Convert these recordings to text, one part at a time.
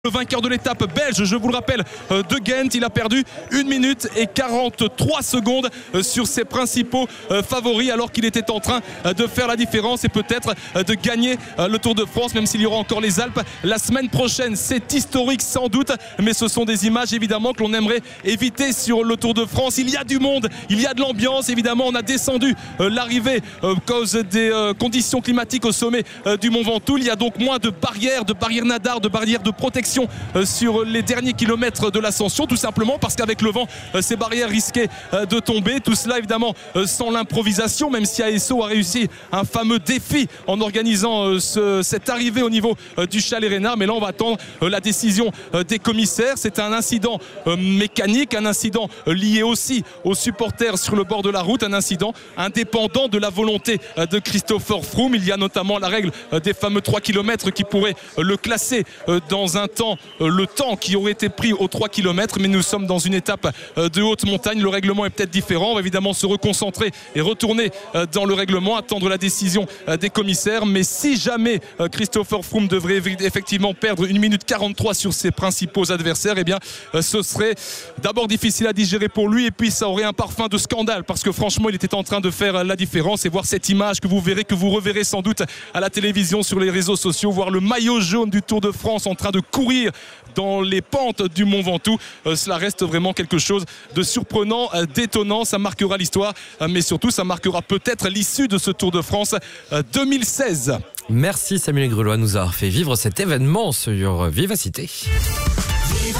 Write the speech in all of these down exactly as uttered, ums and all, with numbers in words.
Le vainqueur de l'étape belge, je vous le rappelle, de Ghent, il a perdu une minute et quarante-trois secondes sur ses principaux favoris alors qu'il était en train de faire la différence et peut-être de gagner le Tour de France, même s'il y aura encore les Alpes la semaine prochaine. C'est historique sans doute, mais ce sont des images évidemment que l'on aimerait éviter sur le Tour de France. Il y a du monde, il y a de l'ambiance, évidemment on a descendu l'arrivée à cause des conditions climatiques au sommet du Mont Ventoux. Il y a donc moins de barrières, de barrières nadar, de barrières de protection sur les derniers kilomètres de l'ascension, tout simplement parce qu'avec le vent ces barrières risquaient de tomber. Tout cela évidemment sans l'improvisation, même si A S O a réussi un fameux défi en organisant ce, cette arrivée au niveau du Chalet Reynard. Mais là on va attendre la décision des commissaires. C'est un incident mécanique, un incident lié aussi aux supporters sur le bord de la route, un incident indépendant de la volonté de Christopher Froome. Il y a notamment la règle des fameux trois kilomètres qui pourrait le classer dans un temps le temps qui aurait été pris aux trois kilomètres, mais nous sommes dans une étape de haute montagne. Le règlement est peut-être différent. On va évidemment se reconcentrer et retourner dans le règlement, attendre la décision des commissaires. Mais si jamais Christopher Froome devrait effectivement perdre une minute quarante-trois sur ses principaux adversaires, eh bien ce serait d'abord difficile à digérer pour lui et puis ça aurait un parfum de scandale parce que franchement il était en train de faire la différence. Et voir cette image que vous verrez, que vous reverrez sans doute à la télévision, sur les réseaux sociaux, voir le maillot jaune du Tour de France en train de courir dans les pentes du Mont Ventoux, euh, cela reste vraiment quelque chose de surprenant, euh, d'étonnant. Ça marquera l'histoire, euh, mais surtout ça marquera peut-être l'issue de ce Tour de France euh, deux mille seize. Merci Samuel Grelois nous a fait vivre cet événement sur Vivacité. Viva.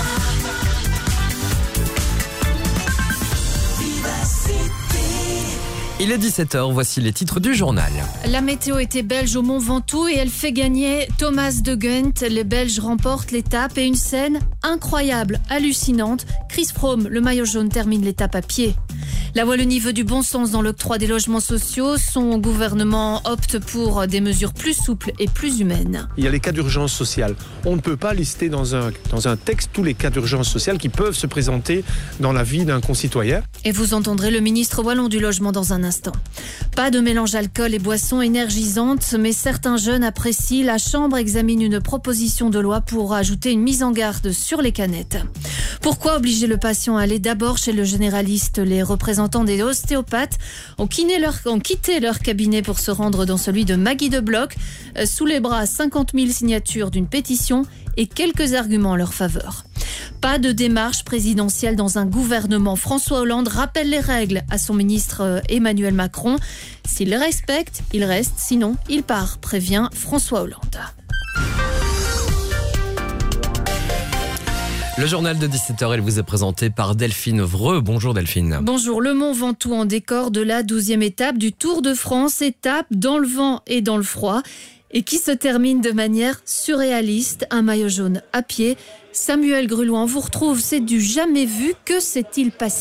Il est dix-sept heures, voici les titres du journal. La météo était belge au Mont Ventoux et elle fait gagner Thomas de Ghent. Les Belges remportent l'étape et une scène incroyable, hallucinante. Chris Froome, le maillot jaune, termine l'étape à pied. La Wallonie veut du bon sens dans l'octroi des logements sociaux. Son gouvernement opte pour des mesures plus souples et plus humaines. Il y a les cas d'urgence sociale. On ne peut pas lister dans un, dans un texte tous les cas d'urgence sociale qui peuvent se présenter dans la vie d'un concitoyen. Et vous entendrez le ministre wallon du logement dans un instant. Pas de mélange alcool et boissons énergisantes, mais certains jeunes apprécient. La Chambre examine une proposition de loi pour ajouter une mise en garde sur les canettes. Pourquoi obliger le patient à aller d'abord chez le généraliste ? Les représentants des ostéopathes ont quitté leur, ont quitté leur cabinet pour se rendre dans celui de Maggie de Bloch. Sous les bras, cinquante mille signatures d'une pétition et quelques arguments en leur faveur. Pas de démarche présidentielle dans un gouvernement. François Hollande rappelle les règles à son ministre Emmanuel Macron. S'il les respecte, il reste, sinon il part, prévient François Hollande. Le journal de dix-sept heures, il vous est présenté par Delphine Vreux. Bonjour Delphine. Bonjour. Le Mont Ventoux en décor de la douzième étape du Tour de France. Étape dans le vent et dans le froid et qui se termine de manière surréaliste. Un maillot jaune à pied. Samuel Grelois, on vous retrouve. C'est du jamais vu. Que s'est-il passé ?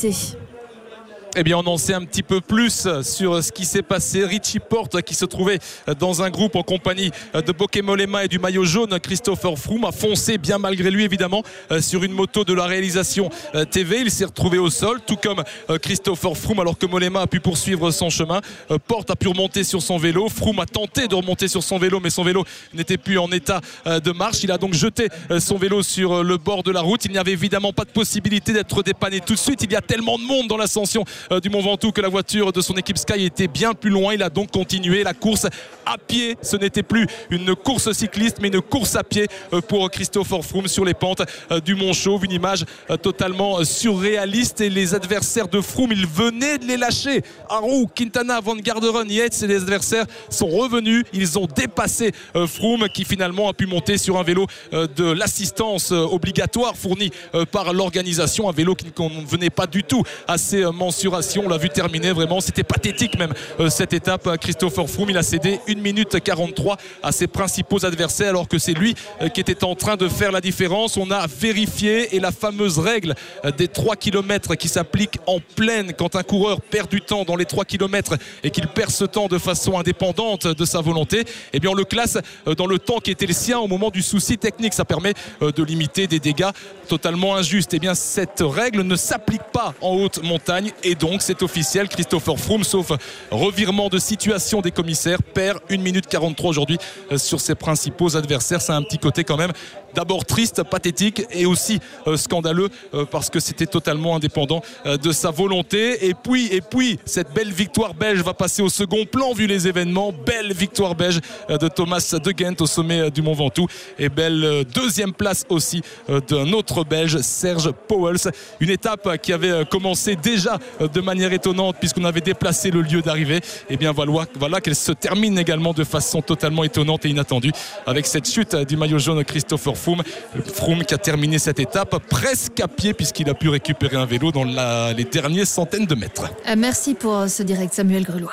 Eh bien, on en sait un petit peu plus sur ce qui s'est passé. Richie Porte, qui se trouvait dans un groupe en compagnie de Bokeh Mollema et du maillot jaune Christopher Froome, a foncé bien malgré lui évidemment sur une moto de la réalisation T V. Il s'est retrouvé au sol, tout comme Christopher Froome, alors que Mollema a pu poursuivre son chemin. Porte a pu remonter sur son vélo. Froome a tenté de remonter sur son vélo, mais son vélo n'était plus en état de marche. Il a donc jeté son vélo sur le bord de la route. Il n'y avait évidemment pas de possibilité d'être dépanné tout de suite. Il y a tellement de monde dans l'ascension du Mont Ventoux que la voiture de son équipe Sky était bien plus loin. Il a donc continué la course à pied. Ce n'était plus une course cycliste mais une course à pied pour Christopher Froome sur les pentes du Mont Chauve. Une image totalement surréaliste et les adversaires de Froome, ils venaient de les lâcher. Aru, Quintana, Van Garderen, Yates et les adversaires sont revenus. Ils ont dépassé Froome qui finalement a pu monter sur un vélo de l'assistance obligatoire fournie par l'organisation. Un vélo qui ne venait pas du tout à ses mensurations. On l'a vu terminer, vraiment c'était pathétique même euh, cette étape. Christopher Froome, il a cédé une minute quarante-trois à ses principaux adversaires alors que c'est lui euh, qui était en train de faire la différence. On a vérifié et la fameuse règle euh, des trois kilomètres qui s'applique en pleine quand un coureur perd du temps dans les trois kilomètres et qu'il perd ce temps de façon indépendante de sa volonté, eh bien on le classe euh, dans le temps qui était le sien au moment du souci technique. Ça permet euh, de limiter des dégâts totalement injustes. Eh bien cette règle ne s'applique pas en haute montagne et donc c'est officiel. Christopher Froome, sauf revirement de situation des commissaires, perd une minute quarante-trois aujourd'hui sur ses principaux adversaires. C'est un petit côté quand même d'abord triste, pathétique et aussi euh, scandaleux euh, parce que c'était totalement indépendant euh, de sa volonté. Et puis, et puis, cette belle victoire belge va passer au second plan vu les événements. Belle victoire belge euh, de Thomas De Gendt au sommet euh, du Mont Ventoux et belle euh, deuxième place aussi euh, d'un autre Belge, Serge Pauwels. Une étape euh, qui avait euh, commencé déjà euh, de manière étonnante puisqu'on avait déplacé le lieu d'arrivée. Et bien voilà, voilà qu'elle se termine également de façon totalement étonnante et inattendue avec cette chute du maillot jaune Christopher Froome. Froome qui a terminé cette étape presque à pied puisqu'il a pu récupérer un vélo dans la, les dernières centaines de mètres. Merci pour ce direct, Samuel Grelois.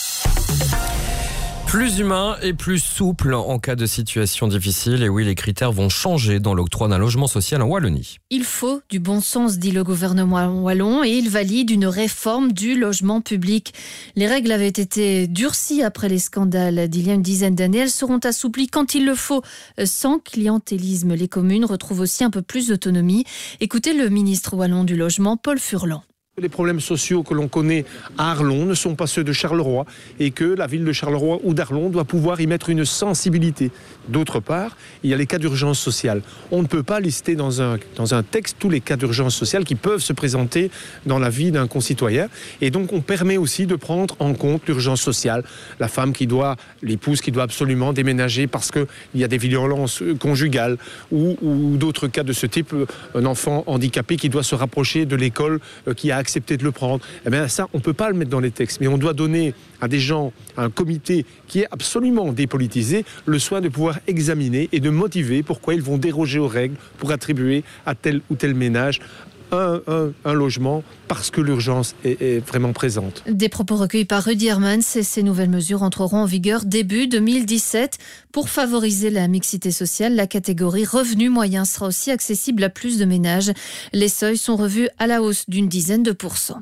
Plus humain et plus souple en cas de situation difficile. Et oui, les critères vont changer dans l'octroi d'un logement social en Wallonie. Il faut du bon sens, dit le gouvernement wallon, et il valide une réforme du logement public. Les règles avaient été durcies après les scandales d'il y a une dizaine d'années. Elles seront assouplies quand il le faut, sans clientélisme. Les communes retrouvent aussi un peu plus d'autonomie. Écoutez le ministre wallon du logement, Paul Furlan. Les problèmes sociaux que l'on connaît à Arlon ne sont pas ceux de Charleroi et que la ville de Charleroi ou d'Arlon doit pouvoir y mettre une sensibilité. D'autre part, il y a les cas d'urgence sociale. On ne peut pas lister dans un, dans un texte tous les cas d'urgence sociale qui peuvent se présenter dans la vie d'un concitoyen. Et donc on permet aussi de prendre en compte l'urgence sociale. La femme qui doit, l'épouse qui doit absolument déménager parce qu'il y a des violences conjugales ou, ou d'autres cas de ce type, un enfant handicapé qui doit se rapprocher de l'école qui a accepter de le prendre. Eh bien ça, on ne peut pas le mettre dans les textes, mais on doit donner à des gens, à un comité qui est absolument dépolitisé, le soin de pouvoir examiner et de motiver pourquoi ils vont déroger aux règles pour attribuer à tel ou tel ménage Un, un, un logement parce que l'urgence est, est vraiment présente. Des propos recueillis par Rudy Hermans et ces nouvelles mesures entreront en vigueur début deux mille dix-sept. Pour favoriser la mixité sociale, la catégorie revenu moyen sera aussi accessible à plus de ménages. Les seuils sont revus à la hausse d'une dizaine de pourcents.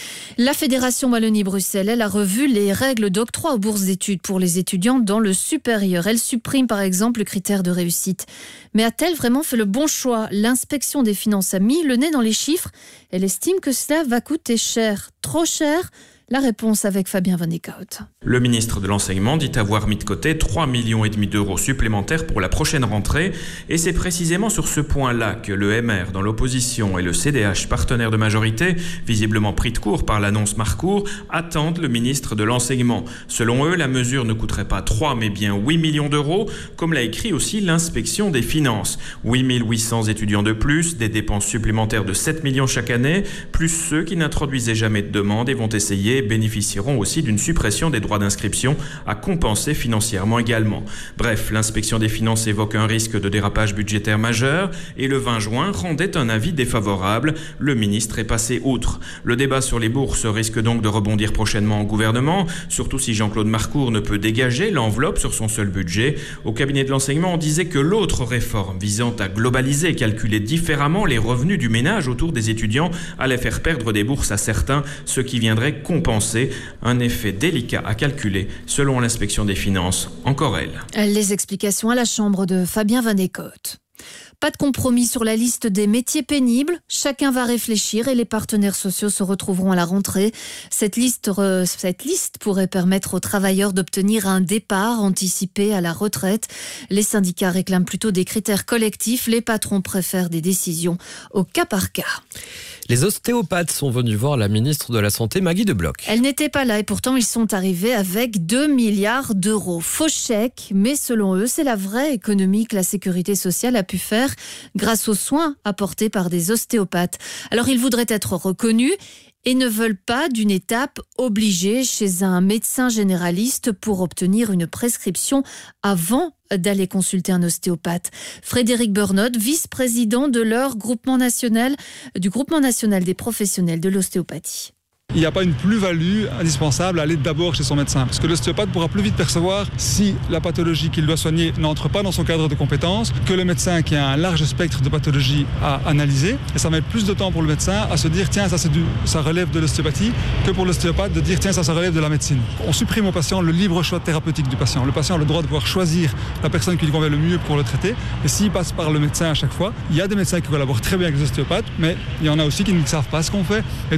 La Fédération Wallonie-Bruxelles, elle a revu les règles d'octroi aux bourses d'études pour les étudiants dans le supérieur. Elle supprime par exemple le critère de réussite. Mais a-t-elle vraiment fait le bon choix ? L'inspection des finances a mis le nez dans les chiffres. Elle estime que cela va coûter cher, trop cher. La réponse avec Fabien Van Eekhout. Le ministre de l'Enseignement dit avoir mis de côté trois virgule cinq millions d'euros supplémentaires pour la prochaine rentrée. Et c'est précisément sur ce point-là que le M R dans l'opposition et le C D H, partenaire de majorité, visiblement pris de court par l'annonce Marcourt, attendent le ministre de l'Enseignement. Selon eux, la mesure ne coûterait pas trois mais bien huit millions d'euros, comme l'a écrit aussi l'inspection des finances. huit mille huit cents étudiants de plus, des dépenses supplémentaires de sept millions chaque année, plus ceux qui n'introduisaient jamais de demande et vont essayer bénéficieront aussi d'une suppression des droits d'inscription à compenser financièrement également. Bref, l'inspection des finances évoque un risque de dérapage budgétaire majeur et le vingt juin rendait un avis défavorable. Le ministre est passé outre. Le débat sur les bourses risque donc de rebondir prochainement au gouvernement, surtout si Jean-Claude Marcourt ne peut dégager l'enveloppe sur son seul budget. Au cabinet de l'enseignement, on disait que l'autre réforme visant à globaliser et calculer différemment les revenus du ménage autour des étudiants allait faire perdre des bourses à certains, ce qui viendrait compenser un effet délicat à calculer selon l'inspection des finances. Encore elle. Les explications à la chambre de Fabien Van Eekhout. Pas de compromis sur la liste des métiers pénibles. Chacun va réfléchir et les partenaires sociaux se retrouveront à la rentrée. Cette liste, cette liste pourrait permettre aux travailleurs d'obtenir un départ anticipé à la retraite. Les syndicats réclament plutôt des critères collectifs. Les patrons préfèrent des décisions au cas par cas. Les ostéopathes sont venus voir la ministre de la Santé, Maggie De Bloch. Elle n'était pas là et pourtant ils sont arrivés avec deux milliards d'euros. Faux chèque, mais selon eux, c'est la vraie économie que la sécurité sociale a pu faire grâce aux soins apportés par des ostéopathes. Alors ils voudraient être reconnus et ne veulent pas d'une étape obligée chez un médecin généraliste pour obtenir une prescription avant d'aller consulter un ostéopathe. Frédéric Bernot, vice-président de leur groupement national, du groupement national des professionnels de l'ostéopathie. Il n'y a pas une plus-value indispensable à aller d'abord chez son médecin. Parce que l'ostéopathe pourra plus vite percevoir si la pathologie qu'il doit soigner n'entre pas dans son cadre de compétences que le médecin qui a un large spectre de pathologies à analyser. Et ça met plus de temps pour le médecin à se dire tiens, ça, c'est du, ça relève de l'ostéopathie que pour l'ostéopathe de dire tiens, ça, ça relève de la médecine. On supprime au patient le libre choix thérapeutique du patient. Le patient a le droit de pouvoir choisir la personne qui lui convient le mieux pour le traiter. Et s'il passe par le médecin à chaque fois, il y a des médecins qui collaborent très bien avec les ostéopathes, mais il y en a aussi qui ne savent pas ce qu'on fait. Et donc,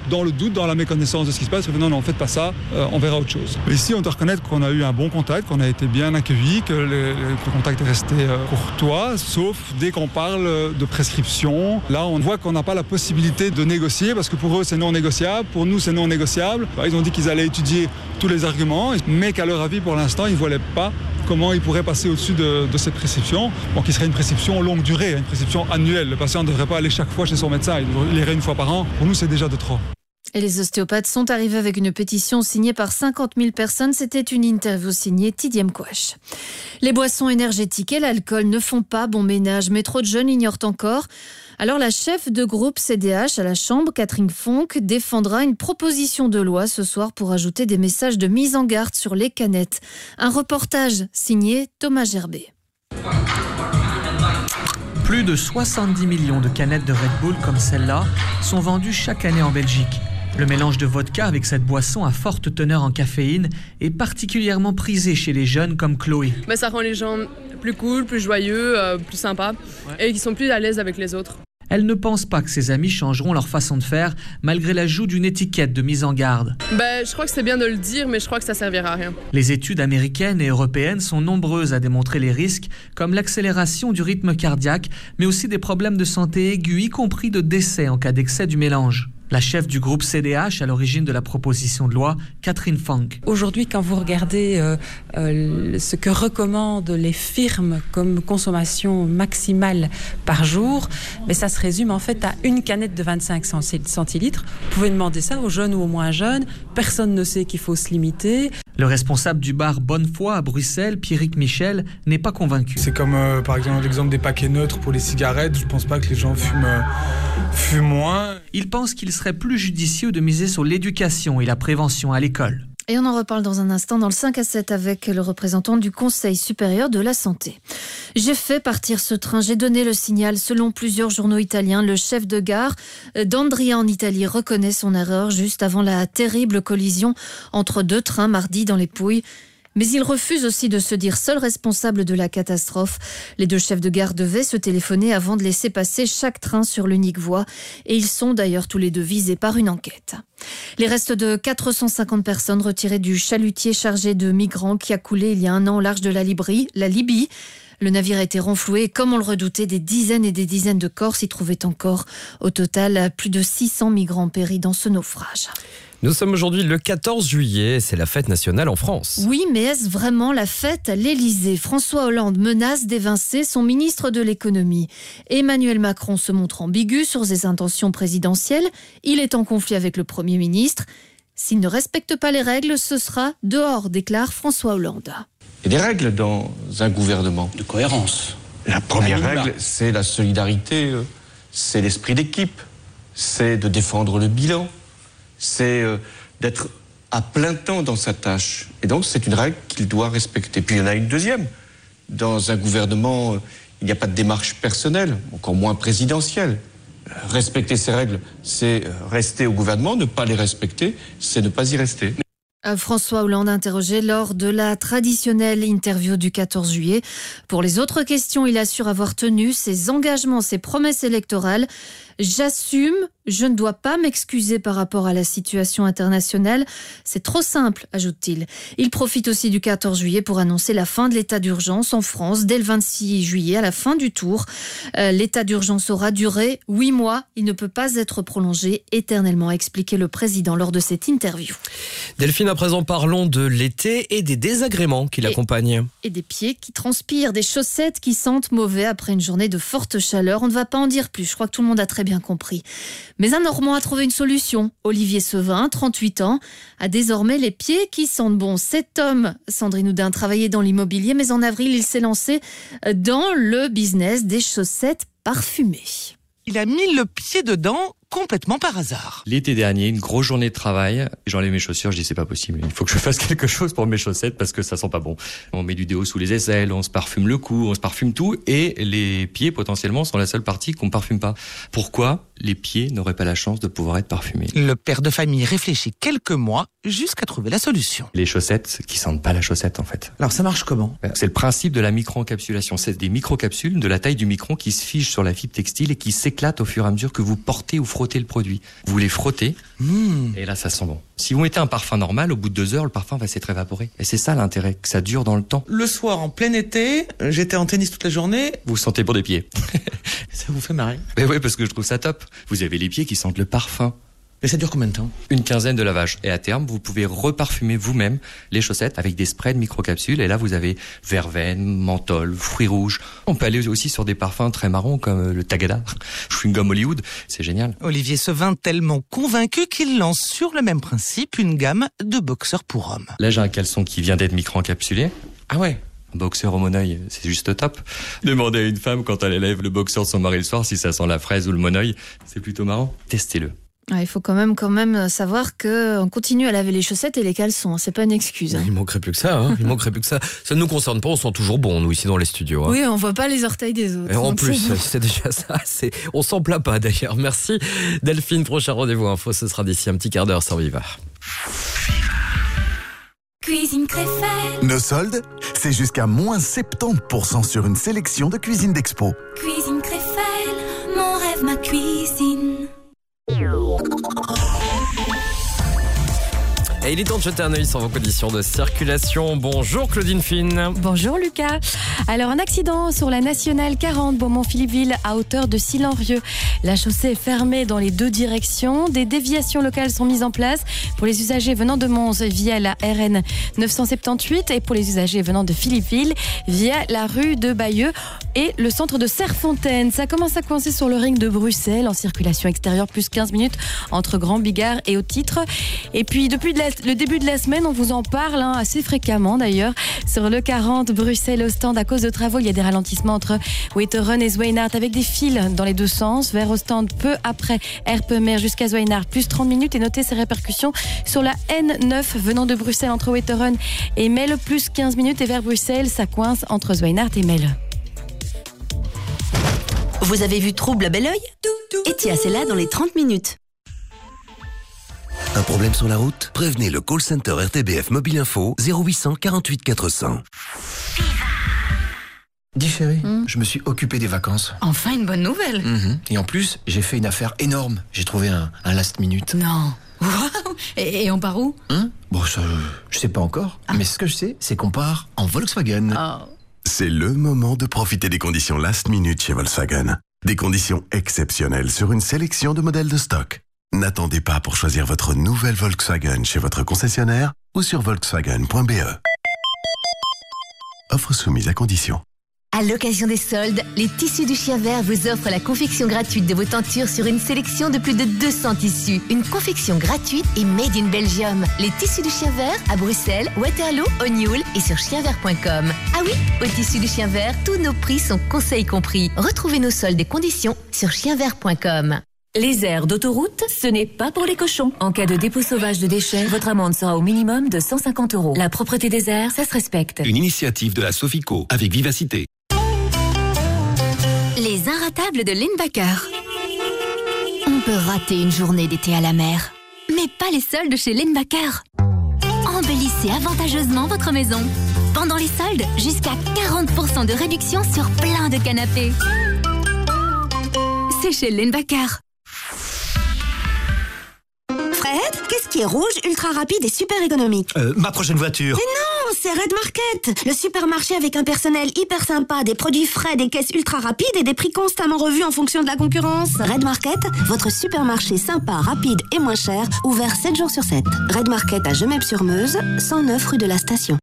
dans le doute, dans la méconnaissance de ce qui se passe, non, non, faites pas ça, euh, on verra autre chose. Mais ici, on doit reconnaître qu'on a eu un bon contact, qu'on a été bien accueillis, que le, le contact est resté euh, courtois, sauf dès qu'on parle de prescription. Là, on voit qu'on n'a pas la possibilité de négocier, parce que pour eux, c'est non négociable, pour nous, c'est non négociable. Bah, ils ont dit qu'ils allaient étudier tous les arguments, mais qu'à leur avis, pour l'instant, ils ne voulaient pas comment ils pourraient passer au-dessus de, de ces prescriptions. Donc, il serait une prescription longue durée, une prescription annuelle. Le patient ne devrait pas aller chaque fois chez son médecin, il irait une fois par an. Pour nous, c'est déjà de trop. Et les ostéopathes sont arrivés avec une pétition signée par cinquante mille personnes. C'était une interview signée Tidiem Kouache. Les boissons énergétiques et l'alcool ne font pas bon ménage, mais trop de jeunes l'ignorent encore. Alors la chef de groupe C D H à la Chambre, Catherine Fonck, défendra une proposition de loi ce soir pour ajouter des messages de mise en garde sur les canettes. Un reportage signé Thomas Gerbet. Plus de soixante-dix millions de canettes de Red Bull comme celle-là sont vendues chaque année en Belgique. Le mélange de vodka avec cette boisson à forte teneur en caféine est particulièrement prisé chez les jeunes comme Chloé. Bah, ça rend les gens plus cool, plus joyeux, euh, plus sympas ouais. Et qui sont plus à l'aise avec les autres. Elle ne pense pas que ses amis changeront leur façon de faire malgré l'ajout d'une étiquette de mise en garde. Bah, je crois que c'est bien de le dire, mais je crois que ça servira à rien. Les études américaines et européennes sont nombreuses à démontrer les risques, comme l'accélération du rythme cardiaque, mais aussi des problèmes de santé aigus, y compris de décès en cas d'excès du mélange. La chef du groupe C D H à l'origine de la proposition de loi, Catherine Fonck. Aujourd'hui, quand vous regardez euh, euh, ce que recommandent les firmes comme consommation maximale par jour, mais ça se résume en fait à une canette de vingt-cinq centilitres. Vous pouvez demander ça aux jeunes ou aux moins jeunes. Personne ne sait qu'il faut se limiter. Le responsable du bar Bonnefoy à Bruxelles, Pierrick Michel, n'est pas convaincu. C'est comme euh, par exemple l'exemple des paquets neutres pour les cigarettes. Je ne pense pas que les gens fument, euh, fument moins. Il pense qu'il serait plus judicieux de miser sur l'éducation et la prévention à l'école. Et on en reparle dans un instant dans le cinq à sept avec le représentant du Conseil supérieur de la santé. J'ai fait partir ce train, j'ai donné le signal. Selon plusieurs journaux italiens, le chef de gare d'Andria en Italie reconnaît son erreur juste avant la terrible collision entre deux trains mardi dans les Pouilles. Mais il refuse aussi de se dire seul responsable de la catastrophe. Les deux chefs de gare devaient se téléphoner avant de laisser passer chaque train sur l'unique voie. Et ils sont d'ailleurs tous les deux visés par une enquête. Les restes de quatre cent cinquante personnes retirées du chalutier chargé de migrants qui a coulé il y a un an au large de la Libye. La Libye. Le navire a été renfloué et comme on le redoutait, des dizaines et des dizaines de corps s'y trouvaient encore. Au total, plus de six cents migrants péris dans ce naufrage. Nous sommes aujourd'hui le quatorze juillet, c'est la fête nationale en France. Oui, mais est-ce vraiment la fête à l'Élysée ? François Hollande menace d'évincer son ministre de l'économie. Emmanuel Macron se montre ambigu sur ses intentions présidentielles. Il est en conflit avec le Premier ministre. S'il ne respecte pas les règles, ce sera dehors, déclare François Hollande. Il y a des règles dans un gouvernement. De cohérence. La première règle, c'est la solidarité, c'est l'esprit d'équipe, c'est de défendre le bilan. C'est euh, d'être à plein temps dans sa tâche. Et donc, c'est une règle qu'il doit respecter. Puis, il y en a une deuxième. Dans un gouvernement, euh, il n'y a pas de démarche personnelle, encore moins présidentielle. Euh, respecter ces règles, c'est euh, rester au gouvernement. Ne pas les respecter, c'est ne pas y rester. François Hollande interrogé lors de la traditionnelle interview du quatorze juillet. Pour les autres questions, il assure avoir tenu ses engagements, ses promesses électorales. J'assume, je ne dois pas m'excuser par rapport à la situation internationale. C'est trop simple, ajoute-t-il. Il profite aussi du quatorze juillet pour annoncer la fin de l'état d'urgence en France dès le vingt-six juillet, à la fin du tour. Euh, l'état d'urgence aura duré huit mois. Il ne peut pas être prolongé éternellement, a expliqué le président lors de cette interview. Delphine, à présent, parlons de l'été et des désagréments qui l'accompagnent. Et des pieds qui transpirent, des chaussettes qui sentent mauvais après une journée de forte chaleur. On ne va pas en dire plus, je crois que tout le monde a très bien compris. Mais un Normand a trouvé une solution. Olivier Sevin, trente-huit ans, a désormais les pieds qui sentent bon. Cet homme, Sandrine Houdin, travaillait dans l'immobilier, mais en avril, il s'est lancé dans le business des chaussettes parfumées. Il a mis le pied dedans complètement par hasard. L'été dernier, une grosse journée de travail, j'enlève mes chaussures, je dis c'est pas possible, il faut que je fasse quelque chose pour mes chaussettes parce que ça sent pas bon. On met du déo sous les aisselles, on se parfume le cou, on se parfume tout et les pieds potentiellement sont la seule partie qu'on parfume pas. Pourquoi les pieds n'auraient pas la chance de pouvoir être parfumés ? Le père de famille réfléchit quelques mois jusqu'à trouver la solution. Les chaussettes qui sentent pas la chaussette en fait. Alors ça marche comment ? C'est le principe de la micro-encapsulation, c'est des microcapsules de la taille du micron qui se figent sur la fibre textile et qui s'éclatent au fur et à mesure que vous portez ou frottez frotter le produit. Vous les frottez, mmh. et là ça sent bon. Si vous mettez un parfum normal, au bout de deux heures, le parfum va s'être évaporé. Et c'est ça l'intérêt, que ça dure dans le temps. Le soir, en plein été, j'étais en tennis toute la journée. Vous sentez pour des pieds. Ça vous fait marrer? Mais oui, parce que je trouve ça top. Vous avez les pieds qui sentent le parfum. Et ça dure combien de temps? Une quinzaine de lavages. Et à terme, vous pouvez reparfumer vous-même les chaussettes avec des sprays de microcapsules. Et là, vous avez verveine, menthol, fruits rouges. On peut aller aussi sur des parfums très marrons comme le Tagada, chewing-gum Hollywood. C'est génial. Olivier Sevin tellement convaincu qu'il lance sur le même principe une gamme de boxers pour hommes. Là, j'ai un caleçon qui vient d'être micro-encapsulé. Ah ouais? Un boxeur au monoeil, c'est juste top. Demandez à une femme quand elle élève le boxeur de son mari le soir si ça sent la fraise ou le monoeil. C'est plutôt marrant. Testez-le. Ouais, il faut quand même, quand même savoir qu'on continue à laver les chaussettes et les caleçons. C'est pas une excuse. Hein. Il manquerait plus que ça. Hein. Il manquerait plus que ça. Ça ne nous concerne pas. On sent toujours bon, nous, ici dans les studios. Hein. Oui, on voit pas les orteils des autres. Et en plus, c'est, c'est déjà ça. C'est... On s'en plaint pas d'ailleurs. Merci Delphine. Prochain rendez-vous info, ce sera d'ici un petit quart d'heure sur Viva. Cuisine Créfelle. Nos soldes, c'est jusqu'à moins soixante-dix pour cent sur une sélection de cuisine d'expo. Cuisine Créfelle, mon rêve, ma cuisine. Et il est temps de jeter un œil sur vos conditions de circulation. Bonjour Claudine Fine. Bonjour Lucas. Alors un accident sur la nationale quarante Beaumont-Philippeville à hauteur de Sillenrieux. La chaussée est fermée dans les deux directions. Des déviations locales sont mises en place pour les usagers venant de Mons via la R N neuf cent soixante-dix-huit et pour les usagers venant de Philippeville via la rue de Bayeux et le centre de Serrefontaine. Ça commence à coincer sur le ring de Bruxelles en circulation extérieure plus quinze minutes entre Grand Bigard et Au-Titre. Et puis depuis de la le début de la semaine, on vous en parle hein, assez fréquemment d'ailleurs. Sur le quarante Bruxelles-Ostende, à cause de travaux, il y a des ralentissements entre Wetteren et Zwijnaert avec des files dans les deux sens. Vers Ostende, peu après Erpenmer jusqu'à Zwijnaert, plus trente minutes. Et notez ces répercussions sur la N neuf venant de Bruxelles entre Wetteren et Melle, plus quinze minutes. Et vers Bruxelles, ça coince entre Zwijnaert et Melle. Vous avez vu Trouble à bel oeil? Et tiens, c'est là dans les trente minutes. Un problème sur la route? Prévenez le call center R T B F Mobile Info zéro huit cent quarante-huit quatre cents. Dis chérie, mmh. je me suis occupé des vacances. Enfin une bonne nouvelle. Mmh. Et en plus, j'ai fait une affaire énorme. J'ai trouvé un, un last minute. Non. Wow. Et, et on part où? Hein Bon, ça, je sais pas encore. Ah. Mais ce que je sais, c'est qu'on part en Volkswagen. Oh. C'est le moment de profiter des conditions last minute chez Volkswagen. Des conditions exceptionnelles sur une sélection de modèles de stock. N'attendez pas pour choisir votre nouvelle Volkswagen chez votre concessionnaire ou sur volkswagen point b e. Offre soumise à condition. À l'occasion des soldes, les Tissus du Chien Vert vous offrent la confection gratuite de vos tentures sur une sélection de plus de deux cents tissus. Une confection gratuite et made in Belgium. Les Tissus du Chien Vert à Bruxelles, Waterloo, O'Neill et sur chien vert point com. Ah oui, aux Tissus du Chien Vert, tous nos prix sont conseils compris. Retrouvez nos soldes et conditions sur chien vert point com. Les aires d'autoroute, ce n'est pas pour les cochons. En cas de dépôt sauvage de déchets, votre amende sera au minimum de cent cinquante euros. La propreté des aires, ça se respecte. Une initiative de la Sofico avec vivacité. Les Inratables de Lynn-Backer. On peut rater une journée d'été à la mer, mais pas les soldes chez Lynn-Backer. Embellissez avantageusement votre maison. Pendant les soldes, jusqu'à quarante pour cent de réduction sur plein de canapés. C'est chez Lynn-Backer. Fred, qu'est-ce qui est rouge, ultra rapide et super économique? Euh, ma prochaine voiture. Mais non, c'est Red Market, le supermarché avec un personnel hyper sympa, des produits frais, des caisses ultra rapides et des prix constamment revus en fonction de la concurrence. Red Market, votre supermarché sympa, rapide et moins cher, ouvert sept jours sur sept. Red Market à Gemep-sur-Meuse, cent neuf rue de la Station.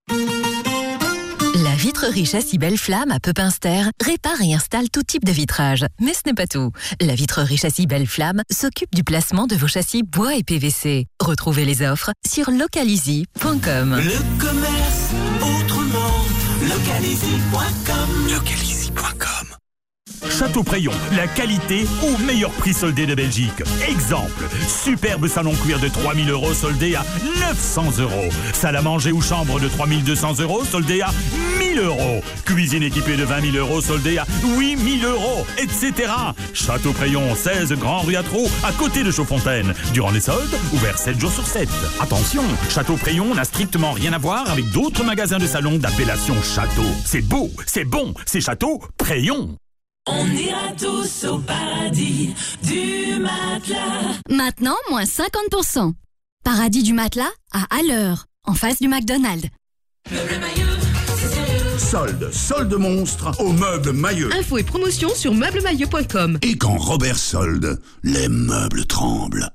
La vitrerie Châssis Belle Flamme à Pepinster répare et installe tout type de vitrage. Mais ce n'est pas tout. La vitrerie Châssis Belle Flamme s'occupe du placement de vos châssis bois et P V C. Retrouvez les offres sur localizy point com. Le commerce autrement, localizy point com. localizy point com. Château Préyon, la qualité au meilleur prix soldé de Belgique. Exemple, superbe salon cuir de trois mille euros soldé à neuf cents euros. Salle à manger ou chambre de trois mille deux cents euros soldé à mille euros. Cuisine équipée de vingt mille euros soldé à huit mille euros, et cetera. Château Préyon, seize Grand Rue à Trot, à côté de Chaudfontaine. Durant les soldes, ouvert sept jours sur sept. Attention, Château Préyon n'a strictement rien à voir avec d'autres magasins de salon d'appellation Château. C'est beau, c'est bon, c'est Château Préyon. On ira tous au paradis du matelas. Maintenant, moins cinquante pour cent. Paradis du matelas à Alleur, en face du McDonald's. Meubles Maillot, c'est sérieux. Solde, solde monstre au meuble Maillot. Infos et promotions sur meubles maillot point com. Et quand Robert solde, les meubles tremblent.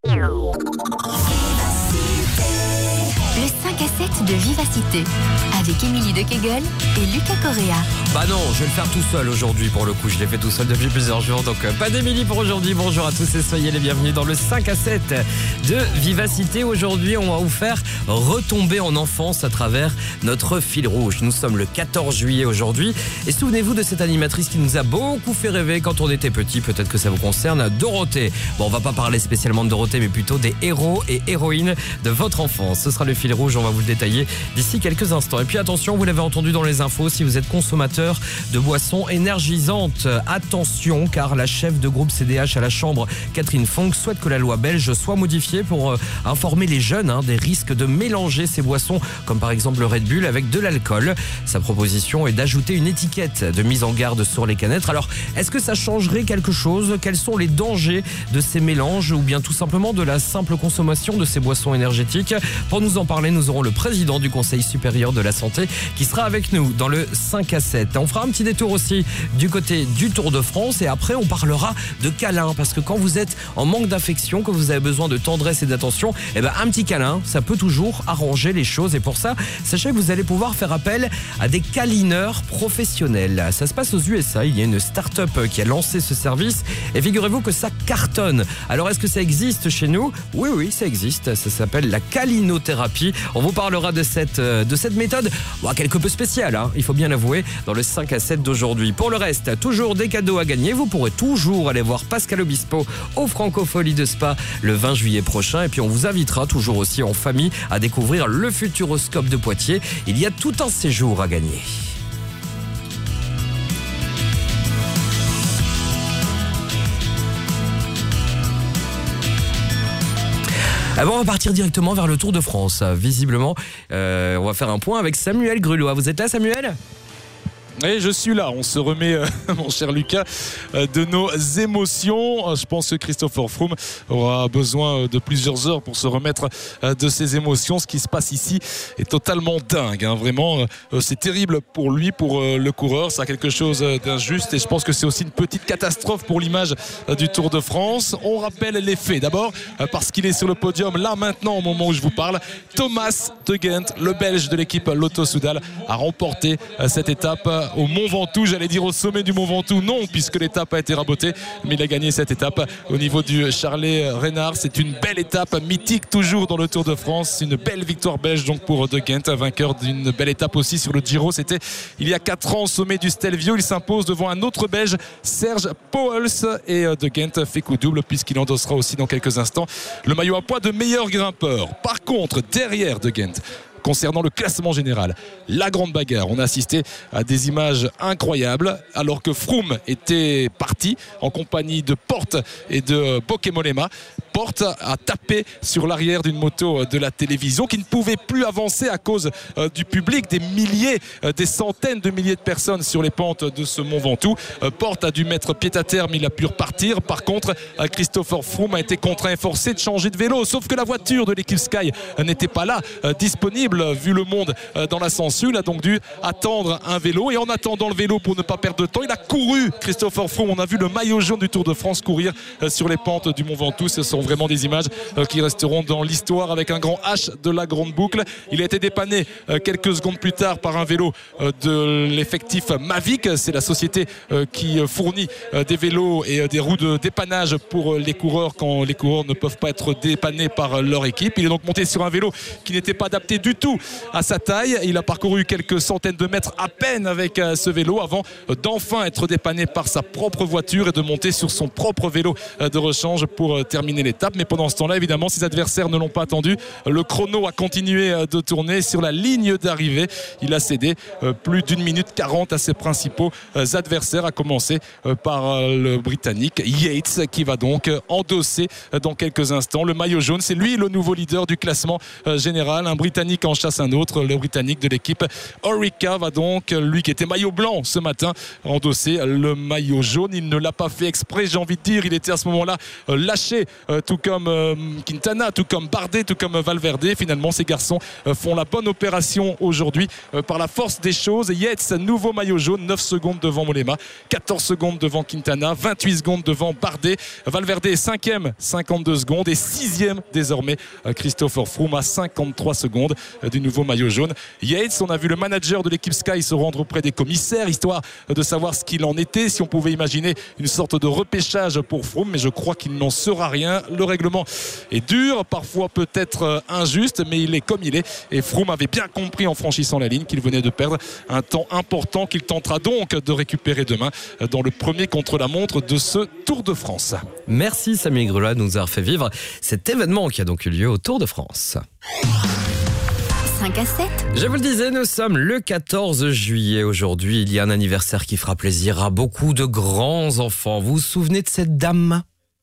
Le cinq à sept de Vivacité, avec Émilie de Kegel et Lucas Correa. Bah non, je vais le faire tout seul aujourd'hui pour le coup, je l'ai fait tout seul depuis plusieurs jours, donc euh, pas d'Émilie pour aujourd'hui. Bonjour à tous et soyez les bienvenus dans le cinq à sept de Vivacité. Aujourd'hui, on va vous faire retomber en enfance à travers notre fil rouge. Nous sommes le quatorze juillet aujourd'hui et souvenez-vous de cette animatrice qui nous a beaucoup fait rêver quand on était petit, peut-être que ça vous concerne, Dorothée. Bon, on va pas parler spécialement de Dorothée, mais plutôt des héros et héroïnes de votre enfance. Ce sera le fil rouge, on va vous le détailler d'ici quelques instants. Et puis attention, vous l'avez entendu dans les infos, si vous êtes consommateur de boissons énergisantes, attention, car la chef de groupe C D H à la Chambre, Catherine Fonck, souhaite que la loi belge soit modifiée pour euh, informer les jeunes hein, des risques de mélanger ces boissons, comme par exemple le Red Bull, avec de l'alcool. Sa proposition est d'ajouter une étiquette de mise en garde sur les canettes. Alors, est-ce que ça changerait quelque chose? Quels sont les dangers de ces mélanges ou bien tout simplement de la simple consommation de ces boissons énergétiques? Pour nous en parler, nous aurons le président du Conseil supérieur de la santé qui sera avec nous dans le cinq à sept. On fera un petit détour aussi du côté du Tour de France et après on parlera de câlins, parce que quand vous êtes en manque d'affection, que vous avez besoin de tendresse et d'attention, eh ben un petit câlin, ça peut toujours arranger les choses. Et pour ça, sachez que vous allez pouvoir faire appel à des câlineurs professionnels. Ça se passe aux U S A, il y a une start-up qui a lancé ce service et figurez-vous que ça cartonne. Alors est-ce que ça existe chez nous? Oui, oui, ça existe. Ça s'appelle la câlinothérapie. On vous parlera de cette, de cette méthode, bon, quelque peu spéciale, hein, il faut bien l'avouer, dans le cinq à sept d'aujourd'hui. Pour le reste, toujours des cadeaux à gagner. Vous pourrez toujours aller voir Pascal Obispo au Francofolie de Spa le vingt juillet prochain. Et puis on vous invitera toujours aussi en famille à découvrir le Futuroscope de Poitiers. Il y a tout un séjour à gagner. Ah bon, on va partir directement vers le Tour de France. Visiblement, euh, on va faire un point avec Samuel Grulois. Vous êtes là, Samuel ? Et je suis là, on se remet, euh, mon cher Lucas, euh, de nos émotions. Je pense que Christopher Froome aura besoin de plusieurs heures pour se remettre euh, de ses émotions. Ce qui se passe ici est totalement dingue, hein, vraiment. Euh, c'est terrible pour lui, pour euh, le coureur. Ça a quelque chose d'injuste et je pense que c'est aussi une petite catastrophe pour l'image euh, du Tour de France. On rappelle les faits. D'abord, euh, parce qu'il est sur le podium, là maintenant, au moment où je vous parle, Thomas de Gendt, le Belge de l'équipe Lotto-Soudal, a remporté euh, cette étape euh, au Mont Ventoux, j'allais dire au sommet du Mont Ventoux, non, puisque l'étape a été rabotée, mais il a gagné cette étape au niveau du Charlet Reynard. C'est une belle étape, mythique toujours dans le Tour de France, une belle victoire belge donc pour De Gendt, vainqueur d'une belle étape aussi sur le Giro. C'était il y a quatre ans au sommet du Stelvio. Il s'impose devant un autre Belge, Serge Pauwels, et De Gendt fait coup double puisqu'il endossera aussi dans quelques instants le maillot à poids de meilleur grimpeur. Par contre, derrière De Gendt, concernant le classement général, la grande bagarre. On a assisté à des images incroyables alors que Froome était parti en compagnie de Porte et de Bokemolema. Porte a tapé sur l'arrière d'une moto de la télévision qui ne pouvait plus avancer à cause euh, du public, des milliers, euh, des centaines de milliers de personnes sur les pentes de ce Mont Ventoux. Euh, Porte a dû mettre pied à terre mais il a pu repartir. Par contre, euh, Christopher Froome a été contraint et forcé de changer de vélo, sauf que la voiture de l'équipe Sky euh, n'était pas là, euh, disponible. Vu le monde dans l'ascension, il a donc dû attendre un vélo et en attendant le vélo pour ne pas perdre de temps, il a couru. Christopher Froome, on a vu le maillot jaune du Tour de France courir sur les pentes du Mont Ventoux. Ce sont vraiment des images qui resteront dans l'histoire avec un grand H de la grande boucle. Il a été dépanné quelques secondes plus tard par un vélo de l'effectif Mavic. C'est la société qui fournit des vélos et des roues de dépannage pour les coureurs quand les coureurs ne peuvent pas être dépannés par leur équipe. Il est donc monté sur un vélo qui n'était pas adapté du tout à sa taille. Il a parcouru quelques centaines de mètres à peine avec ce vélo avant d'enfin être dépanné par sa propre voiture et de monter sur son propre vélo de rechange pour terminer l'étape. Mais pendant ce temps-là, évidemment, ses adversaires ne l'ont pas attendu. Le chrono a continué de tourner sur la ligne d'arrivée. Il a cédé plus d'une minute quarante à ses principaux adversaires, à commencer par le Britannique Yates, qui va donc endosser dans quelques instants le maillot jaune. C'est lui le nouveau leader du classement général. Un Britannique en chasse un autre. Le Britannique de l'équipe Orica va donc, lui qui était maillot blanc ce matin, endosser le maillot jaune. Il ne l'a pas fait exprès, j'ai envie de dire. Il était à ce moment-là lâché, tout comme Quintana, tout comme Bardet, tout comme Valverde. Finalement, ces garçons font la bonne opération aujourd'hui par la force des choses. Yates, nouveau maillot jaune, neuf secondes devant Mollema, quatorze secondes devant Quintana, vingt-huit secondes devant Bardet. Valverde est cinquième, cinquante-deux secondes, et sixième désormais Christopher Froome à cinquante-trois secondes du nouveau maillot jaune. Yates, on a vu le manager de l'équipe Sky se rendre auprès des commissaires, histoire de savoir ce qu'il en était, si on pouvait imaginer une sorte de repêchage pour Froome, mais je crois qu'il n'en sera rien. Le règlement est dur, parfois peut-être injuste, mais il est comme il est, et Froome avait bien compris en franchissant la ligne qu'il venait de perdre un temps important qu'il tentera donc de récupérer demain dans le premier contre-la-montre de ce Tour de France. Merci Samy Grela de nous avoir fait vivre cet événement qui a donc eu lieu au Tour de France. cinq à sept. Je vous le disais, nous sommes le quatorze juillet. Aujourd'hui, il y a un anniversaire qui fera plaisir à beaucoup de grands enfants. Vous vous souvenez de cette dame ?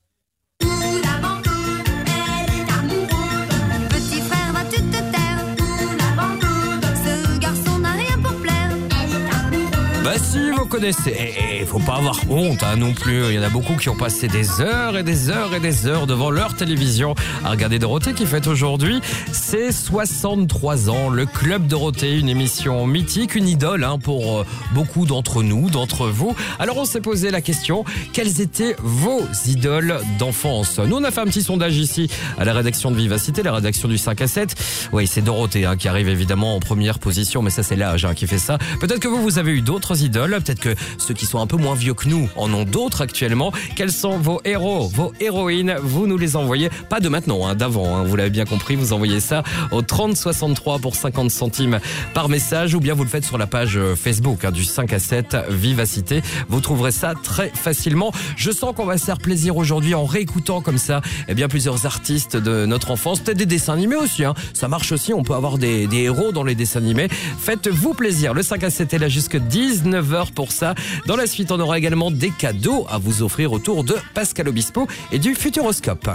Bah si, vous connaissez. Et il faut pas avoir honte hein, non plus. Il y en a beaucoup qui ont passé des heures et des heures et des heures devant leur télévision à regarder Dorothée, qui fête aujourd'hui ses soixante-trois ans. Le Club Dorothée, une émission mythique, une idole hein, pour euh, beaucoup d'entre nous, d'entre vous. Alors on s'est posé la question, quelles étaient vos idoles d'enfance ? Nous on a fait un petit sondage ici à la rédaction de Vivacité, la rédaction du cinq à sept. Oui, c'est Dorothée hein, qui arrive évidemment en première position, mais ça c'est l'âge hein, qui fait ça. Peut-être que vous, vous avez eu d'autres idoles, peut-être que ceux qui sont un peu moins vieux que nous en ont d'autres actuellement. Quels sont vos héros, vos héroïnes ? Vous nous les envoyez, pas de maintenant, hein, d'avant, hein, vous l'avez bien compris, vous envoyez ça au trente soixante-trois pour cinquante centimes par message, ou bien vous le faites sur la page Facebook hein, du cinq à sept Vivacité. Vous trouverez ça très facilement. Je sens qu'on va se faire plaisir aujourd'hui en réécoutant comme ça eh bien, plusieurs artistes de notre enfance, peut-être des dessins animés aussi, hein. Ça marche aussi, on peut avoir des, des héros dans les dessins animés. Faites-vous plaisir, le cinq à sept est là jusqu'à dix-neuf heures pour ça. Dans la suite, on aura également des cadeaux à vous offrir autour de Pascal Obispo et du Futuroscope.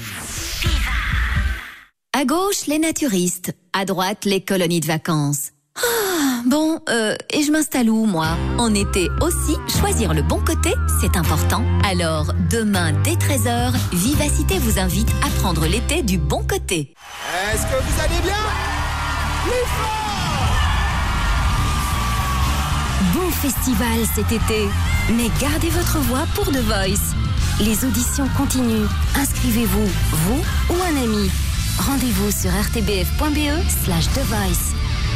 À gauche, les naturistes. À droite, les colonies de vacances. Ah, bon, euh, et je m'installe où, moi ? En été aussi, choisir le bon côté, c'est important. Alors, demain, dès treize heures, Vivacité vous invite à prendre l'été du bon côté. Est-ce que vous allez bien ? Plus fort ! Bon festival cet été, mais gardez votre voix pour The Voice. Les auditions continuent. Inscrivez-vous, vous ou un ami. Rendez-vous sur r t b f point b e slash The Voice.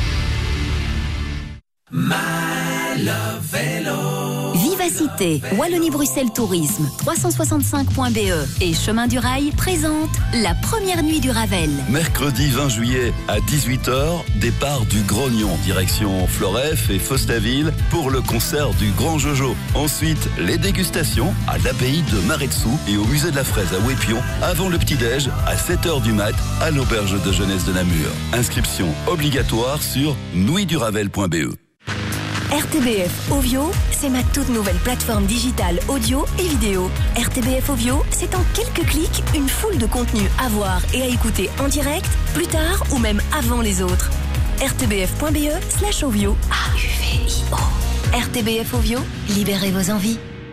My Love Vélo. Vivacité, Wallonie-Bruxelles Tourisme, trois cent soixante-cinq point b e et Chemin du Rail présente la première nuit du Ravel. Mercredi vingt juillet à dix-huit heures, départ du Grognon, direction Floref et Fostaville pour le concert du Grand Jojo. Ensuite, les dégustations à l'abbaye de Maretsou et au musée de la Fraise à Ouépion avant le petit-déj à sept heures du mat à l'auberge de jeunesse de Namur. Inscription obligatoire sur nuitduravel point b e. R T B F Ovio, c'est ma toute nouvelle plateforme digitale audio et vidéo. R T B F Ovio, c'est en quelques clics une foule de contenus à voir et à écouter en direct, plus tard ou même avant les autres. r t b f point b e slash ovio. A U V I O. R T B F Ovio, libérez vos envies.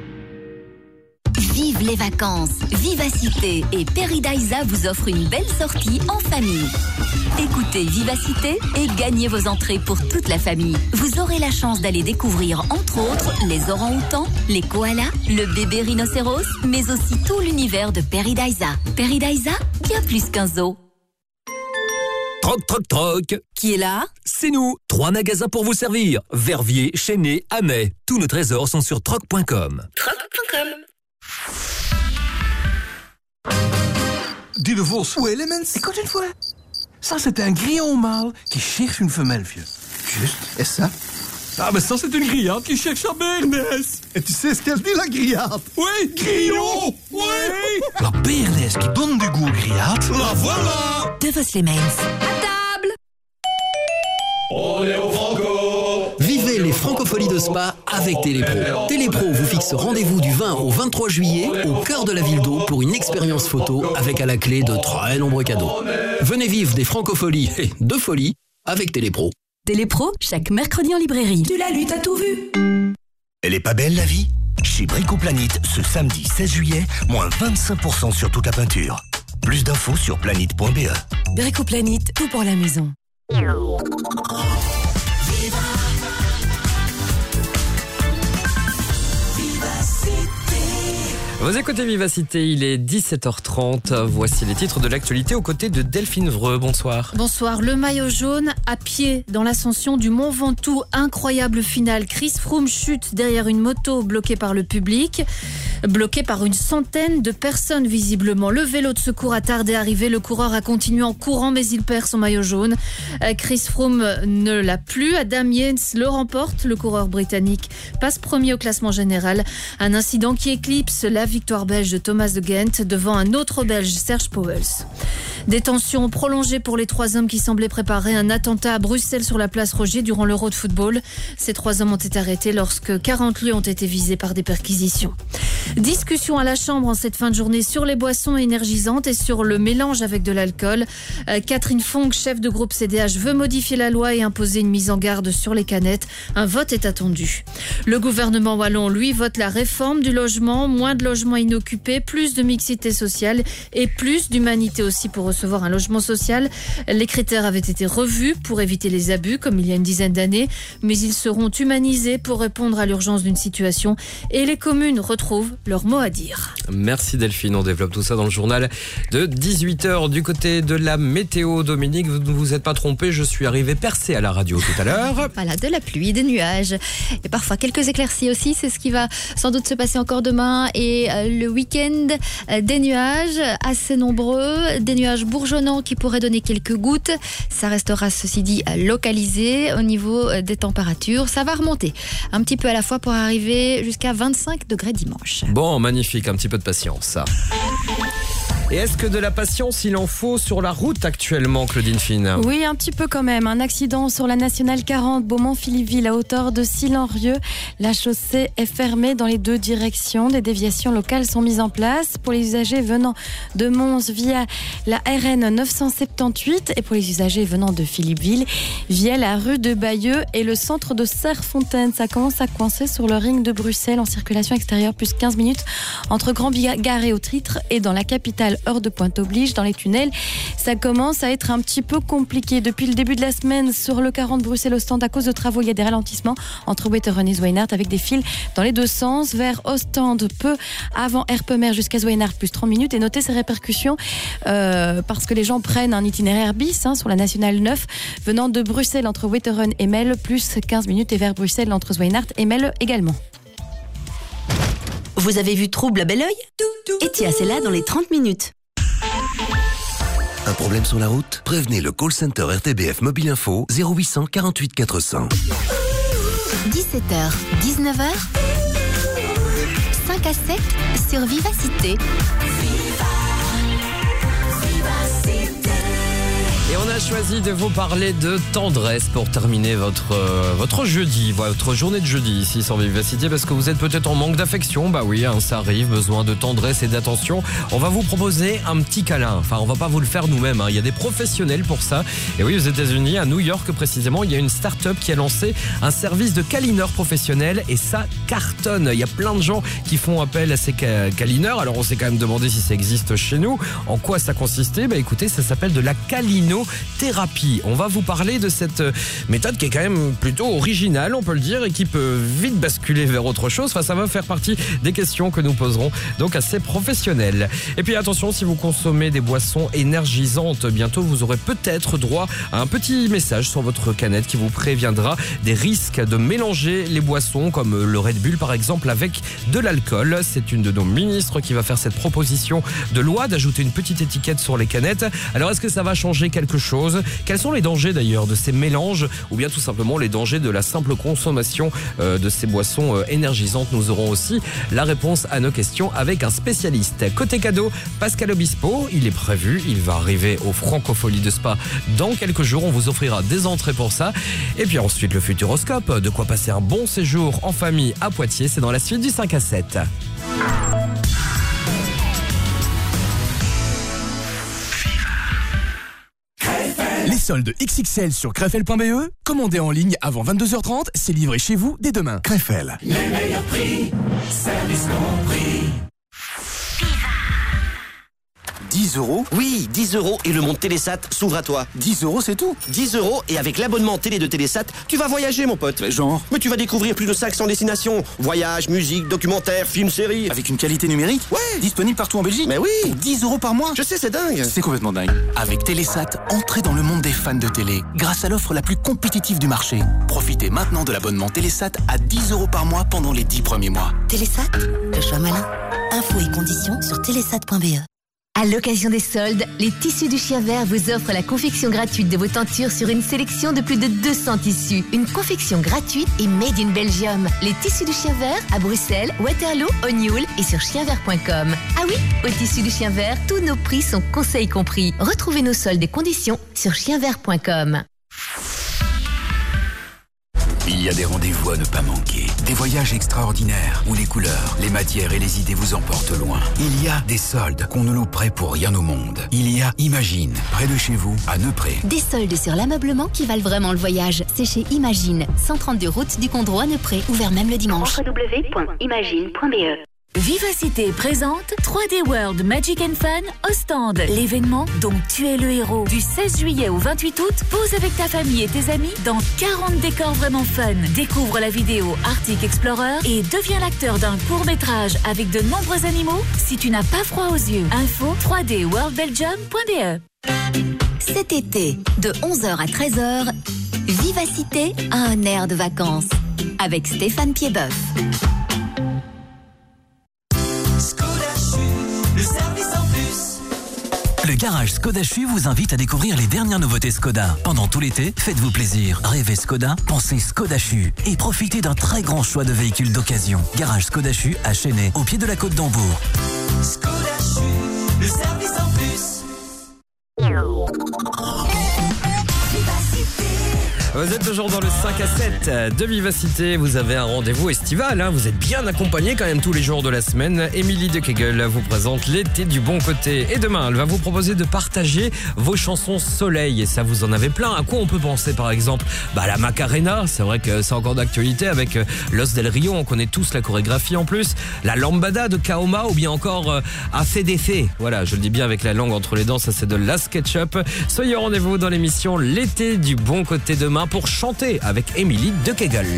Vive les vacances, Vivacité et Peridaisa vous offrent une belle sortie en famille. Écoutez Vivacité et gagnez vos entrées pour toute la famille. Vous aurez la chance d'aller découvrir entre autres les orang-outans, les koalas, le bébé rhinocéros, mais aussi tout l'univers de Peridaisa. Peridaisa, bien plus qu'un zoo. Troc, troc, troc. Qui est là ? C'est nous. Trois magasins pour vous servir. Verviers, Chesnay, Amay. Tous nos trésors sont sur troc point com. troc point com. Dis le Vos. Où est Elements? Écoute une fois. Ça, c'est un grillon mâle qui cherche une femelle, vieux. Juste. Et ça, Ah, mais ça, c'est une grillade qui cherche à Bernès. Et tu sais ce qu'elle dit, la grillade? Oui, grillon. Oui. La Bernès qui donne du goût aux grillades. La voilà. De Vos-les-Mens. À table. On est au Franco. Vivez les Francofolies de Spa avec Télépro. Télépro vous fixe rendez-vous du vingt au vingt-trois juillet au cœur de la ville d'Eau pour une expérience photo avec à la clé de très nombreux cadeaux. Venez vivre des Francofolies et de folie avec Télépro. Télépro, chaque mercredi en librairie. Tu l'as lu, t'as tout vu. Elle est pas belle la vie? Chez Bricoplanète, ce samedi seize juillet, moins vingt-cinq pour cent sur toute la peinture. Plus d'infos sur planète point b e. Bricoplanète, tout pour la maison. Vous écoutez Vivacité, il est dix-sept heures trente. Voici les titres de l'actualité aux côtés de Delphine Vreux. Bonsoir. Bonsoir. Le maillot jaune à pied dans l'ascension du Mont Ventoux. Incroyable finale. Chris Froome chute derrière une moto bloquée par le public. Bloqué par une centaine de personnes visiblement. Le vélo de secours a tardé à arriver. Le coureur a continué en courant mais il perd son maillot jaune. Chris Froome ne l'a plus. Adam Yates le remporte. Le coureur britannique passe premier au classement général. Un incident qui éclipse la victoire belge de Thomas de Gent devant un autre belge, Serge Pauwels. Des tensions prolongées pour les trois hommes qui semblaient préparer un attentat à Bruxelles sur la place Rogier durant l'Euro de football. Ces trois hommes ont été arrêtés lorsque quarante lieux ont été visés par des perquisitions. Discussion à la Chambre en cette fin de journée sur les boissons énergisantes et sur le mélange avec de l'alcool. Euh, Catherine Fonck, chef de groupe C D H, veut modifier la loi et imposer une mise en garde sur les canettes. Un vote est attendu. Le gouvernement wallon, lui, vote la réforme du logement, moins de logements inoccupés, plus de mixité sociale et plus d'humanité aussi pour recevoir un logement social. Les critères avaient été revus pour éviter les abus, comme il y a une dizaine d'années, mais ils seront humanisés pour répondre à l'urgence d'une situation et les communes retrouvent leur mot à dire. Merci Delphine, on développe tout ça dans le journal de dix-huit heures. Du côté de la météo, Dominique, vous ne vous êtes pas trompé, je suis arrivé percé à la radio tout à l'heure. Voilà, de la pluie, des nuages et parfois quelques éclaircies aussi, c'est ce qui va sans doute se passer encore demain et euh, le week-end, euh, des nuages assez nombreux, des nuages bourgeonnants qui pourraient donner quelques gouttes. Ça restera ceci dit localisé au niveau des températures. Ça va remonter un petit peu à la fois pour arriver jusqu'à vingt-cinq degrés dimanche. Bon, magnifique, un petit peu de patience. Et est-ce que de la patience il en faut sur la route actuellement, Claudine Fine? Oui, un petit peu quand même. Un accident sur la nationale quarante, Beaumont-Philippeville, à hauteur de Sillenrieux. La chaussée est fermée dans les deux directions. Des déviations locales sont mises en place pour les usagers venant de Mons via la R N neuf cent soixante-dix-huit et pour les usagers venant de Philippeville via la rue de Bayeux et le centre de Serrefontaine. Ça commence à coincer sur le ring de Bruxelles en circulation extérieure, plus quinze minutes entre Grand-Gare et Autritre et dans la capitale. Heure de pointe oblige dans les tunnels. Ça commence à être un petit peu compliqué. Depuis le début de la semaine, sur le quarante Bruxelles-Ostende, à cause de travaux, il y a des ralentissements entre Wetteren et Zwijnaert avec des fils dans les deux sens. Vers Ostende, peu avant Erpemer jusqu'à Zwijnaert, plus trente minutes. Et notez ces répercussions euh, parce que les gens prennent un itinéraire bis hein, sur la nationale neuf venant de Bruxelles entre Wetteren et Melle, plus quinze minutes et vers Bruxelles entre Zwijnaert et Melle également. Vous avez vu Trouble à bel oeil? Et tiens, c'est là dans les trente minutes. Un problème sur la route? Prévenez le call center R T B F Mobile Info zéro huit cent quarante-huit quatre cents. dix-sept heures, dix-neuf heures, cinq à sept sur Vivacité. Et on a choisi de vous parler de tendresse pour terminer votre, euh, votre jeudi, votre journée de jeudi ici sur Vivacité, parce que vous êtes peut-être en manque d'affection. Bah oui, hein, ça arrive, besoin de tendresse et d'attention. On va vous proposer un petit câlin. Enfin, on va pas vous le faire nous-mêmes, hein. Il y a des professionnels pour ça. Et oui, aux États-Unis, à New York précisément, il y a une start-up qui a lancé un service de câlineur professionnel et ça cartonne. Il y a plein de gens qui font appel à ces câlineurs. Alors on s'est quand même demandé si ça existe chez nous. En quoi ça consistait? Bah écoutez, ça s'appelle de la câlino thérapie. On va vous parler de cette méthode qui est quand même plutôt originale, on peut le dire, et qui peut vite basculer vers autre chose. Enfin, ça va faire partie des questions que nous poserons donc à ces professionnels. Et puis attention, si vous consommez des boissons énergisantes, bientôt vous aurez peut-être droit à un petit message sur votre canette qui vous préviendra des risques de mélanger les boissons comme le Red Bull par exemple avec de l'alcool. C'est une de nos ministres qui va faire cette proposition de loi d'ajouter une petite étiquette sur les canettes. Alors est-ce que ça va changer quelque quelque chose. Quels sont les dangers d'ailleurs de ces mélanges ou bien tout simplement les dangers de la simple consommation euh, de ces boissons euh, énergisantes? Nous aurons aussi la réponse à nos questions avec un spécialiste. Côté cadeau, Pascal Obispo, il est prévu, il va arriver au Francofolie de Spa dans quelques jours. On vous offrira des entrées pour ça. Et puis ensuite le Futuroscope, de quoi passer un bon séjour en famille à Poitiers, c'est dans la suite du cinq à sept. Les soldes X X L sur Crefel point B E, commandez en ligne avant vingt-deux heures trente, c'est livré chez vous dès demain. Crefel. Les meilleurs prix, service compris. dix euros? Oui, dix euros et le monde Télésat s'ouvre à toi. dix euros, c'est tout? dix euros et avec l'abonnement télé de Télésat, tu vas voyager, mon pote. Genre? Mais tu vas découvrir plus de cinq cents destinations. Voyages, musique, documentaires, films, séries. Avec une qualité numérique? Ouais. Disponible partout en Belgique? Mais oui. Pour dix euros par mois? Je sais, c'est dingue. C'est complètement dingue. Avec Télésat, entrez dans le monde des fans de télé grâce à l'offre la plus compétitive du marché. Profitez maintenant de l'abonnement Télésat à dix euros par mois pendant les dix premiers mois. Télésat, le choix malin. Infos et conditions sur télésat point B E. À l'occasion des soldes, les Tissus du Chien Vert vous offrent la confection gratuite de vos tentures sur une sélection de plus de deux cents tissus. Une confection gratuite et made in Belgium. Les Tissus du Chien Vert à Bruxelles, Waterloo, Ognoul et sur chien vert point com. Ah oui, aux Tissus du Chien Vert, tous nos prix sont conseils compris. Retrouvez nos soldes et conditions sur chien vert point com. Il y a des rendez-vous à ne pas manquer, des voyages extraordinaires où les couleurs, les matières et les idées vous emportent loin. Il y a des soldes qu'on ne louperait pour rien au monde. Il y a Imagine, près de chez vous, à Neupré. Des soldes sur l'ameublement qui valent vraiment le voyage. C'est chez Imagine, cent trente-deux route du Condroit à Neupré, ouvert même le dimanche. w w w point imagine point b e. Vivacité présente trois D World Magic and Fun Ostende. L'événement dont tu es le héros. Du seize juillet au vingt-huit août, pose avec ta famille et tes amis dans quarante décors vraiment fun. Découvre la vidéo Arctic Explorer et deviens l'acteur d'un court-métrage avec de nombreux animaux si tu n'as pas froid aux yeux. Info trois d world belgium point b e. Cet été, de onze heures à treize heures, Vivacité a un air de vacances avec Stéphane Piedboeuf. Le service en plus. Le garage Skoda Chu vous invite à découvrir les dernières nouveautés Skoda. Pendant tout l'été, faites-vous plaisir. Rêvez Skoda, pensez Skoda Chu et profitez d'un très grand choix de véhicules d'occasion. Garage Skoda Chu à Chênay, au pied de la côte d'Hambourg. Skoda Chu, le service en plus. Vous êtes toujours dans le cinq à sept de Vivacité. Vous avez un rendez-vous estival, hein. Vous êtes bien accompagnés quand même tous les jours de la semaine. Émilie de Kegel vous présente l'été du bon côté. Et demain, elle va vous proposer de partager vos chansons soleil. Et ça, vous en avez plein. À quoi on peut penser par exemple? Bah, la Macarena, c'est vrai que c'est encore d'actualité avec Los del Rio. On connaît tous la chorégraphie en plus. La Lambada de Kaoma ou bien encore euh, A C D C. Voilà, je le dis bien avec la langue entre les dents, ça c'est de la SketchUp. Soyez au rendez-vous dans l'émission L'été du bon côté demain pour chanter avec Émilie de Kegel.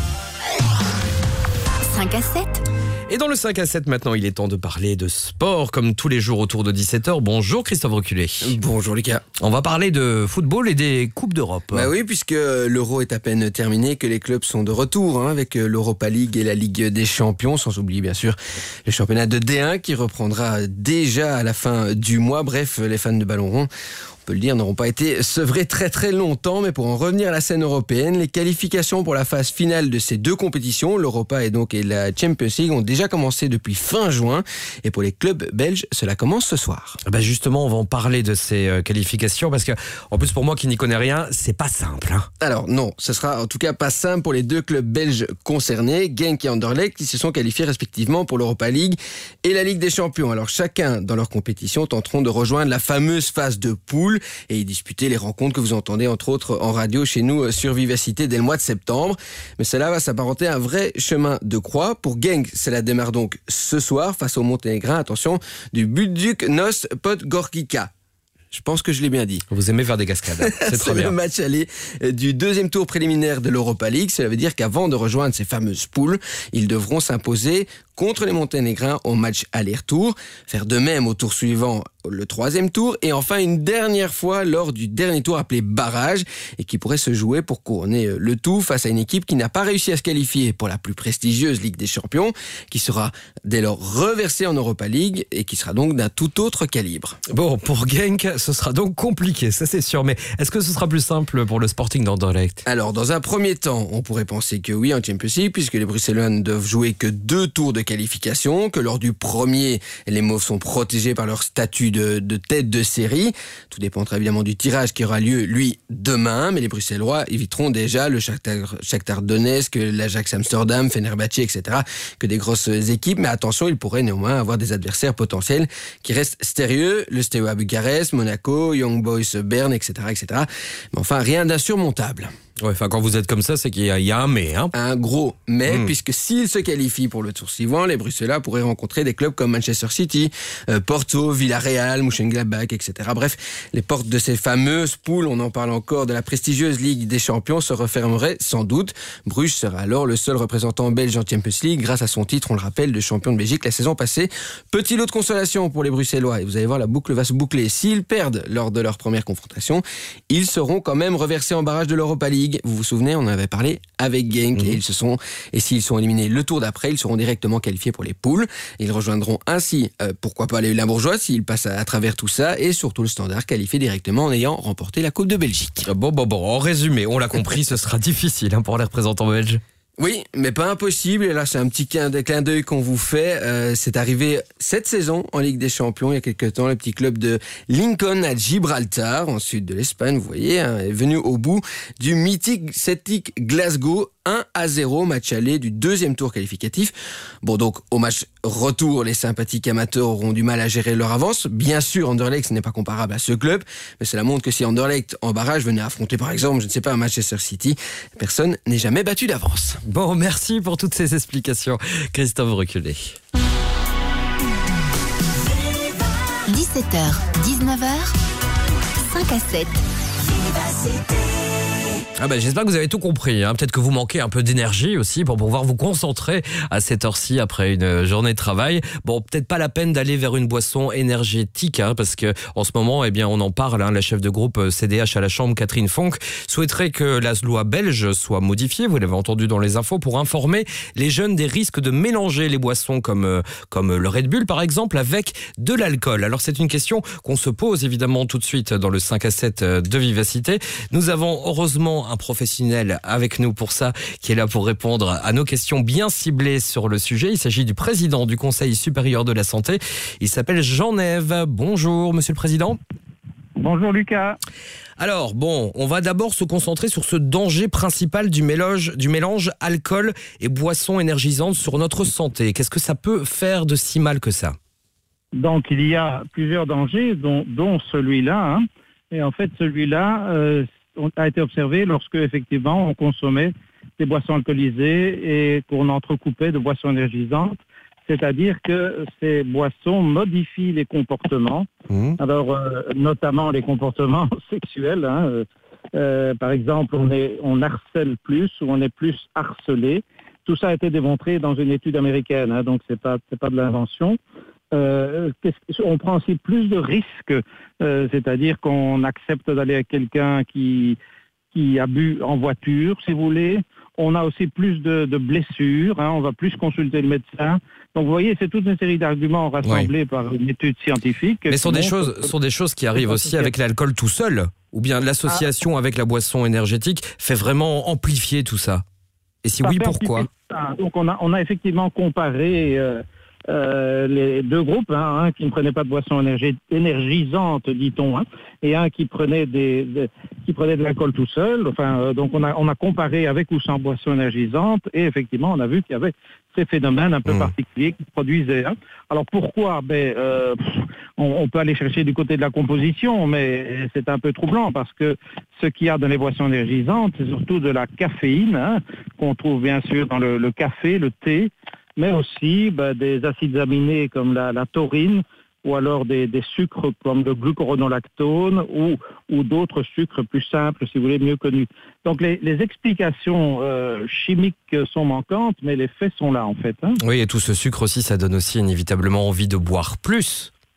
cinq à sept. Et dans le cinq à sept maintenant, il est temps de parler de sport comme tous les jours autour de dix-sept heures. Bonjour Christophe Reculé. Bonjour Lucas. On va parler de football et des Coupes d'Europe. Bah oui, puisque l'Euro est à peine terminé, que les clubs sont de retour hein, avec l'Europa League et la Ligue des Champions, sans oublier bien sûr le championnat de D un qui reprendra déjà à la fin du mois. Bref, les fans de ballon rond, on peut le dire, n'auront pas été sevrés très très longtemps, mais pour en revenir à la scène européenne, les qualifications pour la phase finale de ces deux compétitions, l'Europa et donc et la Champions League, ont déjà commencé depuis fin juin. Et pour les clubs belges, cela commence ce soir. Bah justement, on va en parler de ces qualifications parce que, en plus pour moi qui n'y connais rien, c'est pas simple. Hein. Alors non, ce sera en tout cas pas simple pour les deux clubs belges concernés, Genk et Anderlecht, qui se sont qualifiés respectivement pour l'Europa League et la Ligue des Champions. Alors chacun dans leur compétition tenteront de rejoindre la fameuse phase de poule et y disputer les rencontres que vous entendez entre autres en radio chez nous sur Vivacité dès le mois de septembre. Mais cela va s'apparenter à un vrai chemin de croix. Pour Genk, cela démarre donc ce soir face au Monténégrin, attention, du Buduc Nos Podgorica. Je pense que je l'ai bien dit. Vous aimez faire des cascades, c'est très bien. C'est le match aller du deuxième tour préliminaire de l'Europa League. Cela veut dire qu'avant de rejoindre ces fameuses poules, ils devront s'imposer contre les Monténégrins au match aller-retour. Faire de même au tour suivant le troisième tour et enfin une dernière fois lors du dernier tour appelé barrage et qui pourrait se jouer pour couronner le tout face à une équipe qui n'a pas réussi à se qualifier pour la plus prestigieuse Ligue des Champions, qui sera dès lors reversée en Europa League et qui sera donc d'un tout autre calibre. Bon, pour Genk, ce sera donc compliqué, ça c'est sûr, mais est-ce que ce sera plus simple pour le Sporting d'Anderlecht ? Alors, dans un premier temps, on pourrait penser que oui en Champions League, puisque les Bruxellois ne doivent jouer que deux tours de qualification, que lors du premier, les Mauves sont protégés par leur statut de, de tête de série. Tout dépendra évidemment du tirage qui aura lieu, lui, demain, mais les Bruxellois éviteront déjà le Shakhtar, Shakhtar Donetsk, l'Ajax Amsterdam, Fenerbahçe, et cetera, que des grosses équipes, mais attention, ils pourraient néanmoins avoir des adversaires potentiels qui restent sérieux, le Steaua Bucarest, Monaco, Young Boys Berne, et cetera, et cetera. Mais enfin, rien d'insurmontable. Ouais, enfin, quand vous êtes comme ça, c'est qu'il y a, il y a un mais, hein. Un gros mais, mmh. puisque s'ils se qualifient pour le tour suivant, les Bruxellois pourraient rencontrer des clubs comme Manchester City, euh, Porto, Villarreal, Mönchengladbach, et cetera. Bref, les portes de ces fameuses poules, on en parle encore, de la prestigieuse Ligue des Champions se refermeraient sans doute. Bruges sera alors le seul représentant belge en Champions League grâce à son titre, on le rappelle, de champion de Belgique la saison passée. Petit lot de consolation pour les Bruxellois, et vous allez voir, la boucle va se boucler. S'ils perdent lors de leur première confrontation, ils seront quand même reversés en barrage de l'Europa League. Vous vous souvenez, on en avait parlé avec Genk, mmh. et ils se sont, et s'ils sont éliminés le tour d'après, ils seront directement qualifiés pour les poules. Ils rejoindront ainsi, euh, pourquoi pas les Limbourgeois s'ils passent à, à travers tout ça, et surtout le Standard qualifié directement en ayant remporté la Coupe de Belgique. Bon, bon, bon, en résumé, on l'a compris, ce sera difficile hein, pour les représentants belges. Oui, mais pas impossible. Et là, c'est un petit clin d'œil qu'on vous fait. Euh, c'est arrivé cette saison en Ligue des Champions. Il y a quelques temps, le petit club de Lincoln à Gibraltar, en sud de l'Espagne, vous voyez, hein, est venu au bout du mythique Celtic Glasgow. un à zéro, match aller du deuxième tour qualificatif. Bon, donc, au match retour, les sympathiques amateurs auront du mal à gérer leur avance. Bien sûr, Anderlecht, ce n'est pas comparable à ce club, mais cela montre que si Anderlecht, en barrage, venait affronter, par exemple, je ne sais pas, un Manchester City, personne n'est jamais battu d'avance. Bon, merci pour toutes ces explications, Christophe Reculé. dix-sept heures, dix-neuf heures, cinq à sept. Ah ben, j'espère que vous avez tout compris, hein. Peut-être que vous manquez un peu d'énergie aussi pour pouvoir vous concentrer à cette heure-ci après une journée de travail. Bon, peut-être pas la peine d'aller vers une boisson énergétique, hein, parce que en ce moment, eh bien, on en parle, hein, la chef de groupe C D H à la Chambre, Catherine Fonck, souhaiterait que la loi belge soit modifiée, vous l'avez entendu dans les infos, pour informer les jeunes des risques de mélanger les boissons comme, comme le Red Bull, par exemple, avec de l'alcool. Alors, c'est une question qu'on se pose évidemment tout de suite dans le cinq à sept de Vivacité. Nous avons heureusement un professionnel avec nous pour ça, qui est là pour répondre à nos questions bien ciblées sur le sujet. Il s'agit du président du Conseil supérieur de la santé. Il s'appelle Jean-Nève. Bonjour, monsieur le président. Bonjour, Lucas. Alors, bon, on va d'abord se concentrer sur ce danger principal du mélange, du mélange alcool et boissons énergisantes sur notre santé. Qu'est-ce que ça peut faire de si mal que ça ? Donc, il y a plusieurs dangers, dont, dont celui-là. Hein. Et en fait, celui-là euh, a été observé lorsque, effectivement, on consommait des boissons alcoolisées et qu'on entrecoupait de boissons énergisantes. C'est-à-dire que ces boissons modifient les comportements. Mmh. Alors, euh, notamment les comportements sexuels. Hein. Euh, euh, par exemple, on, est, on harcèle plus ou on est plus harcelé. Tout ça a été démontré dans une étude américaine, hein, donc c'est pas, c'est pas de l'invention. Euh, on prend aussi plus de risques, euh, c'est-à-dire qu'on accepte d'aller avec quelqu'un qui, qui a bu en voiture, si vous voulez. On a aussi plus de, de blessures, hein, on va plus consulter le médecin. Donc vous voyez, c'est toute une série d'arguments rassemblés oui. par une étude scientifique. Mais ce sont des choses, sont des choses qui arrivent aussi avec l'alcool tout seul, ou bien l'association ah. avec la boisson énergétique fait vraiment amplifier tout ça. Et si ça oui, pourquoi ? Donc on a, on a effectivement comparé euh, euh, les deux groupes, hein, un qui ne prenait pas de boisson énergi- énergisante, dit-on, hein, et un qui prenait des, des qui prenait de l'alcool tout seul. Enfin, euh, donc on a on a comparé avec ou sans boisson énergisante, et effectivement on a vu qu'il y avait ces phénomènes un peu mmh. particuliers qui se produisaient. Hein. Alors pourquoi ? Ben, euh, on, on peut aller chercher du côté de la composition, mais c'est un peu troublant parce que ce qu'il y a dans les boissons énergisantes, c'est surtout de la caféine, hein, qu'on trouve bien sûr dans le, le café, le thé, mais aussi ben, des acides aminés comme la, la taurine, ou alors des, des sucres comme le glucuronolactone ou, ou d'autres sucres plus simples, si vous voulez, mieux connus. Donc les, les explications euh, chimiques sont manquantes, mais les faits sont là en fait. Hein. Oui, et tout ce sucre aussi, ça donne aussi inévitablement envie de boire plus.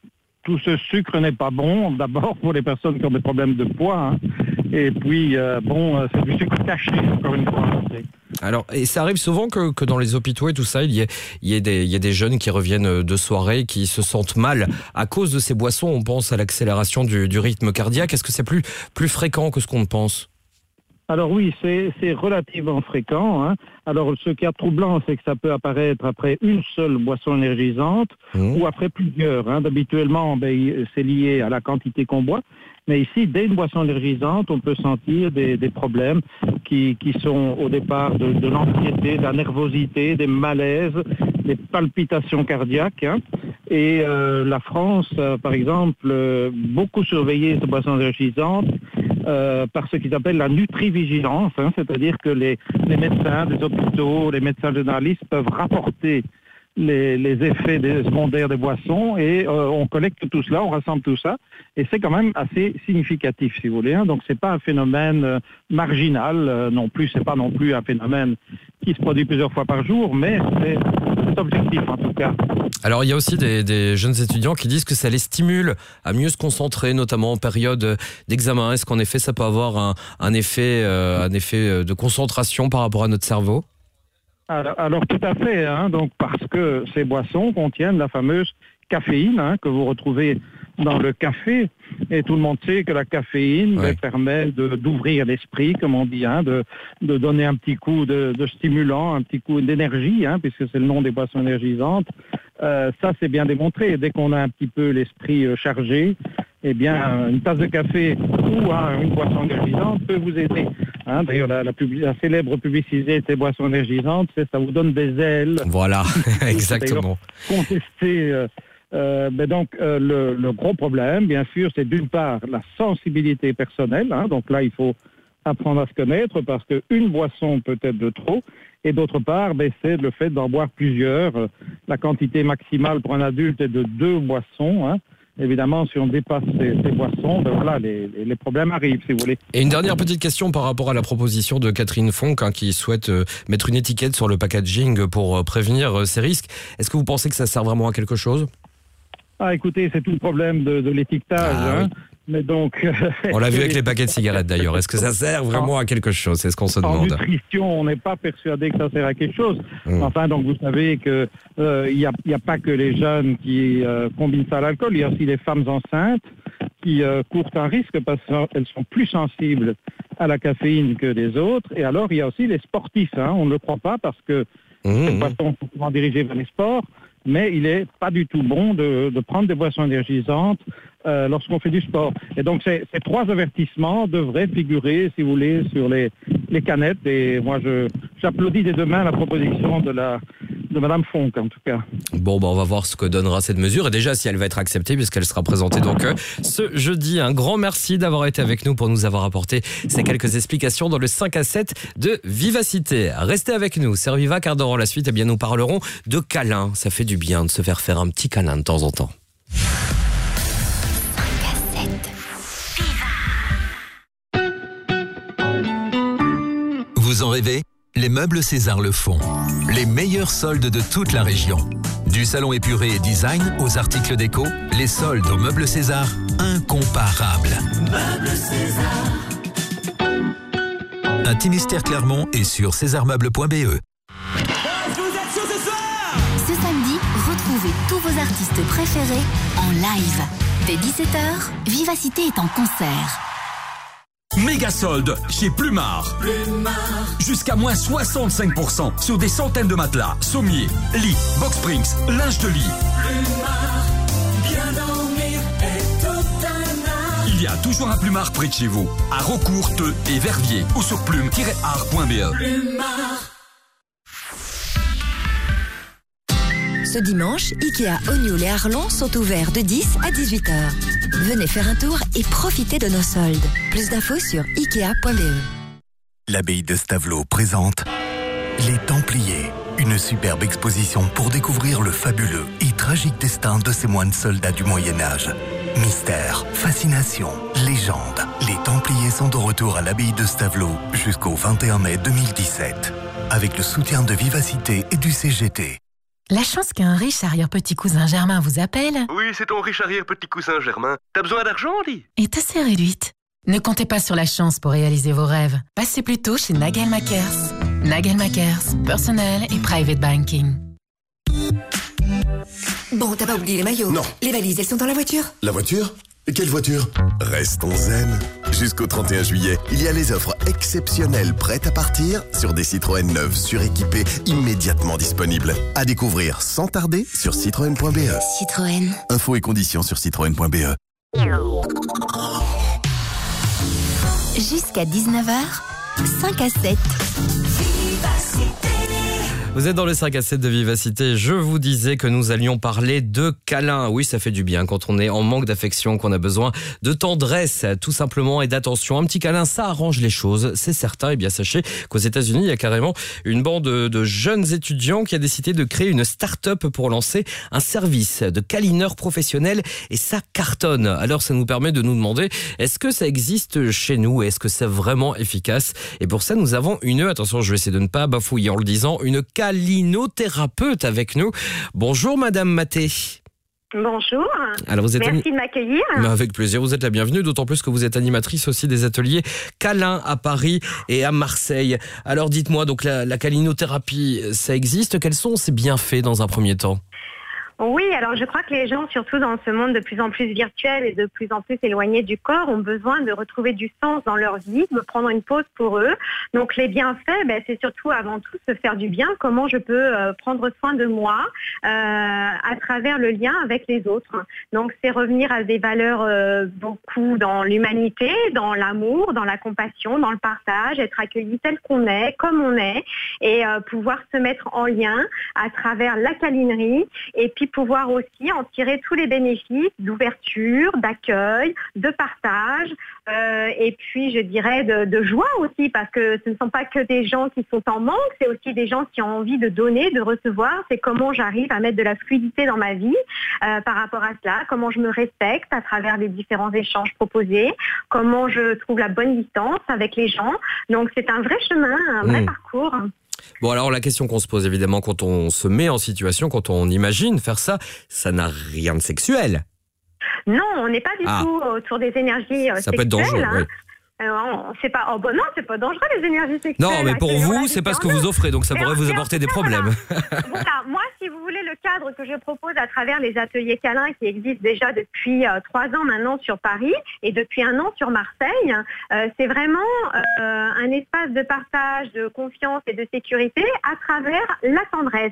tout ce sucre n'est pas bon, d'abord pour les personnes qui ont des problèmes de poids, hein. Et puis, euh, bon, euh, c'est du sucre caché, encore une fois. C'est... Alors, et ça arrive souvent que, que dans les hôpitaux et tout ça, il y, ait, il, y ait des, il y ait des jeunes qui reviennent de soirée, qui se sentent mal à cause de ces boissons. On pense à l'accélération du, du rythme cardiaque. Est-ce que c'est plus, plus fréquent que ce qu'on pense ? Alors oui, c'est, c'est relativement fréquent, hein. Alors ce qui est troublant, c'est que ça peut apparaître après une seule boisson énergisante mmh. ou après plusieurs, hein. Habituellement, ben, c'est lié à la quantité qu'on boit. Mais ici, dès une boisson énergisante, on peut sentir des, des problèmes qui, qui sont au départ de, de l'anxiété, de la nervosité, des malaises, des palpitations cardiaques, hein. Et euh, la France, euh, par exemple, euh, beaucoup surveillé ces boissons énergisantes euh, par ce qu'ils appellent la nutrivigilance, hein, c'est-à-dire que les, les médecins des hôpitaux, les médecins généralistes peuvent rapporter les, les effets des secondaires des boissons et euh, on collecte tout cela, on rassemble tout ça et c'est quand même assez significatif, si vous voulez, hein. Donc c'est pas un phénomène euh, marginal euh, non plus, c'est pas non plus un phénomène qui se produit plusieurs fois par jour, mais c'est, c'est objectif en tout cas. Alors il y a aussi des, des jeunes étudiants qui disent que ça les stimule à mieux se concentrer, notamment en période d'examen. Est-ce qu'en effet ça peut avoir un, un, effet, euh, un effet de concentration par rapport à notre cerveau ? Alors, alors tout à fait, hein, donc parce que ces boissons contiennent la fameuse caféine, hein, que vous retrouvez dans le café, et tout le monde sait que la caféine ouais. permet de, d'ouvrir l'esprit, comme on dit, hein, de, de donner un petit coup de, de stimulant, un petit coup d'énergie, hein, puisque c'est le nom des boissons énergisantes. Euh, ça, c'est bien démontré. Dès qu'on a un petit peu l'esprit euh, chargé, eh bien, une tasse de café ou hein, une boisson énergisante peut vous aider. Hein, d'ailleurs, la, la, publi- la célèbre publicité des boissons énergisantes, c'est ça vous donne des ailes. Voilà, exactement. Contesté. Euh, euh, mais donc, euh, le, le gros problème, bien sûr, c'est d'une part la sensibilité personnelle. Hein, donc là, il faut apprendre à se connaître parce qu'une boisson peut être de trop. Et d'autre part, ben, c'est le fait d'en boire plusieurs. La quantité maximale pour un adulte est de deux boissons. Hein. Évidemment, si on dépasse ces, ces boissons, ben voilà, les, les problèmes arrivent, si vous voulez. Et une dernière petite question par rapport à la proposition de Catherine Fonck, hein, qui souhaite euh, mettre une étiquette sur le packaging pour euh, prévenir euh, ces risques. Est-ce que vous pensez que ça sert vraiment à quelque chose ? Ah, écoutez, c'est tout le problème de, de l'étiquetage. Ah, hein. Oui. Mais donc, on l'a vu avec les paquets de cigarettes d'ailleurs. Est-ce que ça sert vraiment à quelque chose ? C'est ce qu'on se demande. En nutrition, on n'est pas persuadé que ça sert à quelque chose. Mmh. Enfin, donc vous savez que il euh, n'y a, y a pas que les jeunes qui euh, combinent ça à l'alcool. Il y a aussi les femmes enceintes qui euh, courent un risque parce qu'elles sont plus sensibles à la caféine que les autres. Et alors, il y a aussi les sportifs. Hein. On ne le croit pas parce que mmh. ces boissons sont souvent dirigées vers les sports. Mais il n'est pas du tout bon de, de prendre des boissons énergisantes euh, lorsqu'on fait du sport. Et donc, ces, ces trois avertissements devraient figurer, si vous voulez, sur les, les canettes. Et moi, je, j'applaudis dès demain la proposition de, la, de Madame Fonck, en tout cas. Bon, bah, on va voir ce que donnera cette mesure. Et déjà, si elle va être acceptée, puisqu'elle sera présentée donc euh, ce jeudi. Un grand merci d'avoir été avec nous pour nous avoir apporté ces quelques explications dans le cinq à sept de Vivacité. Restez avec nous, Serviva, car dans la suite, eh bien, nous parlerons de câlins. Ça fait du bien de se faire faire un petit câlin de temps en temps. Vous en rêvez ? Les meubles César le font. Les meilleurs soldes de toute la région. Du salon épuré et design aux articles déco, les soldes aux meubles César, incomparables. Meubles César. Intimistère Clermont est sur césarmeubles point b e. Ce samedi, retrouvez tous vos artistes préférés en live. Dès dix-sept heures, Vivacité est en concert. Méga solde chez Plumard. Plumard. Jusqu'à moins soixante-cinq pour cent sur des centaines de matelas, sommiers, lits, box springs, linge de lit. Plumard. Bien dormir est tout un art. Il y a toujours un Plumard près de chez vous, à Rocourt, Teux et Verviers, ou sur plume tiret art point b e. Plumard. Ce dimanche, Ikea Ognoul et Arlon sont ouverts de dix à dix-huit heures. Venez faire un tour et profitez de nos soldes. Plus d'infos sur ikea point b e. L'abbaye de Stavelot présente Les Templiers, une superbe exposition pour découvrir le fabuleux et tragique destin de ces moines soldats du Moyen-Âge. Mystère, fascination, légende. Les Templiers sont de retour à l'abbaye de Stavelot jusqu'au vingt et un mai deux mille dix-sept. Avec le soutien de Vivacité et du C G T. La chance qu'un riche arrière-petit cousin Germain vous appelle Oui, c'est ton riche arrière-petit cousin Germain. T'as besoin d'argent, dis? est assez réduite. Ne comptez pas sur la chance pour réaliser vos rêves. Passez plutôt chez Nagel Makers. Nagel Makers, personnel et private banking. Bon, t'as pas oublié les maillots? Non. Les valises, elles sont dans la voiture? La voiture? Quelle voiture? Restons zen. Jusqu'au trente et un juillet, il y a les offres exceptionnelles prêtes à partir sur des Citroën neuves suréquipées immédiatement disponibles. À découvrir sans tarder sur citroën point b e. Citroën. Infos et conditions sur citroën point b e. Jusqu'à dix-neuf heures, cinq à sept. Vous êtes dans le cinq à sept de Vivacité. Je vous disais que nous allions parler de câlins. Oui, ça fait du bien quand on est en manque d'affection, qu'on a besoin de tendresse, tout simplement, et d'attention. Un petit câlin, ça arrange les choses, c'est certain. Et bien, sachez qu'aux États-Unis, il y a carrément une bande de, de jeunes étudiants qui a décidé de créer une start-up pour lancer un service de câlineurs professionnels, et ça cartonne. Alors, ça nous permet de nous demander, est-ce que ça existe chez nous? Est-ce que c'est vraiment efficace? Et pour ça, nous avons une, attention, je vais essayer de ne pas bafouiller en le disant, une câlinothérapeute avec nous. Bonjour Madame Maté. Bonjour. Alors vous êtes Merci ani- de m'accueillir. Mais avec plaisir, vous êtes la bienvenue, d'autant plus que vous êtes animatrice aussi des ateliers câlins à Paris et à Marseille. Alors dites-moi, donc la, la câlinothérapie, ça existe? Quels sont ses bienfaits dans un premier temps? Oui, alors je crois que les gens, surtout dans ce monde de plus en plus virtuel et de plus en plus éloigné du corps, ont besoin de retrouver du sens dans leur vie, de prendre une pause pour eux. Donc les bienfaits, ben, c'est surtout avant tout se faire du bien. Comment je peux euh, prendre soin de moi euh, à travers le lien avec les autres. Donc c'est revenir à des valeurs euh, beaucoup dans l'humanité, dans l'amour, dans la compassion, dans le partage, être accueilli tel qu'on est, comme on est, et euh, pouvoir se mettre en lien à travers la câlinerie, et puis pouvoir aussi en tirer tous les bénéfices d'ouverture, d'accueil, de partage, euh, et puis je dirais de, de joie aussi, parce que ce ne sont pas que des gens qui sont en manque, c'est aussi des gens qui ont envie de donner, de recevoir. C'est comment j'arrive à mettre de la fluidité dans ma vie euh, par rapport à cela, comment je me respecte à travers les différents échanges proposés, comment je trouve la bonne distance avec les gens. Donc c'est un vrai chemin, un vrai Mmh. parcours. Bon, alors la question qu'on se pose évidemment quand on se met en situation, quand on imagine faire ça, ça n'a rien de sexuel. Non, on n'est pas du Ah. tout autour des énergies euh, Ça sexuelles. peut être dangereux, hein. oui. Euh, on- c'est pas, oh, bon, non, c'est pas dangereux les énergies sexuelles. Non, mais pour Accueillons la vous, c'est pas ce que différence. vous offrez, donc ça Mais pourrait en- vous mais en apporter tout des cas, problèmes. Voilà, moi, si vous voulez, le cadre que je propose à travers les ateliers câlins qui existent déjà depuis euh, trois ans maintenant sur Paris et depuis un an sur Marseille, euh, c'est vraiment euh, un espace de partage, de confiance et de sécurité à travers la tendresse.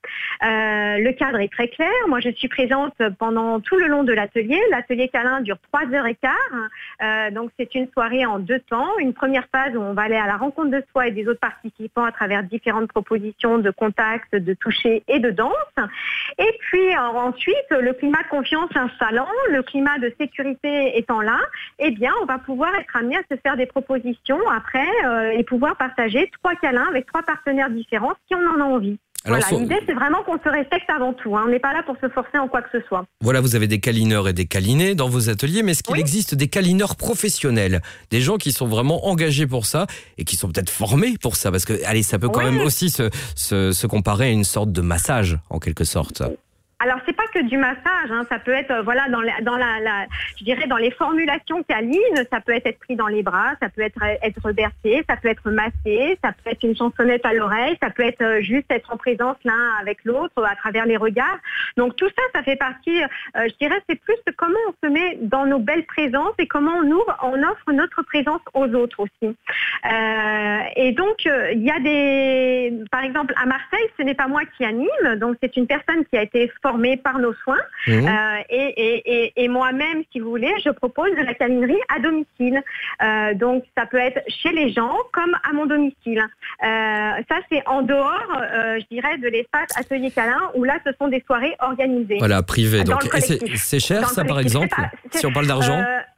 Euh, le cadre est très clair. Moi, je suis présente pendant tout le long de l'atelier. L'atelier câlin dure trois heures et quart. Euh, donc, c'est une soirée en deux temps. Une première phase où on va aller à la rencontre de soi et des autres participants à travers différentes propositions de contact, de toucher et de danse. Et puis euh, ensuite, le climat de confiance s'installant, le climat de sécurité étant là, eh bien, on va pouvoir être amené à se faire des propositions après euh, et pouvoir partager trois câlins avec trois partenaires différents si on en a envie. Alors, Voilà, so- l'idée, c'est vraiment qu'on se respecte avant tout. Hein. On n'est pas là pour se forcer en quoi que ce soit. Voilà, vous avez des câlineurs et des câlinés dans vos ateliers, mais est-ce qu'il existe des câlineurs professionnels? Des gens qui sont vraiment engagés pour ça et qui sont peut-être formés pour ça? Parce que, allez, ça peut quand Oui. même aussi se, se, se comparer à une sorte de massage, en quelque sorte. Alors c'est pas que du massage, hein. Ça peut être euh, voilà dans la, dans la, la je dirais dans les formulations câlines, ça peut être être pris dans les bras, ça peut être être bercé, ça peut être massé, ça peut être une chansonnette à l'oreille, ça peut être euh, juste être en présence l'un avec l'autre à travers les regards. Donc tout ça, ça fait partie. Euh, je dirais c'est plus de comment on se met dans nos belles présences et comment on ouvre, on offre notre présence aux autres aussi. Euh, et donc euh, il y a des, par exemple à Marseille, ce n'est pas moi qui anime, donc c'est une personne qui a été formée par nos soins. Mmh. Euh, et, et, et, et moi-même, si vous voulez, je propose de la câlinerie à domicile. Euh, donc, ça peut être chez les gens comme à mon domicile. Euh, ça, c'est en dehors, euh, je dirais, de l'espace atelier câlin où là, ce sont des soirées organisées. Voilà, privé. Dans Donc, le et c'est collectif. c'est cher, Dans le ça, par collectif. exemple, C'est pas- c'est- si on parle d'argent? euh,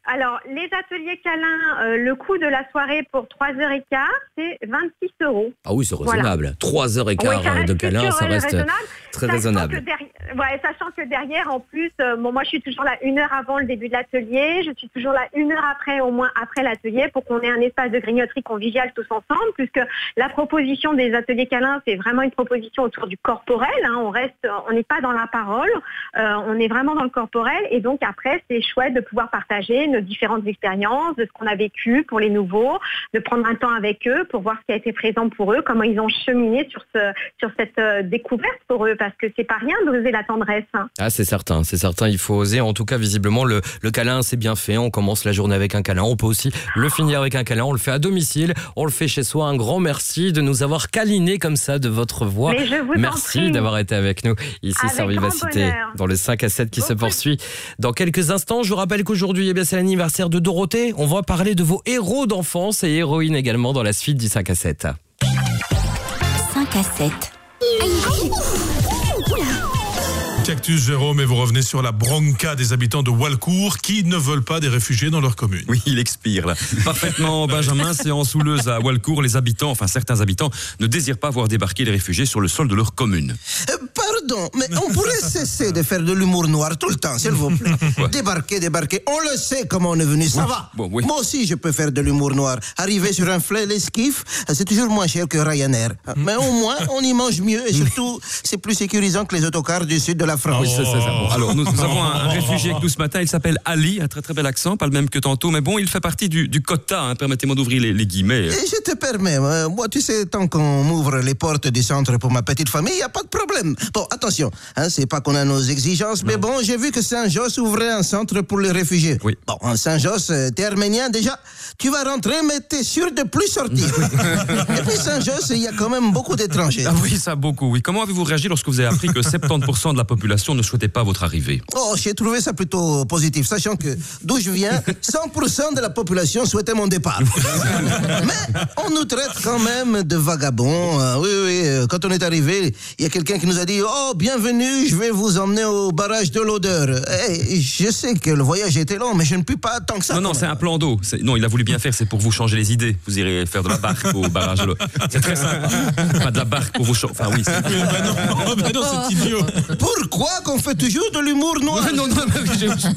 Alors, les ateliers câlins, euh, le coût de la soirée pour trois heures quinze, c'est vingt-six euros. Ah oui, c'est raisonnable. Voilà. trois heures quinze Oui, ça reste de câlin, toujours, ça euh, reste raisonnable. très Sachant raisonnable. que derrière, ouais, sachant que derrière, en plus, euh, bon, moi je suis toujours là une heure avant le début de l'atelier, je suis toujours là une heure après, au moins après l'atelier, pour qu'on ait un espace de grignoterie convivial tous ensemble, puisque la proposition des ateliers câlins, c'est vraiment une proposition autour du corporel. Hein, on reste, on n'est pas dans la parole, euh, on est vraiment dans le corporel, et donc après, c'est chouette de pouvoir partager nos différentes expériences, de ce qu'on a vécu pour les nouveaux, de prendre un temps avec eux pour voir ce qui a été présent pour eux, comment ils ont cheminé sur ce, sur cette euh, découverte pour eux, parce que c'est pas rien d'oser la tendresse. Hein. Ah, c'est certain, c'est certain, il faut oser. En tout cas, visiblement, le, le câlin, c'est bien fait. On commence la journée avec un câlin. On peut aussi le finir avec un câlin. On le fait à domicile, on le fait chez soi. Un grand merci de nous avoir câliné comme ça de votre voix. Mais je vous en Merci prie. d'avoir été avec nous ici Avec sur grand Vivacité, bonheur. dans le cinq à sept qui se poursuit dans quelques instants. Je vous rappelle qu'aujourd'hui, eh bien, c'est l'anniversaire de Dorothée. On va parler de vos héros d'enfance et héroïnes également dans la suite du cinq à sept. cinq à sept. Cactus Jérôme, et vous revenez sur la bronca des habitants de Walcourt qui ne veulent pas des réfugiés dans leur commune. Oui, il expire là. Parfaitement, Benjamin, c'est en Souleuse à Walcourt. Les habitants, enfin certains habitants, ne désirent pas voir débarquer les réfugiés sur le sol de leur commune. Euh, pardon, mais on pourrait cesser de faire de l'humour noir tout le temps, s'il vous plaît. Ouais. Débarquer, débarquer, on le sait comment on est venu, ça Oui. va. Bon, oui. Moi aussi, je peux faire de l'humour noir. Arriver sur un flail esquif, c'est toujours moins cher que Ryanair. Mais au moins, on y mange mieux et surtout, c'est plus sécurisant que les autocars du sud de la France. Oui, c'est ça. Bon, alors, nous, nous avons un, un réfugié avec nous ce matin. Il s'appelle Ali, un très très bel accent, pas le même que tantôt, mais bon, il fait partie du, du quota. Hein, permettez-moi d'ouvrir les, les guillemets. Et je te permets, euh, moi, tu sais, tant qu'on m'ouvre les portes du centre pour ma petite famille, il n'y a pas de problème. Bon, attention, hein, c'est pas qu'on a nos exigences, mais bon, j'ai vu que Saint-Josse ouvrait un centre pour les réfugiés. Oui. Bon, en Saint-Josse, euh, t'es arménien, déjà, tu vas rentrer, mais t'es sûr de plus sortir. Et puis Saint-Josse, il y a quand même beaucoup d'étrangers. Ah oui, ça beaucoup, oui. Comment avez-vous réagi lorsque vous avez appris que soixante-dix pour cent de la population ne souhaitait pas votre arrivée? Oh, j'ai trouvé ça plutôt positif, sachant que d'où je viens, cent pour cent de la population souhaitait mon départ. Mais on nous traite quand même de vagabonds. Euh, oui, oui, euh, quand on est arrivé, il y a quelqu'un qui nous a dit « Oh, bienvenue, je vais vous emmener au barrage de l'odeur. » Eh, je sais que le voyage était long, mais je ne puis pas tant que ça. Non, non, c'est un plan d'eau. C'est- Non, il a voulu bien faire, c'est pour vous changer les idées. Vous irez faire de la barque au barrage de l'eau. C'est très sympa. Pas de la barque pour vous changer. Enfin, oui. c'est- Oh, bah non, c'est idiot. Pourquoi qu'on fait toujours de l'humour noir? Non, non, mais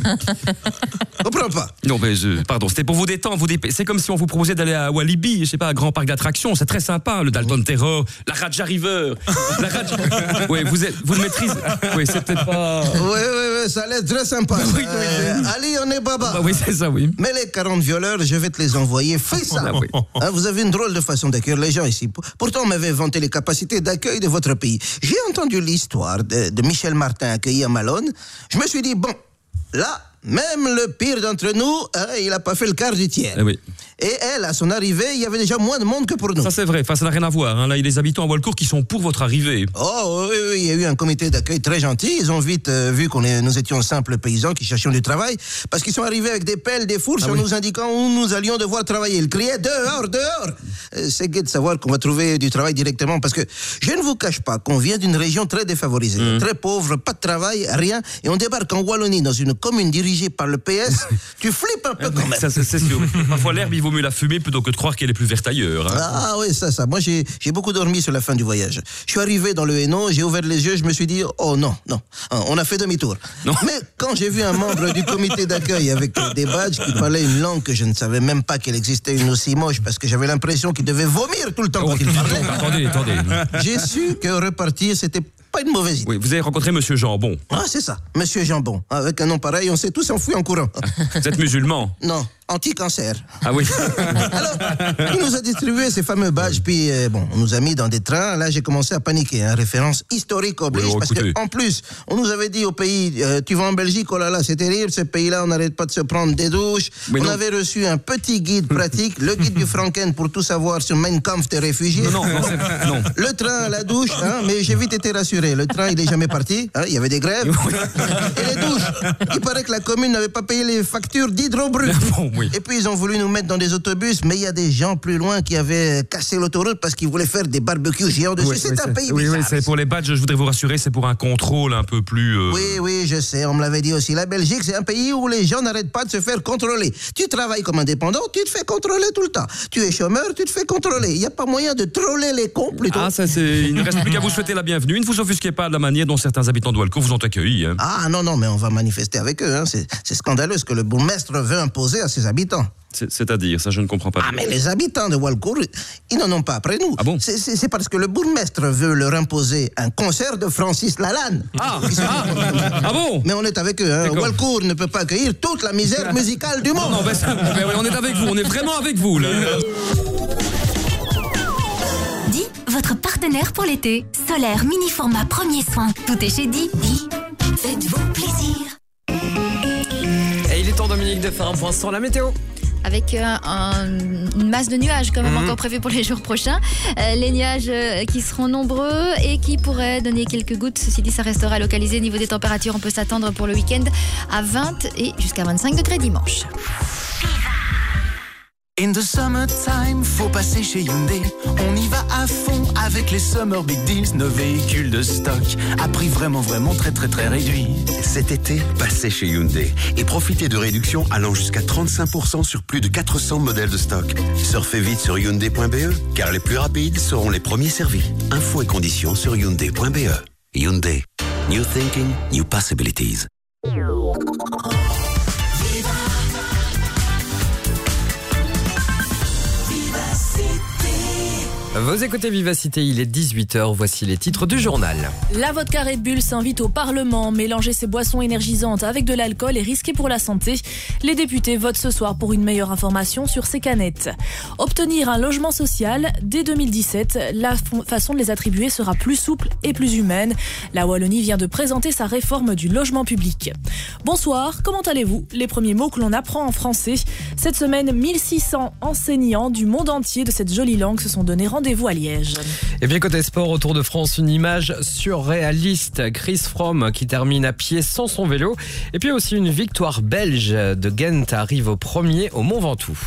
je- Comprends pas. Non, mais je... Pardon, c'était pour vous détendre. Vous dé... C'est comme si on vous proposait d'aller à Walibi, je sais pas, un grand parc d'attractions. C'est très sympa, le Dalton Terror, la Raja River. La Raja... Oui, vous, êtes... vous le maîtrisez. Oui, c'est peut-être pas... Oui, oui, oui, ça a l'air très sympa. Oui, oui, Euh, Ali, on est baba. Bah oui, c'est ça, oui. Mais les quarante violeurs, je vais te les envoyer. Fais ça. Ah oui. Hein, vous avez une drôle de façon d'accueillir les gens ici. Pourtant, on m'avait vanté les capacités d'accueil de votre pays. J'ai entendu l'histoire de, de Michel Martin accueilli à Malone. Je me suis dit, bon, là, même le pire d'entre nous, hein, il n'a pas fait le quart du tiers. Eh oui. Et elle, à son arrivée, il y avait déjà moins de monde que pour nous. Ça, c'est vrai. Enfin, ça n'a rien à voir. Hein. Là, il y a des habitants à Walcourt qui sont pour votre arrivée. Oh oui, oui, il y a eu un comité d'accueil très gentil. Ils ont vite euh, vu qu'on est, nous étions simples paysans qui cherchions du travail, parce qu'ils sont arrivés avec des pelles, des fourches, Ah en oui. nous indiquant où nous allions devoir travailler. Ils criaient dehors, dehors. Euh, C'est gai de savoir qu'on va trouver du travail directement, parce que je ne vous cache pas qu'on vient d'une région très défavorisée, Mmh. très pauvre, pas de travail, rien, et on débarque en Wallonie dans une commune dirigée par le P S. Tu flippes un peu quand même. Ça, c'est c'est sûr. Parfois, l'herbe, il vaut mieux la fumer plutôt que de croire qu'elle est plus verte ailleurs. Hein. Ah oui, ça, ça. Moi, j'ai j'ai beaucoup dormi sur la fin du voyage. Je suis arrivé dans le Hainaut, j'ai ouvert les yeux, je me suis dit, oh non, non, on a fait demi-tour. Mais quand j'ai vu un membre du comité d'accueil avec euh, des badges qui parlait une langue que je ne savais même pas qu'elle existait, une aussi moche, parce que j'avais l'impression qu'il devait vomir tout le temps quand il parlait. Attendez, attendez. J'ai su que repartir, c'était pas une mauvaise idée. Oui, vous avez rencontré Monsieur Jambon. Ah, c'est ça, Monsieur Jambon. Avec un nom pareil, on s'est tous enfouis en courant. Vous êtes musulman? Non, anti-cancer. Ah oui. Il nous a distribué ces fameux badges, puis euh, bon, on nous a mis dans des trains. Là, j'ai commencé à paniquer. Hein, référence historique oblige, Oui, parce écoutez. qu'en plus, on nous avait dit au pays, euh, tu vas en Belgique, oh là là, c'est terrible, ce pays-là, on n'arrête pas de se prendre des douches. Mais on non. avait reçu un petit guide pratique, le guide du Franken pour tout savoir sur Mein Kampf des réfugiés. Non, non, non, c'est- non. Le train, la douche, hein, mais j'ai vite été rassuré. Le train, il est jamais parti. Hein, il y avait des grèves. Et les douches. Il paraît que la commune n'avait pas payé les factures d'hydrobrut. Bon, Oui. Et puis ils ont voulu nous mettre dans des autobus, mais il y a des gens plus loin qui avaient cassé l'autoroute parce qu'ils voulaient faire des barbecues géants dessus. Oui, c'est oui, un pays oui, bizarre. oui, c'est pour les badges, je voudrais vous rassurer, c'est pour un contrôle un peu plus... euh, Oui, oui, je sais, on me l'avait dit aussi. La Belgique, c'est un pays où les gens n'arrêtent pas de se faire contrôler. Tu travailles comme indépendant, tu te fais contrôler tout le temps. Tu es chômeur, tu te fais contrôler. Il n'y a pas moyen de troller les cons, plutôt. Ah, ça c'est... Il ne reste plus qu'à vous souhaiter la bienvenue. Ne vous offusquez pas de la manière dont certains habitants de Walcourt vous ont accueilli. Hein. Ah non, non, mais on va manifester avec eux. Hein. C'est, c'est scandaleux ce que le bourgmestre veut imposer à ses habitants. C'est, c'est-à-dire, ça je ne comprends pas. Ah, mais les habitants de Walcourt, ils n'en ont pas après nous. Ah bon? c'est, c'est, c'est parce que le bourgmestre veut leur imposer un concert de Francis Lalanne. Ah, ah, ah bon? Mais on est avec eux. Hein. Walcourt ne peut pas accueillir toute la misère musicale du monde. Non, non, ben ça, ben on est avec vous, on est vraiment avec vous, là. Di, votre partenaire pour l'été. Solaire, mini format, premier soin. Tout est chez Di. Di, faites-vous plaisir. Et il est temps, Dominique, de faire un point sur la météo. Avec euh, un, une masse de nuages quand même mmh. encore prévue pour les jours prochains. Euh, les nuages euh, qui seront nombreux et qui pourraient donner quelques gouttes. Ceci dit, ça restera localisé. Niveau des températures, on peut s'attendre pour le week-end à vingt et jusqu'à vingt-cinq degrés dimanche. In the summertime, faut passer chez Hyundai. On y va à fond avec les Summer Big Deals. Nos véhicules de stock à prix vraiment vraiment très très très réduit. Cet été, passez chez Hyundai et profitez de réductions allant jusqu'à trente-cinq pour cent sur plus de quatre cents modèles de stock. Surfez vite sur hyundai point b e car les plus rapides seront les premiers servis. Infos et conditions sur hyundai point b e. Hyundai. New thinking, new possibilities. Vous écoutez Vivacité, il est dix-huit heures, voici les titres du journal. La vodka Red Bull s'invite au Parlement. Mélanger ses boissons énergisantes avec de l'alcool est risqué pour la santé. Les députés votent ce soir pour une meilleure information sur ces canettes. Obtenir un logement social, dès deux mille dix-sept, la façon de les attribuer sera plus souple et plus humaine. La Wallonie vient de présenter sa réforme du logement public. Bonsoir, comment allez-vous? Les premiers mots que l'on apprend en français. Cette semaine, mille six cents enseignants du monde entier de cette jolie langue se sont donné rendez-vous à Liège. Et bien côté sport, au Tour de France, une image surréaliste. Chris Froome qui termine à pied sans son vélo. Et puis aussi une victoire belge de Ghent arrive au premier au Mont Ventoux.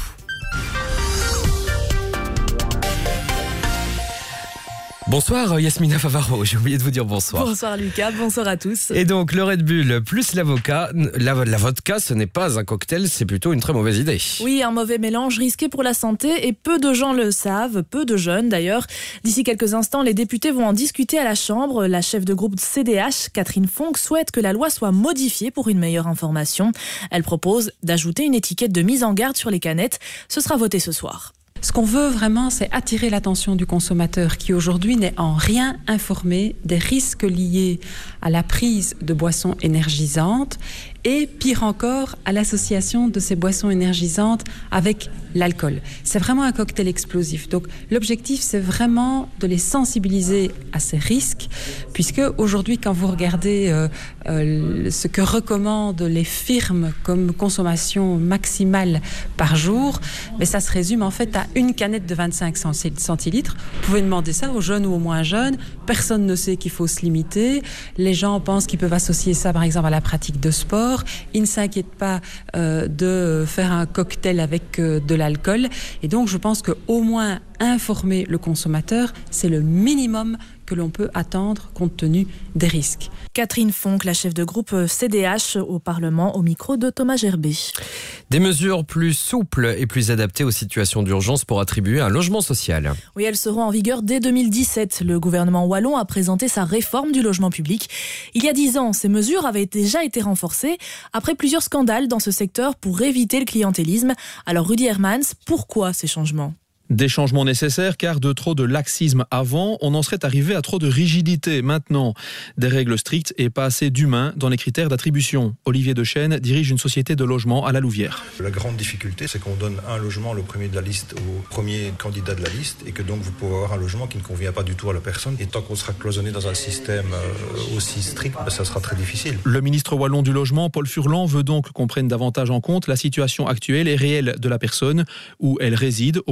Bonsoir Yasmina Favaro, j'ai oublié de vous dire bonsoir. Bonsoir Lucas, bonsoir à tous. Et donc le Red Bull plus l'avocat, la, la vodka ce n'est pas un cocktail, c'est plutôt une très mauvaise idée. Oui, un mauvais mélange risqué pour la santé et peu de gens le savent, peu de jeunes d'ailleurs. D'ici quelques instants, les députés vont en discuter à la Chambre. La chef de groupe C D H, Catherine Fonck, souhaite que la loi soit modifiée pour une meilleure information. Elle propose d'ajouter une étiquette de mise en garde sur les canettes. Ce sera voté ce soir. Ce qu'on veut vraiment, c'est attirer l'attention du consommateur qui aujourd'hui n'est en rien informé des risques liés à la prise de boissons énergisantes et pire encore à l'association de ces boissons énergisantes avec l'alcool. C'est vraiment un cocktail explosif. Donc l'objectif, c'est vraiment de les sensibiliser à ces risques, puisque aujourd'hui, quand vous regardez euh, euh, ce que recommandent les firmes comme consommation maximale par jour, mais ça se résume en fait à une canette de vingt-cinq centilitres. Vous pouvez demander ça aux jeunes ou aux moins jeunes. Personne ne sait qu'il faut se limiter. Les gens pensent qu'ils peuvent associer ça, par exemple, à la pratique de sport. Ils ne s'inquiètent pas euh, de faire un cocktail avec euh, de l'alcool. Et donc, je pense qu'au moins informer le consommateur, c'est le minimum que l'on peut attendre compte tenu des risques. Catherine Fonck, la chef de groupe C D H au Parlement, au micro de Thomas Gerbet. Des mesures plus souples et plus adaptées aux situations d'urgence pour attribuer un logement social. Oui, elles seront en vigueur dès deux mille dix-sept. Le gouvernement wallon a présenté sa réforme du logement public. Il y a dix ans, ces mesures avaient déjà été renforcées après plusieurs scandales dans ce secteur pour éviter le clientélisme. Alors Rudy Hermans, pourquoi ces changements ? Des changements nécessaires car de trop de laxisme avant, on en serait arrivé à trop de rigidité maintenant. Des règles strictes et pas assez d'humain dans les critères d'attribution. Olivier Dechêne dirige une société de logement à la Louvière. La grande difficulté, c'est qu'on donne un logement, le premier de la liste, au premier candidat de la liste et que donc vous pouvez avoir un logement qui ne convient pas du tout à la personne. Et tant qu'on sera cloisonné dans un système aussi strict, ça sera très difficile. Le ministre wallon du logement, Paul Furlan, veut donc qu'on prenne davantage en compte la situation actuelle et réelle de la personne, où elle réside au moment de la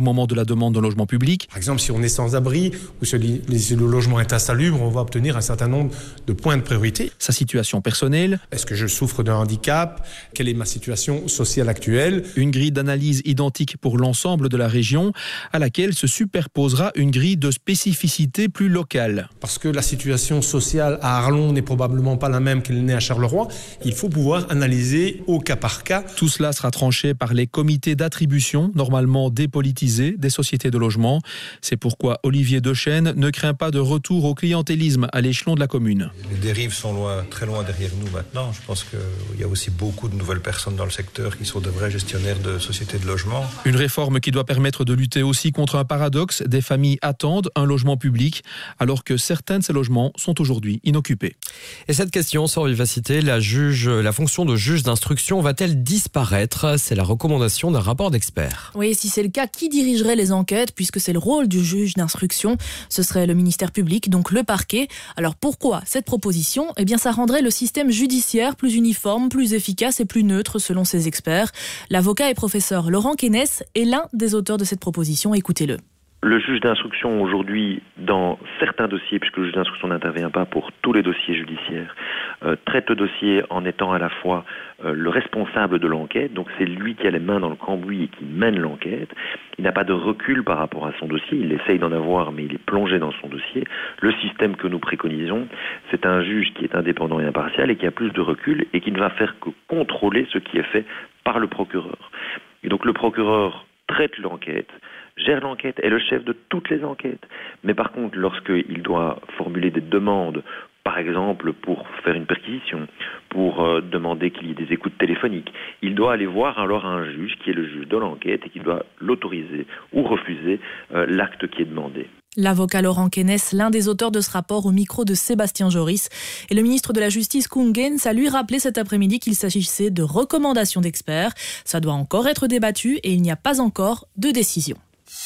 demande d'un logement public. Par exemple, si on est sans abri ou si le logement est insalubre, on va obtenir un certain nombre de points de priorité. Sa situation personnelle. Est-ce que je souffre d'un handicap? Quelle est ma situation sociale actuelle? Une grille d'analyse identique pour l'ensemble de la région, à laquelle se superposera une grille de spécificité plus locale. Parce que la situation sociale à Arlon n'est probablement pas la même qu'elle n'est à Charleroi, il faut pouvoir analyser au cas par cas. Tout cela sera tranché par les comités d'attribution, normalement dépolitisés, des sociétés de logement. C'est pourquoi Olivier Dechêne ne craint pas de retour au clientélisme à l'échelon de la commune. Les dérives sont loin, très loin derrière nous maintenant. Je pense qu'il y a aussi beaucoup de nouvelles personnes dans le secteur qui sont de vrais gestionnaires de sociétés de logement. Une réforme qui doit permettre de lutter aussi contre un paradoxe. Des familles attendent un logement public alors que certains de ces logements sont aujourd'hui inoccupés. Et cette question sur Vivacité, la, juge, la fonction de juge d'instruction va-t-elle disparaître? C'est la recommandation d'un rapport d'experts. Oui, si c'est le cas, qui dirigerait les enquêtes puisque c'est le rôle du juge d'instruction? Ce serait le ministère public, donc le parquet. Alors pourquoi cette proposition? Eh bien ça rendrait le système judiciaire plus uniforme, plus efficace et plus neutre selon ces experts. L'avocat et professeur Laurent Kénès est l'un des auteurs de cette proposition. Écoutez-le. Le juge d'instruction aujourd'hui, dans certains dossiers, puisque le juge d'instruction n'intervient pas pour tous les dossiers judiciaires, euh, traite le dossier en étant à la fois euh, le responsable de l'enquête, donc c'est lui qui a les mains dans le cambouis et qui mène l'enquête. Il n'a pas de recul par rapport à son dossier, il essaye d'en avoir, mais il est plongé dans son dossier. Le système que nous préconisons, c'est un juge qui est indépendant et impartial et qui a plus de recul et qui ne va faire que contrôler ce qui est fait par le procureur. Et donc le procureur traite l'enquête, gère l'enquête, est le chef de toutes les enquêtes. Mais par contre, lorsqu'il doit formuler des demandes, par exemple pour faire une perquisition, pour euh, demander qu'il y ait des écoutes téléphoniques, il doit aller voir alors un juge qui est le juge de l'enquête et qui doit l'autoriser ou refuser euh, l'acte qui est demandé. L'avocat Laurent Kénès, l'un des auteurs de ce rapport au micro de Sébastien Joris. Et le ministre de la Justice, Koen Geens, a lui rappelé cet après-midi qu'il s'agissait de recommandations d'experts. Ça doit encore être débattu et il n'y a pas encore de décision.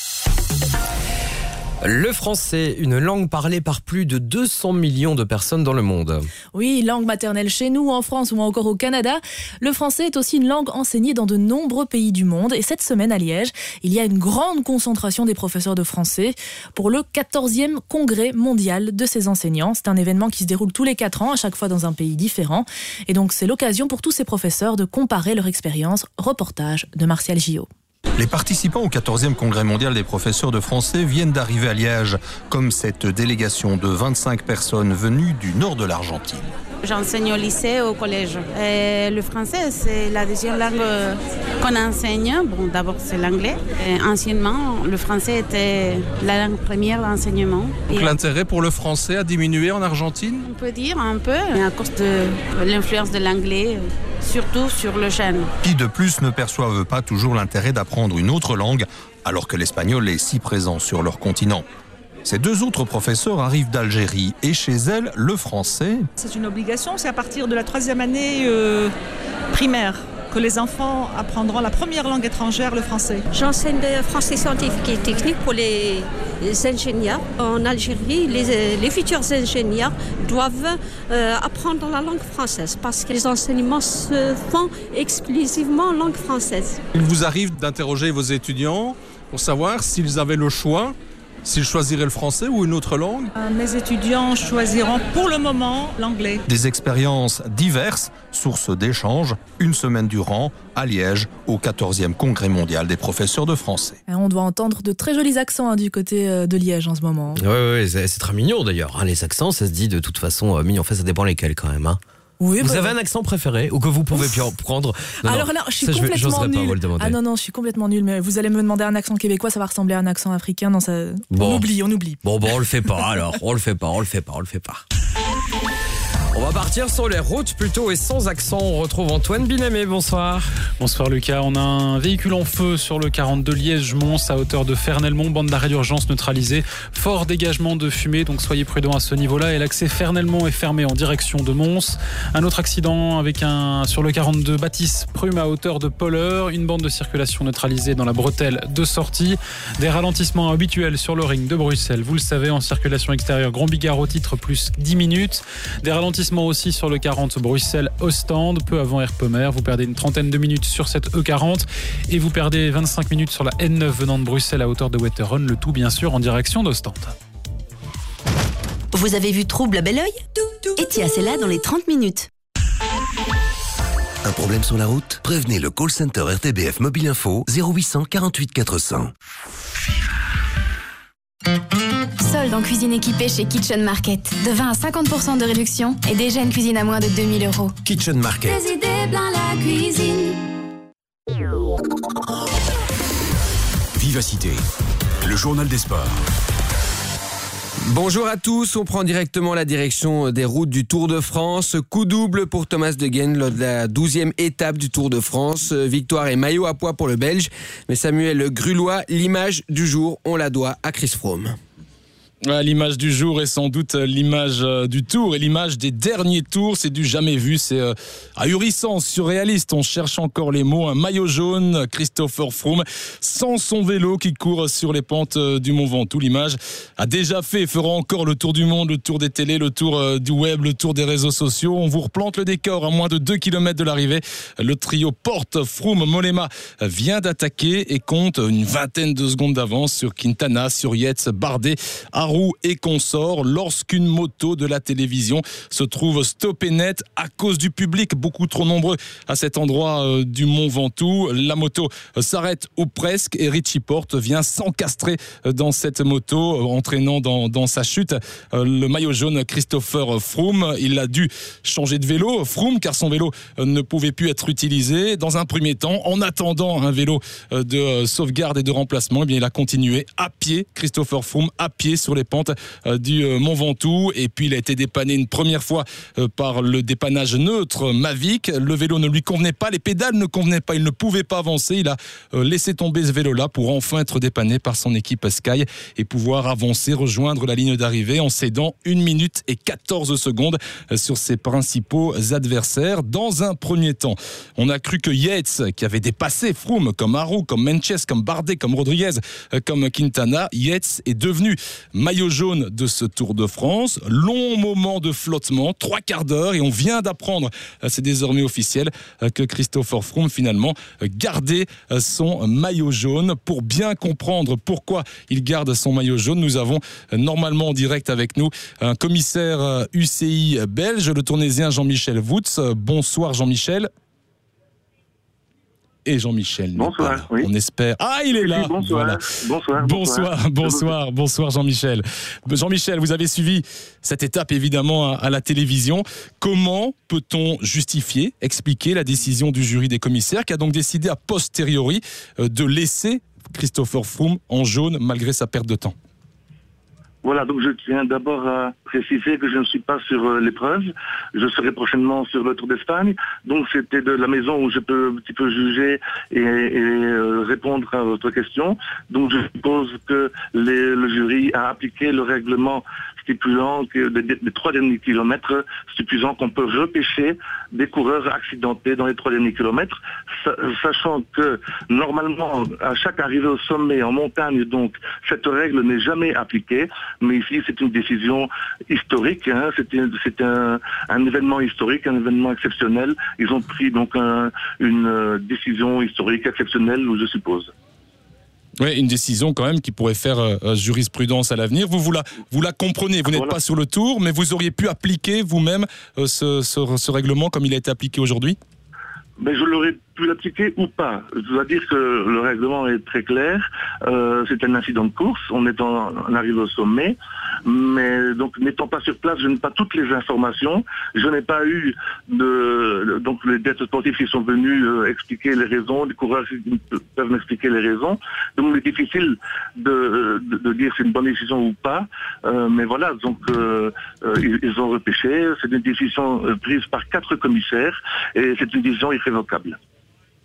Le français, une langue parlée par plus de deux cents millions de personnes dans le monde. Oui, langue maternelle chez nous, en France ou encore au Canada. Le français est aussi une langue enseignée dans de nombreux pays du monde. Et cette semaine à Liège, il y a une grande concentration des professeurs de français pour le quatorzième congrès mondial de ces enseignants. C'est un événement qui se déroule tous les quatre ans, à chaque fois dans un pays différent. Et donc c'est l'occasion pour tous ces professeurs de comparer leur expérience. Reportage de Martial Gillot. Les participants au quatorzième congrès mondial des professeurs de français viennent d'arriver à Liège, comme cette délégation de vingt-cinq personnes venues du nord de l'Argentine. J'enseigne au lycée, au collège. Et le français, c'est la deuxième langue qu'on enseigne. Bon, d'abord, c'est l'anglais. Et anciennement, le français était la langue première d'enseignement. Donc l'intérêt pour le français a diminué en Argentine? On peut dire un peu, à cause de l'influence de l'anglais, surtout sur le jeune. Qui de plus ne perçoivent pas toujours l'intérêt d'apprendre une autre langue, alors que l'espagnol est si présent sur leur continent. Ces deux autres professeurs arrivent d'Algérie et chez elles, le français... C'est une obligation, c'est à partir de la troisième année euh, primaire que les enfants apprendront la première langue étrangère, le français. J'enseigne le français scientifique et technique pour les, les ingénieurs. En Algérie, les, les futurs ingénieurs doivent euh, apprendre la langue française parce que les enseignements se font exclusivement en langue française. Il vous arrive d'interroger vos étudiants pour savoir s'ils avaient le choix, s'ils choisiraient le français ou une autre langue? euh, Mes étudiants choisiront pour le moment l'anglais. Des expériences diverses, source d'échanges, une semaine durant, à Liège, au quatorzième congrès mondial des professeurs de français. Et on doit entendre de très jolis accents hein, du côté euh, de Liège en ce moment. Oui, ouais, c'est, c'est très mignon d'ailleurs. Hein, les accents, ça se dit de toute façon euh, mignon. En fait, ça dépend lesquels quand même. Hein. Oui, vous bah, avez un accent préféré ou que vous pouvez prendre? Non, Alors non, là, je suis ça, complètement je vais, nulle. Pas ah non, non, je suis complètement nulle. Mais vous allez me demander un accent québécois, ça va ressembler à un accent africain. Non, ça... bon. On oublie, on oublie. Bon, bon, on le fait pas alors. On le fait pas, on le fait pas, on le fait pas. On va partir sur les routes plutôt et sans accent. On retrouve Antoine Bilamé, bonsoir. Bonsoir Lucas, on a un véhicule en feu sur le quarante-deux Liège-Mons à hauteur de Fernelmont, bande d'arrêt d'urgence neutralisée. Fort dégagement de fumée, donc soyez prudents à ce niveau-là. Et l'accès Fernelmont est fermé en direction de Mons. Un autre accident avec un sur le quarante-deux Baptiste-Prume à hauteur de Polleur. Une bande de circulation neutralisée dans la bretelle de sortie. Des ralentissements habituels sur le ring de Bruxelles. Vous le savez, en circulation extérieure, Grand Bigard au titre plus dix minutes. Des ralentissements ralentissement aussi sur le quarante Bruxelles-Ostende, peu avant Erpemer. Vous perdez une trentaine de minutes sur cette E quarante et vous perdez vingt-cinq minutes sur la N neuf venant de Bruxelles à hauteur de Wetteren. Le tout, bien sûr, en direction d'Ostende. Vous avez vu Trouble à bel oeil ? Et tiens, c'est là dans les trente minutes. Un problème sur la route ? Prévenez le call center R T B F Mobile Info zéro huit cent quarante-huit quatre cents. Solde en cuisine équipée chez Kitchen Market. De vingt à cinquante pour cent de réduction et déjà une cuisine à moins de deux mille euros. Kitchen Market. Des idées plein la cuisine. Vivacité, le journal des sports. Bonjour à tous, on prend directement la direction des routes du Tour de France. Coup double pour Thomas De Gendt lors de la douzième étape du Tour de France. Victoire et maillot à pois pour le Belge. Mais Samuel Grulois, l'image du jour, on la doit à Chris Froome. L'image du jour est sans doute l'image du Tour et l'image des derniers tours. C'est du jamais vu, c'est ahurissant, surréaliste. On cherche encore les mots. Un maillot jaune, Christopher Froome, sans son vélo qui court sur les pentes du Mont Ventoux. L'image a déjà fait, fera encore le tour du monde, le tour des télés, le tour du web, le tour des réseaux sociaux. On vous replante le décor à moins de deux kilomètres de l'arrivée. Le trio Porte, Froome, Mollema vient d'attaquer et compte une vingtaine de secondes d'avance sur Quintana, sur Yates, Bardet, Arnaud et consorts lorsqu'une moto de la télévision se trouve stoppée net à cause du public, beaucoup trop nombreux à cet endroit euh, du Mont Ventoux. La moto euh, s'arrête ou presque et Richie Porte vient s'encastrer euh, dans cette moto, euh, entraînant dans, dans sa chute euh, le maillot jaune Christopher Froome. Il a dû changer de vélo, Froome, car son vélo euh, ne pouvait plus être utilisé. Dans un premier temps, en attendant un vélo euh, de euh, sauvegarde et de remplacement, eh bien, il a continué à pied, Christopher Froome, à pied sur les pentes du Mont Ventoux, et puis il a été dépanné une première fois par le dépannage neutre Mavic. Le vélo ne lui convenait pas, les pédales ne convenaient pas, il ne pouvait pas avancer. Il a laissé tomber ce vélo-là pour enfin être dépanné par son équipe Sky et pouvoir avancer, rejoindre la ligne d'arrivée en cédant une minute et quatorze secondes sur ses principaux adversaires. Dans un premier temps, on a cru que Yates, qui avait dépassé Froome, comme Arrow, comme Menches, comme Bardet, comme Rodriguez, comme Quintana, Yates est devenu maillot jaune de ce Tour de France. Long moment de flottement, trois quarts d'heure, et on vient d'apprendre, c'est désormais officiel, que Christopher Froome finalement gardait son maillot jaune. Pour bien comprendre pourquoi il garde son maillot jaune, nous avons normalement en direct avec nous un commissaire U C I belge, le tournésien Jean-Michel Woutz. Bonsoir Jean-Michel. Et Jean-Michel. Bonsoir, oui. On espère. Ah, il est là. Bonsoir. Voilà. Bonsoir. Bonsoir. Bonsoir. Bonsoir, Jean-Michel. Jean-Michel, vous avez suivi cette étape évidemment à la télévision. Comment peut-on justifier, expliquer la décision du jury des commissaires qui a donc décidé a posteriori de laisser Christopher Froome en jaune malgré sa perte de temps? Voilà, donc je tiens d'abord à préciser que je ne suis pas sur euh, l'épreuve. Je serai prochainement sur le Tour d'Espagne. Donc c'était de la maison où je peux un petit peu juger et, et euh, répondre à votre question. Donc je suppose que les, le jury a appliqué le règlement stipulant que les, les trois derniers kilomètres, stipulant qu'on peut repêcher des coureurs accidentés dans les trois derniers kilomètres, sachant que normalement à chaque arrivée au sommet en montagne, donc cette règle n'est jamais appliquée. Mais ici, c'est une décision historique. Hein. C'est, un, c'est un, un événement historique, un événement exceptionnel. Ils ont pris donc un, une décision historique exceptionnelle, je suppose. Oui, une décision quand même qui pourrait faire euh, jurisprudence à l'avenir. Vous, vous, la, vous la comprenez, vous n'êtes voilà. pas sur le Tour, mais vous auriez pu appliquer vous-même euh, ce, ce, ce règlement comme il a été appliqué aujourd'hui? Ben, je l'aurais pu l'appliquer ou pas. Je dois dire que le règlement est très clair. Euh, c'est un incident de course. On est en, on arrive au sommet. Mais donc, n'étant pas sur place, je n'ai pas toutes les informations. Je n'ai pas eu de, donc les directeurs sportifs qui sont venus euh, expliquer les raisons, les coureurs qui peuvent m'expliquer les raisons. Donc, il est difficile de, de, de dire si c'est une bonne décision ou pas. Euh, mais voilà, donc euh, euh, ils, ils ont repêché. C'est une décision euh, prise par quatre commissaires et c'est une décision irrévocable.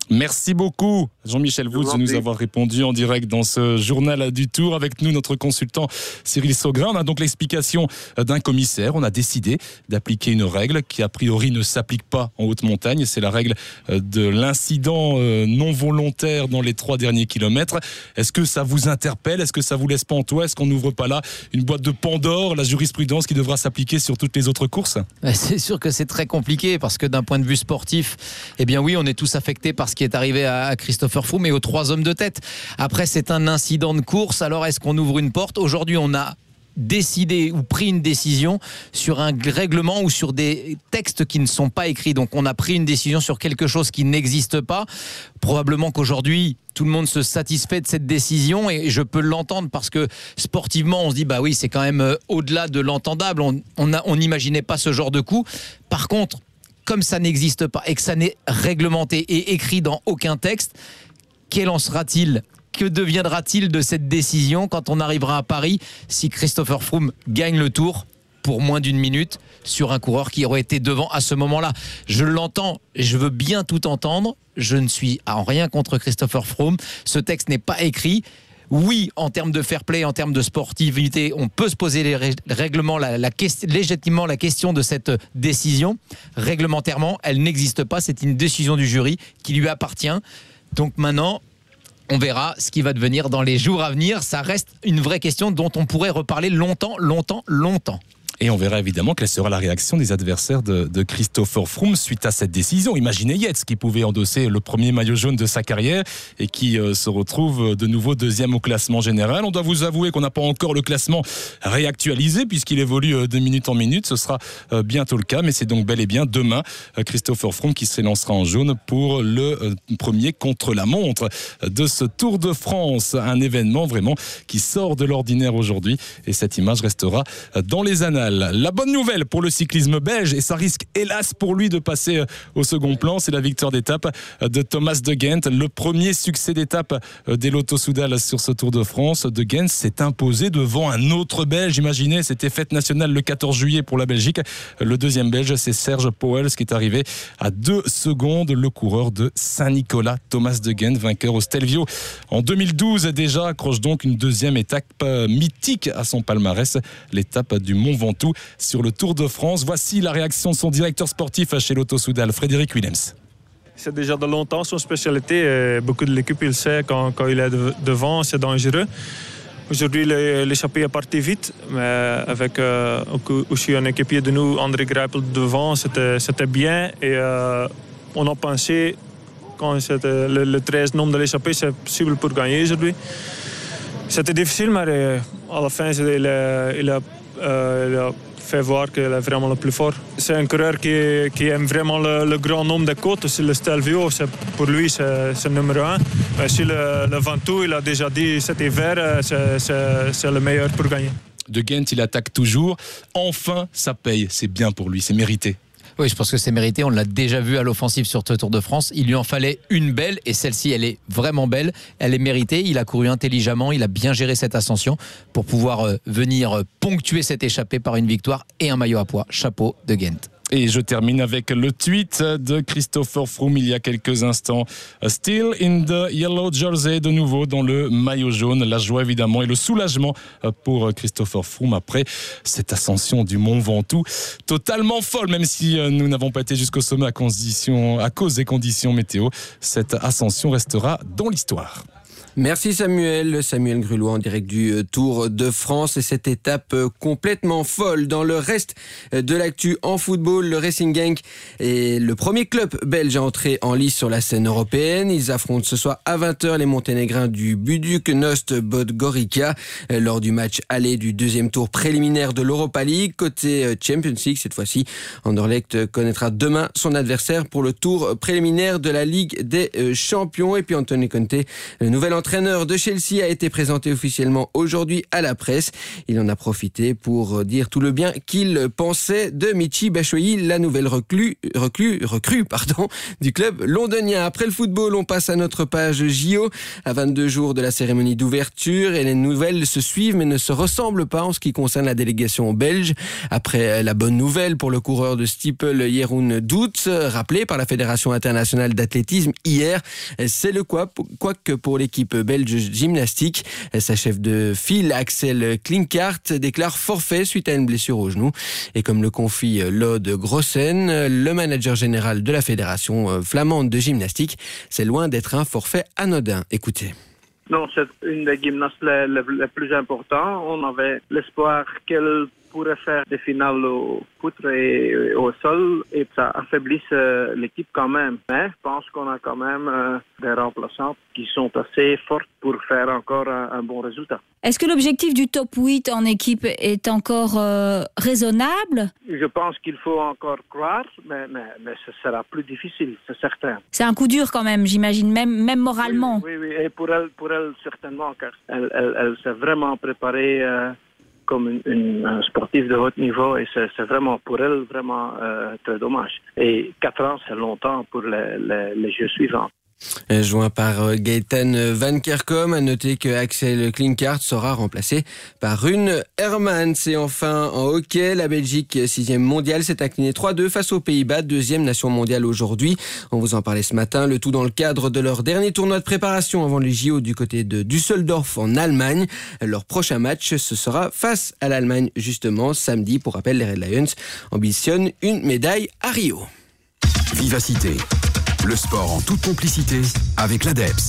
Merci beaucoup Jean-Michel Woods de nous avoir répondu en direct dans ce journal du Tour. Avec nous notre consultant Cyril Saugrin. On a donc l'explication d'un commissaire. On a décidé d'appliquer une règle qui a priori ne s'applique pas en haute montagne. C'est la règle de l'incident non volontaire dans les trois derniers kilomètres. Est-ce que ça vous interpelle? Est-ce que ça vous laisse pantois? Est-ce qu'on n'ouvre pas là une boîte de Pandore, la jurisprudence qui devra s'appliquer sur toutes les autres courses? C'est sûr que c'est très compliqué parce que d'un point de vue sportif, eh bien oui, on est tous affectés par ce qui est arrivé à Christopher Froome et aux trois hommes de tête. Après, c'est un incident de course. Alors, est-ce qu'on ouvre une porte? Aujourd'hui, on a décidé ou pris une décision sur un règlement ou sur des textes qui ne sont pas écrits. Donc, on a pris une décision sur quelque chose qui n'existe pas. Probablement qu'aujourd'hui, tout le monde se satisfait de cette décision et je peux l'entendre parce que sportivement, on se dit bah oui, c'est quand même au-delà de l'entendable. On on a, on n'imaginait pas ce genre de coup. Par contre, comme ça n'existe pas et que ça n'est réglementé et écrit dans aucun texte, quel en sera-t-il? Que deviendra-t-il de cette décision quand on arrivera à Paris si Christopher Froome gagne le Tour pour moins d'une minute sur un coureur qui aurait été devant à ce moment-là? Je l'entends et je veux bien tout entendre. Je ne suis en rien contre Christopher Froome. Ce texte n'est pas écrit. Oui, en termes de fair play, en termes de sportivité, on peut se poser les règlements, la, la, légitimement la question de cette décision. Réglementairement, elle n'existe pas. C'est une décision du jury qui lui appartient. Donc maintenant, on verra ce qui va devenir dans les jours à venir. Ça reste une vraie question dont on pourrait reparler longtemps, longtemps, longtemps. Et on verra évidemment quelle sera la réaction des adversaires de, de Christopher Froome suite à cette décision. Imaginez Yates qui pouvait endosser le premier maillot jaune de sa carrière et qui euh, se retrouve de nouveau deuxième au classement général. On doit vous avouer qu'on n'a pas encore le classement réactualisé puisqu'il évolue de minute en minute. Ce sera euh, bientôt le cas, mais c'est donc bel et bien demain euh, Christopher Froome qui s'élancera en jaune pour le euh, premier contre-la-montre de ce Tour de France. Un événement vraiment qui sort de l'ordinaire aujourd'hui et cette image restera dans les annales. La bonne nouvelle pour le cyclisme belge, et ça risque hélas pour lui de passer au second plan, c'est la victoire d'étape de Thomas de Gendt. Le premier succès d'étape des Lotto-Soudal sur ce Tour de France. De Gendt s'est imposé devant un autre Belge. Imaginez, c'était fête nationale le quatorze juillet pour la Belgique. Le deuxième Belge, c'est Serge Pauwels qui est arrivé à deux secondes. Le coureur de Saint-Nicolas, Thomas de Gendt, vainqueur au Stelvio en deux mille douze déjà, accroche donc une deuxième étape mythique à son palmarès, l'étape du Mont Ventoux sur le Tour de France. Voici la réaction de son directeur sportif chez Lotto-Soudal, Frédéric Willems. C'est déjà de longtemps son spécialité. Beaucoup de l'équipe, il sait quand, quand il est devant, c'est dangereux. Aujourd'hui, l'échappée est parti vite, mais avec euh, aussi un équipier de nous, André Greipel, devant, c'était, c'était bien. Et euh, on a pensé, quand c'était le, le treize nombre de l'échappée, c'est possible pour gagner aujourd'hui. C'était difficile, mais euh, à la fin, il a, il a Euh, il a fait voir qu'il est vraiment le plus fort. C'est un coureur qui, qui aime vraiment le, le grand nombre de côtes. C'est le Stelvio, c'est, pour lui, c'est, c'est le numéro un. Mais si le, le Ventoux, il a déjà dit cet hiver, c'est, c'est, c'est le meilleur pour gagner. De Gendt, il attaque toujours. Enfin, ça paye. C'est bien pour lui, c'est mérité. Oui, je pense que c'est mérité. On l'a déjà vu à l'offensive sur ce Tour de France. Il lui en fallait une belle et celle-ci, elle est vraiment belle. Elle est méritée. Il a couru intelligemment. Il a bien géré cette ascension pour pouvoir venir ponctuer cette échappée par une victoire et un maillot à pois. Chapeau de Gendt. Et je termine avec le tweet de Christopher Froome il y a quelques instants. Still in the yellow jersey, de nouveau dans le maillot jaune. La joie évidemment et le soulagement pour Christopher Froome après cette ascension du Mont Ventoux. Totalement folle, même si nous n'avons pas été jusqu'au sommet à, condition, à cause des conditions météo. Cette ascension restera dans l'histoire. Merci Samuel, Samuel Grulois en direct du Tour de France et cette étape complètement folle. Dans le reste de l'actu en football, le Racing Genk est le premier club belge à entrer en lice sur la scène européenne. Ils affrontent ce soir à vingt heures les Monténégrins du Buduk Nost Podgorica lors du match aller du deuxième tour préliminaire de l'Europa League. Côté Champions League, cette fois-ci, Anderlecht connaîtra demain son adversaire pour le tour préliminaire de la Ligue des Champions. Et puis Anthony Conte, le nouvel entraîneur l'entraîneur de Chelsea, a été présenté officiellement aujourd'hui à la presse. Il en a profité pour dire tout le bien qu'il pensait de Michy Batshuayi, la nouvelle reclue, reclue, recrue pardon, du club londonien. Après le football, on passe à notre page J O. À vingt-deux jours de la cérémonie d'ouverture, et les nouvelles se suivent mais ne se ressemblent pas en ce qui concerne la délégation belge. Après la bonne nouvelle pour le coureur de steeple Jeroen Doets, rappelé par la Fédération internationale d'athlétisme hier, c'est le quoi, quoique pour l'équipe belge gymnastique. Sa chef de file, Axel Klinkart, déclare forfait suite à une blessure au genou. Et comme le confie Lode Grossen, le manager général de la Fédération flamande de gymnastique, c'est loin d'être un forfait anodin. Écoutez. Non, c'est une des gymnastes les, les, les plus importantes. On avait l'espoir qu'elle pourrait faire des finales au poutre et au sol, et ça affaiblisse euh, l'équipe quand même. Mais je pense qu'on a quand même euh, des remplaçants qui sont assez fortes pour faire encore un, un bon résultat. Est-ce que l'objectif du top huit en équipe est encore euh, raisonnable ? Je pense qu'il faut encore croire, mais, mais, mais ce sera plus difficile, c'est certain. C'est un coup dur quand même, j'imagine, même, même moralement. Oui, oui, oui, et pour elle, pour elle certainement, car elle, elle, elle s'est vraiment préparée euh, comme une, une, un sportif de haut niveau, et c'est, c'est vraiment pour elle vraiment euh, très dommage. Et quatre ans, c'est longtemps pour les, les, les Jeux suivants. Joint par Gaëtan Van Kerkom, à noter que Axel Klinkart sera remplacé par Rune Hermans. Et enfin, en hockey, la Belgique, sixième mondiale, s'est inclinée trois deux face aux Pays-Bas, deuxième nation mondiale aujourd'hui. On vous en parlait ce matin, le tout dans le cadre de leur dernier tournoi de préparation avant les J O du côté de Düsseldorf en Allemagne. Leur prochain match, ce sera face à l'Allemagne, justement, samedi. Pour rappel, les Red Lions ambitionnent une médaille à Rio. Vivacité. Le sport en toute complicité avec l'A D E P S.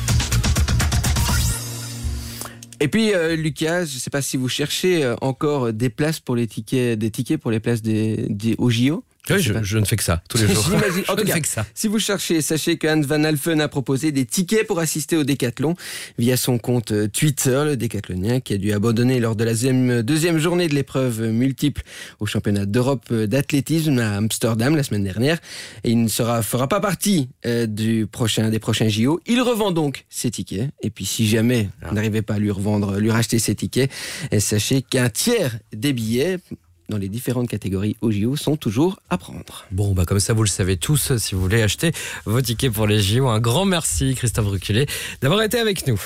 Et puis euh, Lucas, je ne sais pas si vous cherchez euh, encore des places pour les tickets, des tickets pour les places des, des au J O. Oui, je, je ne fais que ça, tous les jours. J'imagine. En tout cas, que ça. Si vous cherchez, sachez que Hans Van Alphen a proposé des tickets pour assister au décathlon via son compte Twitter, le décathlonien qui a dû abandonner lors de la deuxième, deuxième journée de l'épreuve multiple au championnat d'Europe d'athlétisme à Amsterdam la semaine dernière. Et il ne sera, fera pas partie euh, du prochain, des prochains J O. Il revend donc ses tickets. Et puis si jamais vous n'arrivez pas à lui revendre, lui racheter ses tickets, et sachez qu'un tiers des billets dans les différentes catégories au J O sont toujours à prendre. Bon, bah comme ça, vous le savez tous, si vous voulez acheter vos tickets pour les J O. Un grand merci, Christophe Ruculé, d'avoir été avec nous.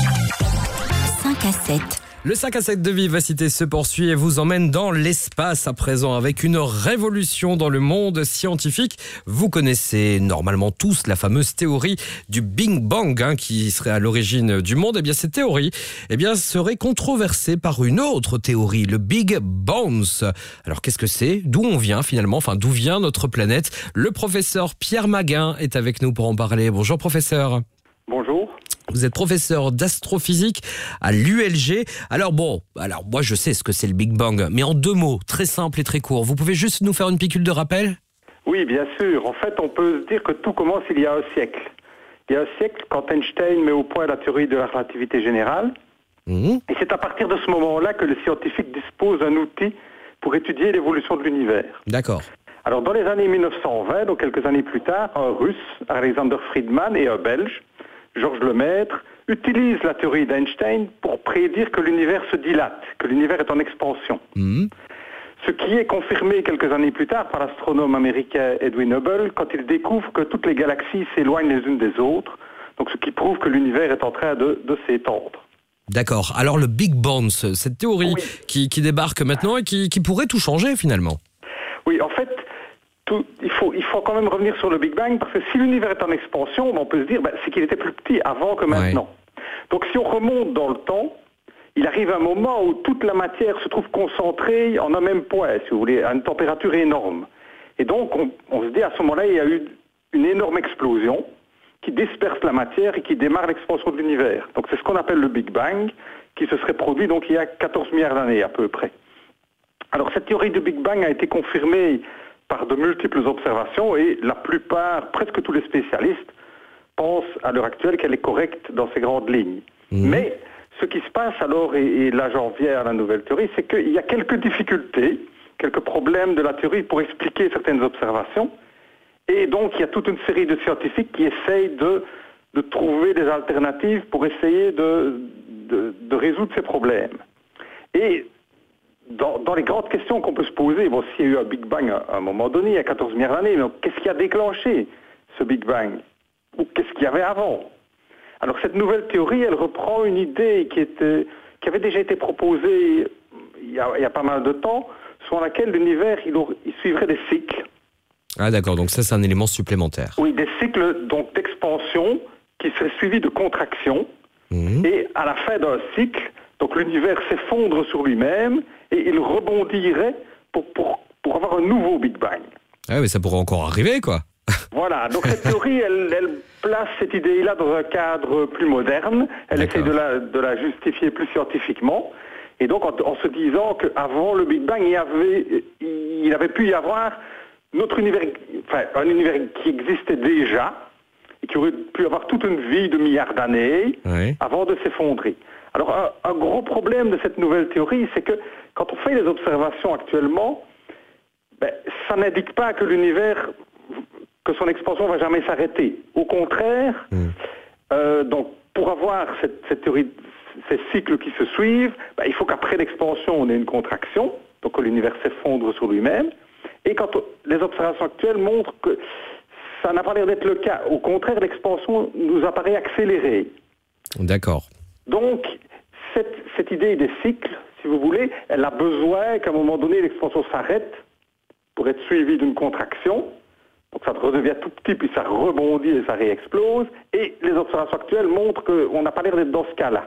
cinq à sept. Le cinq à sept de Vivacité se poursuit et vous emmène dans l'espace à présent avec une révolution dans le monde scientifique. Vous connaissez normalement tous la fameuse théorie du Big Bang hein, qui serait à l'origine du monde. Eh bien, cette théorie eh bien, serait controversée par une autre théorie, le Big Bounce. Alors, qu'est-ce que c'est ? D'où on vient finalement ? Enfin, d'où vient notre planète ? Le professeur Pierre Maguin est avec nous pour en parler. Bonjour, professeur. Bonjour. Vous êtes professeur d'astrophysique à l'U L G. Alors bon, alors moi je sais ce que c'est le Big Bang, mais en deux mots, très simple et très court. Vous pouvez juste nous faire une piqûre de rappel ? Oui, bien sûr. En fait, on peut se dire que tout commence il y a un siècle. Il y a un siècle, quand Einstein met au point la théorie de la relativité générale. Mmh. Et c'est à partir de ce moment-là que les scientifiques disposent d'un outil pour étudier l'évolution de l'univers. D'accord. Alors dans les années mille neuf cent vingt, donc quelques années plus tard, un Russe, Alexander Friedman, et un Belge, Georges Lemaître, utilisent la théorie d'Einstein pour prédire que l'univers se dilate, que l'univers est en expansion. Mmh. Ce qui est confirmé quelques années plus tard par l'astronome américain Edwin Hubble quand il découvre que toutes les galaxies s'éloignent les unes des autres, donc ce qui prouve que l'univers est en train de, de s'étendre. D'accord. Alors le Big Bang, cette théorie oui. qui, qui débarque maintenant et qui, qui pourrait tout changer finalement. Oui, en fait... Tout, il, faut, il faut quand même revenir sur le Big Bang, parce que si l'univers est en expansion, on peut se dire bah, c'est qu'il était plus petit avant que maintenant. Ouais. Donc si on remonte dans le temps, il arrive un moment où toute la matière se trouve concentrée en un même point, si vous voulez, à une température énorme. Et donc on, on se dit à ce moment-là, il y a eu une énorme explosion qui disperse la matière et qui démarre l'expansion de l'univers. Donc c'est ce qu'on appelle le Big Bang, qui se serait produit donc il y a quatorze milliards d'années à peu près. Alors cette théorie du Big Bang a été confirmée par de multiples observations, et la plupart, presque tous les spécialistes, pensent à l'heure actuelle qu'elle est correcte dans ses grandes lignes. Mmh. Mais ce qui se passe alors, et, et là j'en viens à la nouvelle théorie, c'est qu'il y a quelques difficultés, quelques problèmes de la théorie pour expliquer certaines observations, et donc il y a toute une série de scientifiques qui essayent de de trouver des alternatives pour essayer de, de, de résoudre ces problèmes. Et dans, dans les grandes questions qu'on peut se poser, bon, s'il y a eu un Big Bang à, à un moment donné, il y a quatorze milliards d'années, mais qu'est-ce qui a déclenché ce Big Bang? Ou qu'est-ce qu'il y avait avant? Alors cette nouvelle théorie, elle reprend une idée qui, était, qui avait déjà été proposée il y a, il y a pas mal de temps, selon laquelle l'univers, il, il suivrait des cycles. Ah d'accord, donc ça c'est un élément supplémentaire. Oui, des cycles donc d'expansion qui seraient suivis de contraction. Mmh. Et à la fin d'un cycle, donc l'univers s'effondre sur lui-même et il rebondirait pour, pour, pour avoir un nouveau Big Bang. Ah mais ça pourrait encore arriver, quoi. Voilà, donc cette théorie, elle, elle place cette idée-là dans un cadre plus moderne. Elle D'accord. essaie de la, de la justifier plus scientifiquement. Et donc en, en se disant qu'avant le Big Bang, il y avait, il avait pu y avoir notre univers, enfin un univers qui existait déjà et qui aurait pu avoir toute une vie de milliards d'années oui. avant de s'effondrer. Alors un, un gros problème de cette nouvelle théorie, c'est que quand on fait les observations actuellement, ben, ça n'indique pas que l'univers, que son expansion va jamais s'arrêter. Au contraire, mmh. euh, donc pour avoir cette, cette théorie, ces cycles qui se suivent, ben, il faut qu'après l'expansion, on ait une contraction, donc que l'univers s'effondre sur lui-même. Et quand on, les observations actuelles montrent que ça n'a pas l'air d'être le cas. Au contraire, l'expansion nous apparaît accélérée. D'accord. Donc, cette, cette idée des cycles, si vous voulez, elle a besoin qu'à un moment donné, l'expansion s'arrête pour être suivie d'une contraction. Donc ça redevient tout petit, puis ça rebondit et ça réexplose. Et les observations actuelles montrent qu'on n'a pas l'air d'être dans ce cas-là.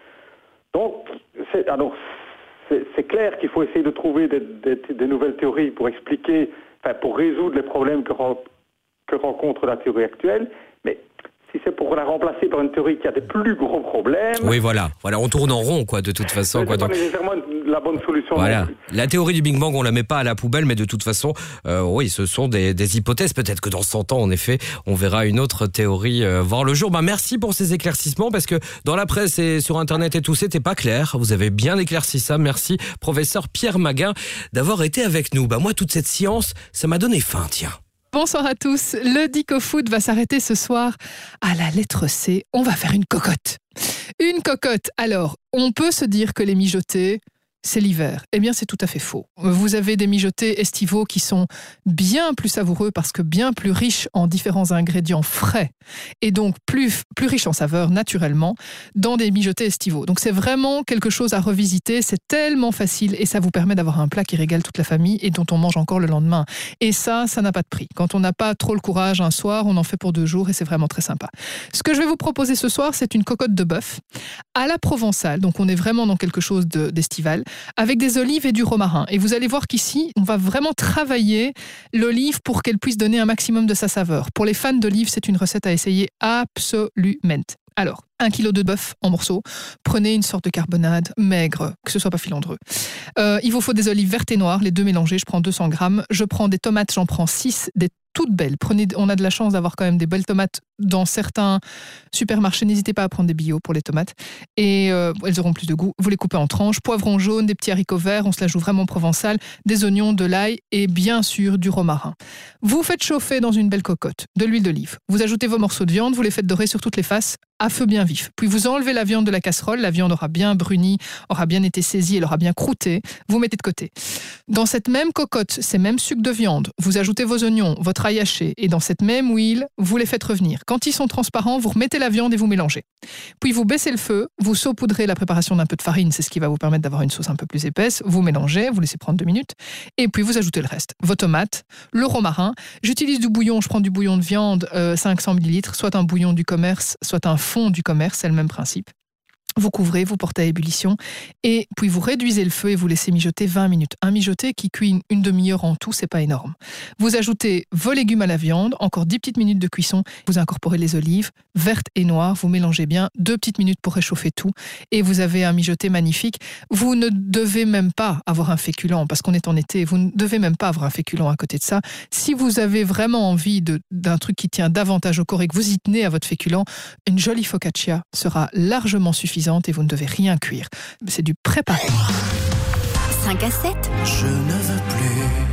Donc, c'est, alors, c'est, c'est clair qu'il faut essayer de trouver des, des, des nouvelles théories pour expliquer, enfin, pour résoudre les problèmes que, que rencontre la théorie actuelle. Mais si c'est pour la remplacer par une théorie qui a des plus gros problèmes... Oui, voilà. Voilà, on tourne en rond, quoi, de toute façon. C'est quoi, pas donc... nécessairement la bonne solution. Voilà. La théorie du Big Bang, on la met pas à la poubelle, mais de toute façon, euh, oui, ce sont des, des hypothèses. Peut-être que dans cent ans, en effet, on verra une autre théorie euh, voir le jour. Bah, merci pour ces éclaircissements, parce que dans la presse et sur Internet et tout, c'était pas clair. Vous avez bien éclairci ça. Merci, professeur Pierre Maguin, d'avoir été avec nous. Bah, moi, toute cette science, ça m'a donné faim, tiens. Bonsoir à tous. Le Dico Foot va s'arrêter ce soir à la lettre C. On va faire une cocotte. Une cocotte. Alors, on peut se dire que les mijotés, c'est l'hiver. Eh bien, c'est tout à fait faux. Vous avez des mijotés estivaux qui sont bien plus savoureux parce que bien plus riches en différents ingrédients frais et donc plus, plus riches en saveurs naturellement dans des mijotés estivaux. Donc, c'est vraiment quelque chose à revisiter. C'est tellement facile et ça vous permet d'avoir un plat qui régale toute la famille et dont on mange encore le lendemain. Et ça, ça n'a pas de prix. Quand on n'a pas trop le courage un soir, on en fait pour deux jours et c'est vraiment très sympa. Ce que je vais vous proposer ce soir, c'est une cocotte de bœuf à la provençale. Donc, on est vraiment dans quelque chose de, d'estival, avec des olives et du romarin. Et vous allez voir qu'ici, on va vraiment travailler l'olive pour qu'elle puisse donner un maximum de sa saveur. Pour les fans d'olive, c'est une recette à essayer absolument. Alors, un kilo de bœuf en morceaux. Prenez une sorte de carbonade maigre, que ce soit pas filandreux. Euh, il vous faut des olives vertes et noires, les deux mélangées. Je prends deux cents grammes. Je prends des tomates, j'en prends six, des toutes belles. Prenez, on a de la chance d'avoir quand même des belles tomates dans certains supermarchés. N'hésitez pas à prendre des bio pour les tomates. Et euh, elles auront plus de goût. Vous les coupez en tranches. Poivrons jaunes, des petits haricots verts. On se la joue vraiment provençal. Des oignons, de l'ail et bien sûr du romarin. Vous faites chauffer dans une belle cocotte de l'huile d'olive. Vous ajoutez vos morceaux de viande. Vous les faites dorer sur toutes les faces à feu bien vif. Puis vous enlevez la viande de la casserole. La viande aura bien bruni, aura bien été saisie, elle aura bien croûté. Vous mettez de côté. Dans cette même cocotte, ces mêmes sucs de viande, vous ajoutez vos oignons, votre ail haché et dans cette même huile, vous les faites revenir. Quand ils sont transparents, vous remettez la viande et vous mélangez. Puis vous baissez le feu, vous saupoudrez la préparation d'un peu de farine, c'est ce qui va vous permettre d'avoir une sauce un peu plus épaisse. Vous mélangez, vous laissez prendre deux minutes et puis vous ajoutez le reste. Vos tomates, le romarin. J'utilise du bouillon, je prends du bouillon de viande, euh, cinq cents millilitres, soit un bouillon du commerce, soit un fond du commerce, c'est le même principe. Vous couvrez, vous portez à ébullition et puis vous réduisez le feu et vous laissez mijoter vingt minutes. Un mijoté qui cuit une, une demi-heure en tout, c'est pas énorme. Vous ajoutez vos légumes à la viande, encore dix petites minutes de cuisson. Vous incorporez les olives vertes et noires, vous mélangez bien, deux petites minutes pour réchauffer tout et vous avez un mijoté magnifique. Vous ne devez même pas avoir un féculent parce qu'on est en été. Vous ne devez même pas avoir un féculent à côté de ça. Si vous avez vraiment envie de, d'un truc qui tient davantage au corps et que vous y tenez à votre féculent, une jolie focaccia sera largement suffisante et vous ne devez rien cuire. C'est du préparé. cinq à sept. Je ne veux plus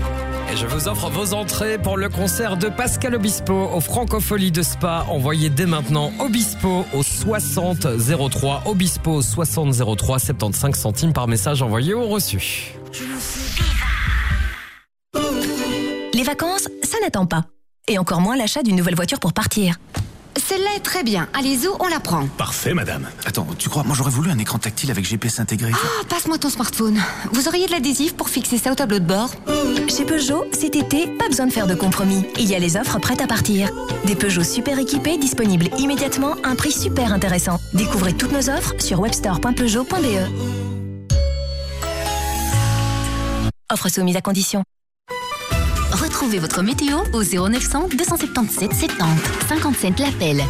Et je vous offre vos entrées pour le concert de Pascal Obispo au Francophonie de Spa. Envoyez dès maintenant Obispo au soixante zéro trois. Obispo soixante zéro trois, soixante-quinze centimes par message envoyé au reçu. Les vacances, ça n'attend pas. Et encore moins l'achat d'une nouvelle voiture pour partir. Celle-là est très bien. Allez-y, on la prend. Parfait, madame. Attends, tu crois, moi j'aurais voulu un écran tactile avec G P S intégré. Ah, passe-moi ton smartphone. Vous auriez de l'adhésif pour fixer ça au tableau de bord? Chez Peugeot, cet été, pas besoin de faire de compromis. Il y a les offres prêtes à partir. Des Peugeot super équipés disponibles immédiatement à un prix super intéressant. Découvrez toutes nos offres sur webstore point peugeot point b e. Offre soumise à condition. Retrouvez votre météo au zéro neuf cent, deux cent soixante-dix-sept, soixante-dix, cinquante-sept l'appel.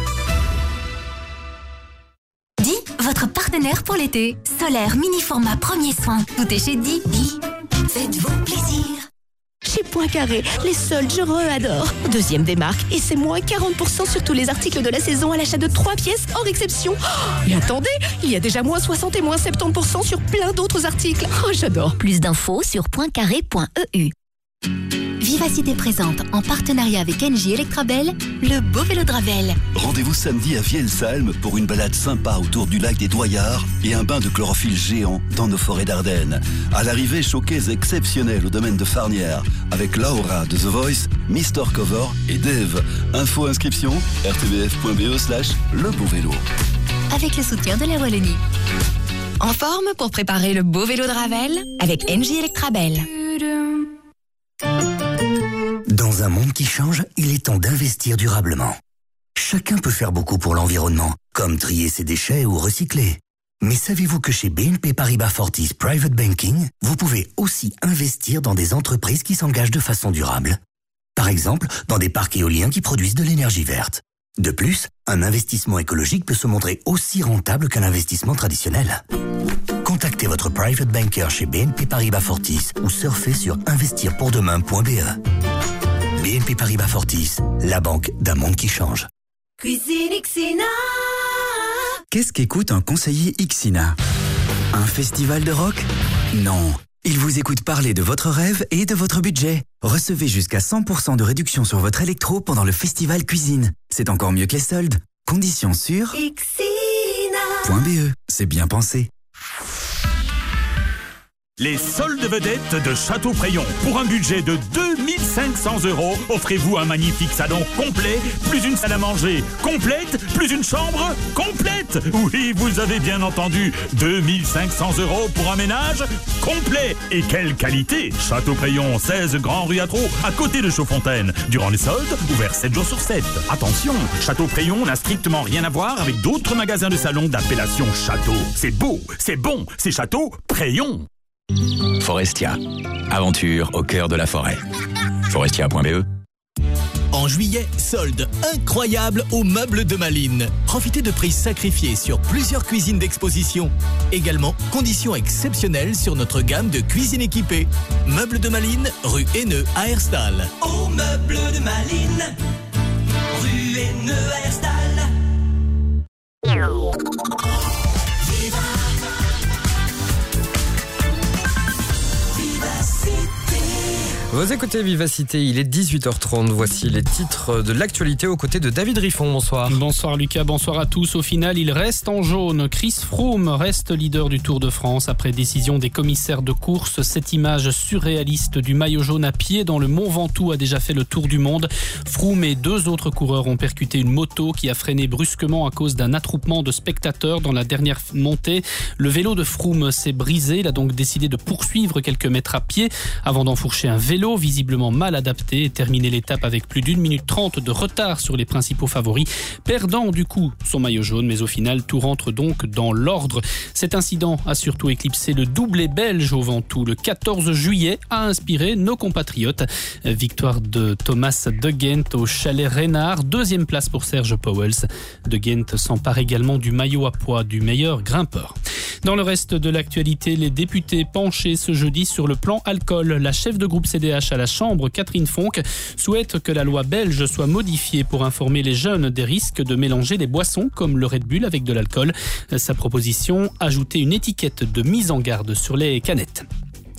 Di, votre partenaire pour l'été. Solaire, mini format, premier soin. Tout est chez Di. Di, faites-vous plaisir. Chez Poincaré, les soldes, je re-adore. Deuxième des marques, et c'est moins quarante pour cent sur tous les articles de la saison à l'achat de trois pièces hors exception. Oh, et attendez, il y a déjà moins soixante et moins soixante-dix pour cent sur plein d'autres articles. Oh, j'adore. Plus d'infos sur poincaré point e u. Vivacité présente, en partenariat avec Engie Electrabel, le beau vélo de Ravel. Rendez-vous samedi à Vielsalm pour une balade sympa autour du lac des Doyards et un bain de chlorophylle géant dans nos forêts d'Ardennes. À l'arrivée, showcase exceptionnel au domaine de Farnières avec Laura de The Voice, Mister Cover et Dave. Info inscription r t b f point b e slash le beau vélo. Avec le soutien de la Wallonie. En forme pour préparer le beau vélo de Ravel avec Engie Electrabel. Dans un monde qui change, il est temps d'investir durablement. Chacun peut faire beaucoup pour l'environnement, comme trier ses déchets ou recycler. Mais savez-vous que chez B N P Paribas Fortis Private Banking, vous pouvez aussi investir dans des entreprises qui s'engagent de façon durable. Par exemple, dans des parcs éoliens qui produisent de l'énergie verte. De plus, un investissement écologique peut se montrer aussi rentable qu'un investissement traditionnel. Contactez votre private banker chez B N P Paribas Fortis ou surfez sur investir pour demain point b e. B N P Paribas Fortis, la banque d'un monde qui change. Cuisine Ixina. Qu'est-ce qu'écoute un conseiller Ixina? Un festival de rock? Non. Il vous écoute parler de votre rêve et de votre budget. Recevez jusqu'à cent pour cent de réduction sur votre électro pendant le festival cuisine. C'est encore mieux que les soldes. Conditions sur Ixina. .be. C'est bien pensé. Les soldes vedettes de Château-Prayon. Pour un budget de deux mille cinq cents euros, offrez-vous un magnifique salon complet, plus une salle à manger complète, plus une chambre complète. Oui, vous avez bien entendu, deux mille cinq cents euros pour un ménage complet. Et quelle qualité! Château-Prayon, seize Grand Rue Atro, à côté de Chaudfontaine. Durant les soldes, ouvert sept jours sur sept. Attention, Château-Prayon n'a strictement rien à voir avec d'autres magasins de salon d'appellation Château. C'est beau, c'est bon, c'est Château-Prayon. Forestia. Aventure au cœur de la forêt. Forestia point b e. En juillet, solde incroyable aux meubles de Malines. Profitez de prix sacrifiés sur plusieurs cuisines d'exposition. Également, conditions exceptionnelles sur notre gamme de cuisine équipée. Meubles de Malines, rue Haineux à Herstal. Aux meubles de Malines, rue Haineux à Herstal. Vous écoutez Vivacité, il est dix-huit heures trente. Voici les titres de l'actualité aux côtés de David Riffon. Bonsoir. Bonsoir Lucas, bonsoir à tous. Au final, il reste en jaune. Chris Froome reste leader du Tour de France après décision des commissaires de course. Cette image surréaliste du maillot jaune à pied dans le Mont Ventoux a déjà fait le tour du monde. Froome et deux autres coureurs ont percuté une moto qui a freiné brusquement à cause d'un attroupement de spectateurs dans la dernière montée. Le vélo de Froome s'est brisé. Il a donc décidé de poursuivre quelques mètres à pied avant d'enfourcher un vélo visiblement mal adapté et terminer l'étape avec plus d'une minute trente de retard sur les principaux favoris, perdant du coup son maillot jaune, mais au final tout rentre donc dans l'ordre. Cet incident a surtout éclipsé le doublé belge au Ventoux le quatorze juillet, a inspiré nos compatriotes. Victoire de Thomas De Gendt au Chalet Reynard, deuxième place pour Serge Pauwels. De Gendt s'empare également du maillot à poids du meilleur grimpeur. Dans le reste de l'actualité, les députés penchés ce jeudi sur le plan alcool. La chef de groupe C D H à la Chambre, Catherine Fonck, souhaite que la loi belge soit modifiée pour informer les jeunes des risques de mélanger des boissons comme le Red Bull avec de l'alcool. Sa proposition, ajouter une étiquette de mise en garde sur les canettes.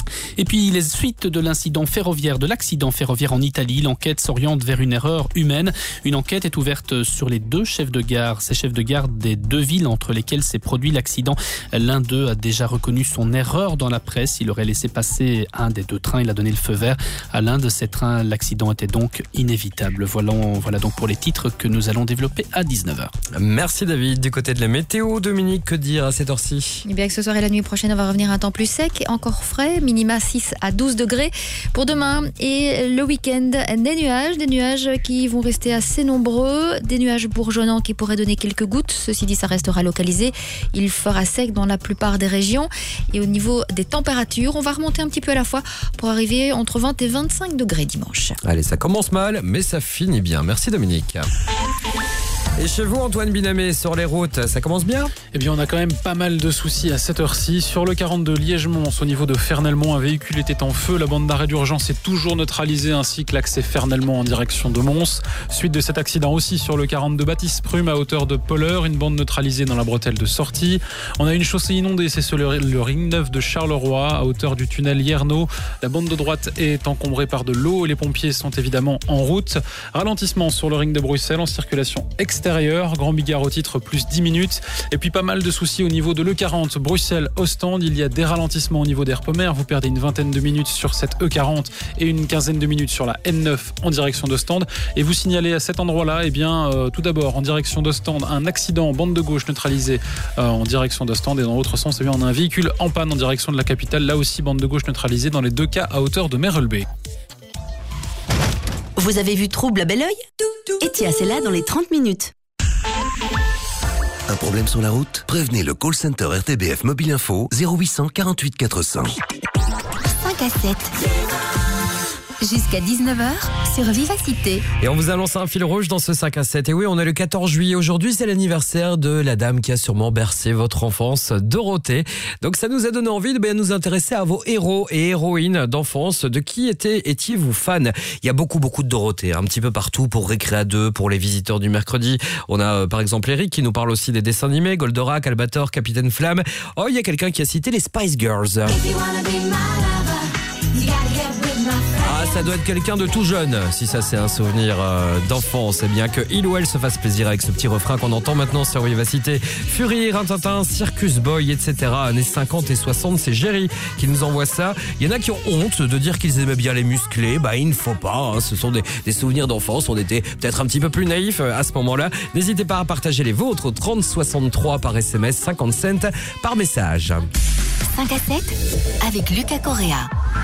Et puis les suites de l'incident ferroviaire, de l'accident ferroviaire en Italie. L'enquête s'oriente vers une erreur humaine. Une enquête est ouverte sur les deux chefs de gare. Ces chefs de gare des deux villes entre lesquelles s'est produit l'accident. L'un d'eux a déjà reconnu son erreur dans la presse. Il aurait laissé passer un des deux trains. Il a donné le feu vert à l'un de ces trains. L'accident était donc inévitable. Voilà, voilà donc pour les titres que nous allons développer à dix-neuf heures. Merci David. Du côté de la météo, Dominique, que dire à cette heure-ci ? Eh bien que ce soir et la nuit prochaine, on va revenir à un temps plus sec et encore frais. Minima six à douze degrés pour demain et le week-end. Des nuages, des nuages qui vont rester assez nombreux. Des nuages bourgeonnants qui pourraient donner quelques gouttes. Ceci dit, ça restera localisé. Il fera sec dans la plupart des régions. Et au niveau des températures, on va remonter un petit peu à la fois pour arriver entre vingt et vingt-cinq degrés dimanche. Allez, ça commence mal, mais ça finit bien. Merci Dominique. Et chez vous, Antoine Binamé, sur les routes, ça commence bien ? Eh bien, on a quand même pas mal de soucis à cette heure-ci. Sur le quarante-deux Liège-Mons, au niveau de Fernelmont, un véhicule était en feu. La bande d'arrêt d'urgence est toujours neutralisée, ainsi que l'accès Fernelmont en direction de Mons. Suite de cet accident aussi sur le quarante-deux Baptiste-Prume à hauteur de Polleur, une bande neutralisée dans la bretelle de sortie. On a une chaussée inondée, c'est sur le, le ring neuf de Charleroi, à hauteur du tunnel Yerno. La bande de droite est encombrée par de l'eau et les pompiers sont évidemment en route. Ralentissement sur le ring de Bruxelles en circulation extérieure. Grand Bigard au titre plus dix minutes. Et puis pas mal de soucis au niveau de l'E quarante Bruxelles-Ostende. Il y a des ralentissements au niveau d'Erpemer. Vous perdez une vingtaine de minutes sur cette E quarante et une quinzaine de minutes sur la N neuf en direction d'Ostende. Et vous signalez à cet endroit-là, eh bien, euh, tout d'abord en direction d'Ostende, un accident en bande de gauche neutralisé euh, en direction d'Ostende. Et dans l'autre sens, eh bien, on a un véhicule en panne en direction de la capitale. Là aussi, bande de gauche neutralisée dans les deux cas à hauteur de Merelbé. Vous avez vu Trouble à bel oeil ? Et tiens, c'est là dans les trente minutes. Un problème sur la route ? Prévenez le call center R T B F Mobile Info zéro huit cent quarante-huit quatre cents. cinq à sept. Jusqu'à dix-neuf heures sur Vivacité. Et on vous annonce un fil rouge dans ce cinq à sept. Et oui, on est le quatorze juillet. Aujourd'hui, c'est l'anniversaire de la dame qui a sûrement bercé votre enfance, Dorothée. Donc ça nous a donné envie de bien nous intéresser à vos héros et héroïnes d'enfance. De qui étiez, étiez-vous fan ? Il y a beaucoup, beaucoup de Dorothée, un petit peu partout pour Récré à deux, pour les visiteurs du mercredi. On a euh, par exemple Eric qui nous parle aussi des dessins animés, Goldorak, Albator, Capitaine Flamme. Oh, il y a quelqu'un qui a cité les Spice Girls. Ah, ça doit être quelqu'un de tout jeune, si ça c'est un souvenir euh, d'enfance. Eh bien que il ou elle se fasse plaisir avec ce petit refrain qu'on entend maintenant sur Vivacité. Fury, Rintintin, Circus Boy, et cetera. Années cinquante et soixante, c'est Jerry qui nous envoie ça. Il y en a qui ont honte de dire qu'ils aimaient bien les musclés. Bah il ne faut pas, hein. Ce sont des, des souvenirs d'enfance. On était peut-être un petit peu plus naïfs à ce moment-là. N'hésitez pas à partager les vôtres au trente soixante-trois par S M S, cinquante cents par message. cinq à sept avec Lucas Correa.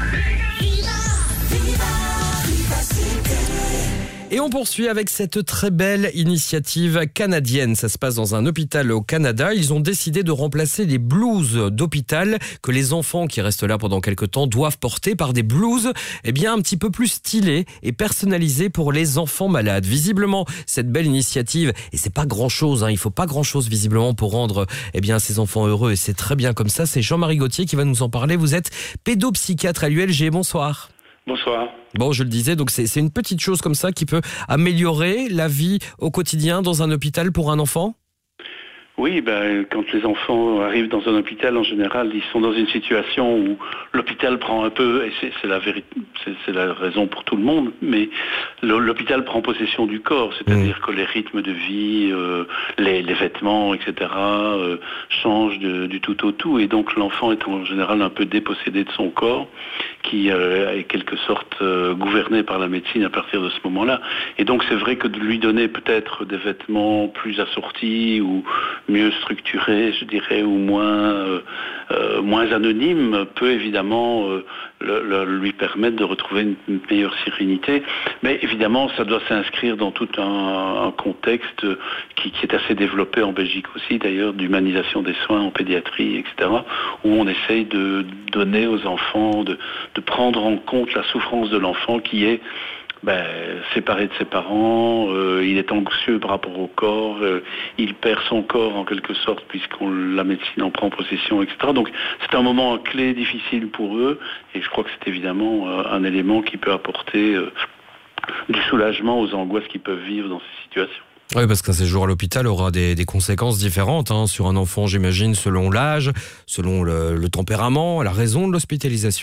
Et on poursuit avec cette très belle initiative canadienne. Ça se passe dans un hôpital au Canada. Ils ont décidé de remplacer les blouses d'hôpital que les enfants qui restent là pendant quelques temps doivent porter par des blouses, eh bien, un petit peu plus stylées et personnalisées pour les enfants malades. Visiblement, cette belle initiative, et c'est pas grand chose, hein, il faut pas grand chose visiblement pour rendre, eh bien, ces enfants heureux, et c'est très bien comme ça. C'est Jean-Marie Gauthier qui va nous en parler. Vous êtes pédopsychiatre à l'U L G. Bonsoir. Bonsoir. Bon, je le disais, donc c'est, c'est une petite chose comme ça qui peut améliorer la vie au quotidien dans un hôpital pour un enfant ? Oui, ben, quand les enfants arrivent dans un hôpital, en général, ils sont dans une situation où l'hôpital prend un peu, et c'est, c'est, la, vérité, c'est, c'est la raison pour tout le monde, mais le, l'hôpital prend possession du corps, c'est-à-dire mmh. que les rythmes de vie, euh, les, les vêtements, et cetera, euh, changent de, du tout au tout, et donc l'enfant est en général un peu dépossédé de son corps, qui euh, est quelque sorte euh, gouverné par la médecine à partir de ce moment-là. Et donc c'est vrai que de lui donner peut-être des vêtements plus assortis ou mieux structuré, je dirais, ou moins euh, euh, moins anonyme, peut évidemment euh, le, le, lui permettre de retrouver une, une meilleure sérénité. Mais évidemment, ça doit s'inscrire dans tout un, un contexte qui, qui est assez développé en Belgique aussi, d'ailleurs, d'humanisation des soins en pédiatrie, et cetera, où on essaye de donner aux enfants, de, de prendre en compte la souffrance de l'enfant qui est Ben, séparé de ses parents, euh, il est anxieux par rapport au corps, euh, il perd son corps en quelque sorte puisqu'on la médecine en prend possession, et cetera. Donc c'est un moment clé, difficile pour eux, et je crois que c'est évidemment euh, un élément qui peut apporter euh, du soulagement aux angoisses qu'ils peuvent vivre dans ces situations. Oui, parce qu'un séjour à l'hôpital aura des, des conséquences différentes hein, sur un enfant, j'imagine, selon l'âge, selon le, le tempérament, la raison de l'hospitalisation.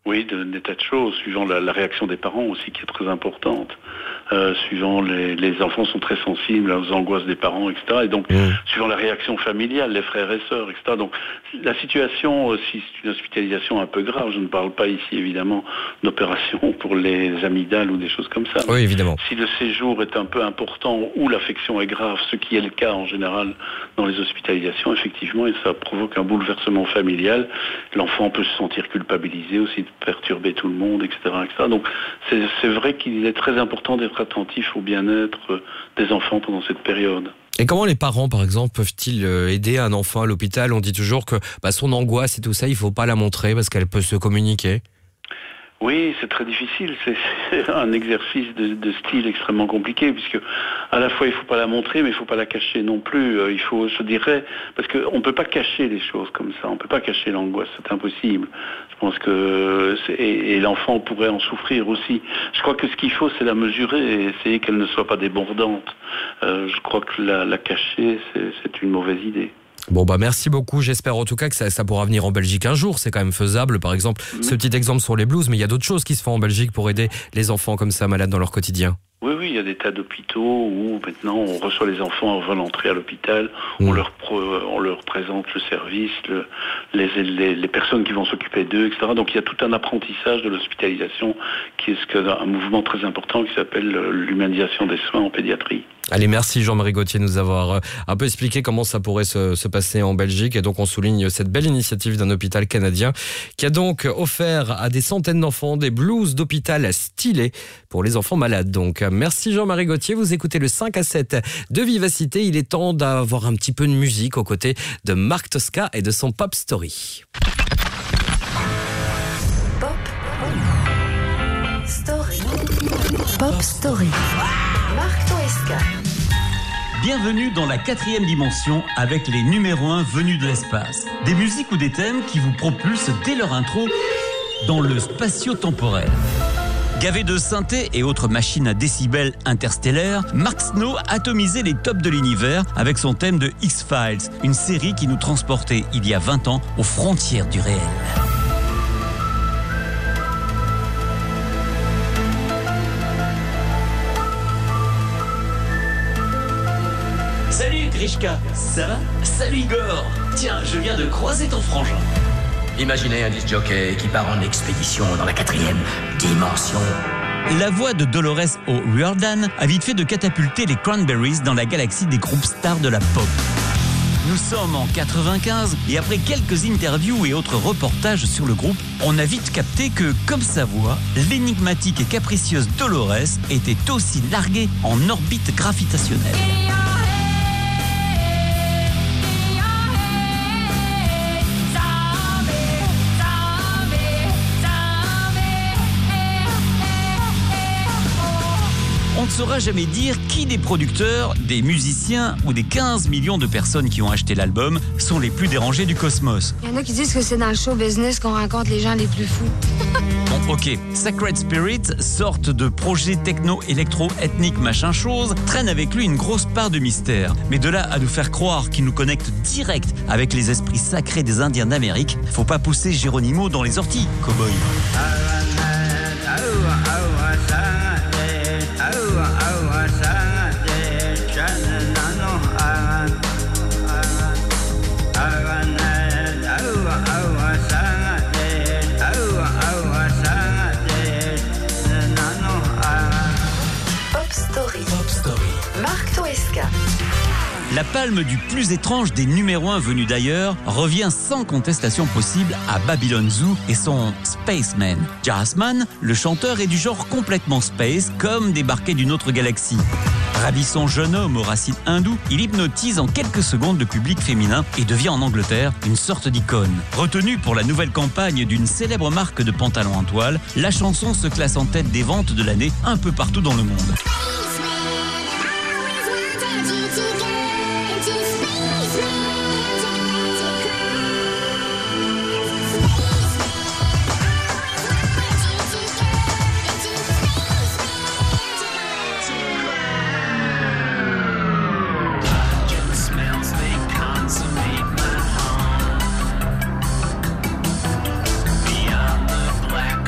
Oui, de, des tas de choses, suivant la, la réaction des parents aussi, qui est très importante. Euh, suivant les, les enfants sont très sensibles aux angoisses des parents, et cetera. Et donc, mmh. suivant la réaction familiale, les frères et sœurs, et cetera. Donc, la situation, si c'est une hospitalisation un peu grave, je ne parle pas ici évidemment d'opération pour les amygdales ou des choses comme ça. Oui, évidemment. Si le séjour est un peu important ou l'affection est grave, ce qui est le cas en général dans les hospitalisations, effectivement, et ça provoque un bouleversement familial. L'enfant peut se sentir culpabilisé aussi, de perturber tout le monde, et cetera, et cetera. Donc, c'est, c'est vrai qu'il est très important d'être attentif au bien-être des enfants pendant cette période. Et comment les parents, par exemple, peuvent-ils aider un enfant à l'hôpital ? On dit toujours que bah, son angoisse et tout ça, il ne faut pas la montrer parce qu'elle peut se communiquer. Oui, c'est très difficile. C'est, c'est un exercice de, de style extrêmement compliqué, puisque à la fois il ne faut pas la montrer, mais il ne faut pas la cacher non plus. Il faut, je dirais, parce qu'on ne peut pas cacher les choses comme ça. On ne peut pas cacher l'angoisse, c'est impossible. Je pense que c'est, et, et l'enfant pourrait en souffrir aussi. Je crois que ce qu'il faut, c'est la mesurer et essayer qu'elle ne soit pas débordante. Euh, je crois que la, la cacher, c'est, c'est une mauvaise idée. Bon bah merci beaucoup, j'espère en tout cas que ça, ça pourra venir en Belgique un jour, c'est quand même faisable par exemple, mmh. ce petit exemple sur les blues, mais il y a d'autres choses qui se font en Belgique pour aider les enfants comme ça malades dans leur quotidien. Oui, oui, il y a des tas d'hôpitaux où maintenant on reçoit les enfants avant l'entrée à l'hôpital, mmh. on, leur pro, on leur présente le service, le, les, les, les personnes qui vont s'occuper d'eux, et cetera. Donc il y a tout un apprentissage de l'hospitalisation qui est ce que, un mouvement très important qui s'appelle l'humanisation des soins en pédiatrie. Allez, merci Jean-Marie Gauthier de nous avoir un peu expliqué comment ça pourrait se, se passer en Belgique. Et donc, on souligne cette belle initiative d'un hôpital canadien qui a donc offert à des centaines d'enfants des blues d'hôpital stylés pour les enfants malades. Donc, merci Jean-Marie Gauthier. Vous écoutez le cinq à sept de Vivacité. Il est temps d'avoir un petit peu de musique aux côtés de Mark Tosca et de son Pop Story. Pop Story. Pop Story. Mark Tosca. Bienvenue dans la quatrième dimension avec les numéros un venus de l'espace. Des musiques ou des thèmes qui vous propulsent dès leur intro dans le spatio-temporel. Gavé de synthé et autres machines à décibels interstellaires, Mark Snow atomisait les tops de l'univers avec son thème de X-Files, une série qui nous transportait il y a vingt ans aux frontières du réel. Salut Grishka, ça va ? Salut Igor, tiens, je viens de croiser ton frangin. Imaginez un disc jockey qui part en expédition dans la quatrième dimension. La voix de Dolores O'Riordan a vite fait de catapulter les Cranberries dans la galaxie des groupes stars de la pop. Nous sommes en quatre-vingt-quinze et après quelques interviews et autres reportages sur le groupe, on a vite capté que, comme sa voix, l'énigmatique et capricieuse Dolores était aussi larguée en orbite gravitationnelle. On ne saura jamais dire qui des producteurs, des musiciens ou des quinze millions de personnes qui ont acheté l'album sont les plus dérangés du cosmos. Il y en a qui disent que c'est dans le show business qu'on rencontre les gens les plus fous. Bon, ok, Sacred Spirit, sorte de projet techno-électro-ethnique machin chose, traîne avec lui une grosse part de mystère. Mais de là à nous faire croire qu'il nous connecte direct avec les esprits sacrés des Indiens d'Amérique, faut pas pousser Geronimo dans les orties, cowboy. La palme du plus étrange des numéros un venus d'ailleurs revient sans contestation possible à Babylon Zoo et son Spaceman. Jazzman, le chanteur, est du genre complètement space, comme débarqué d'une autre galaxie. Ravissant jeune homme aux racines hindoues, il hypnotise en quelques secondes le public féminin et devient en Angleterre une sorte d'icône. Retenu pour la nouvelle campagne d'une célèbre marque de pantalons en toile, la chanson se classe en tête des ventes de l'année un peu partout dans le monde. Black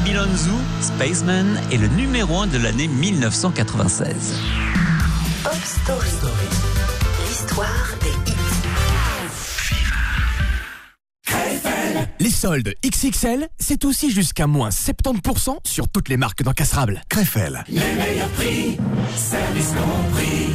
Babylon Zoo, Spaceman est le numéro un de l'année mille neuf cent quatre-vingt-seize. Pop Story. L'histoire des hits. Les soldes X X L, c'est aussi jusqu'à moins soixante-dix pour cent sur toutes les marques d'encastrables. Krefel. Les meilleurs prix, service compris.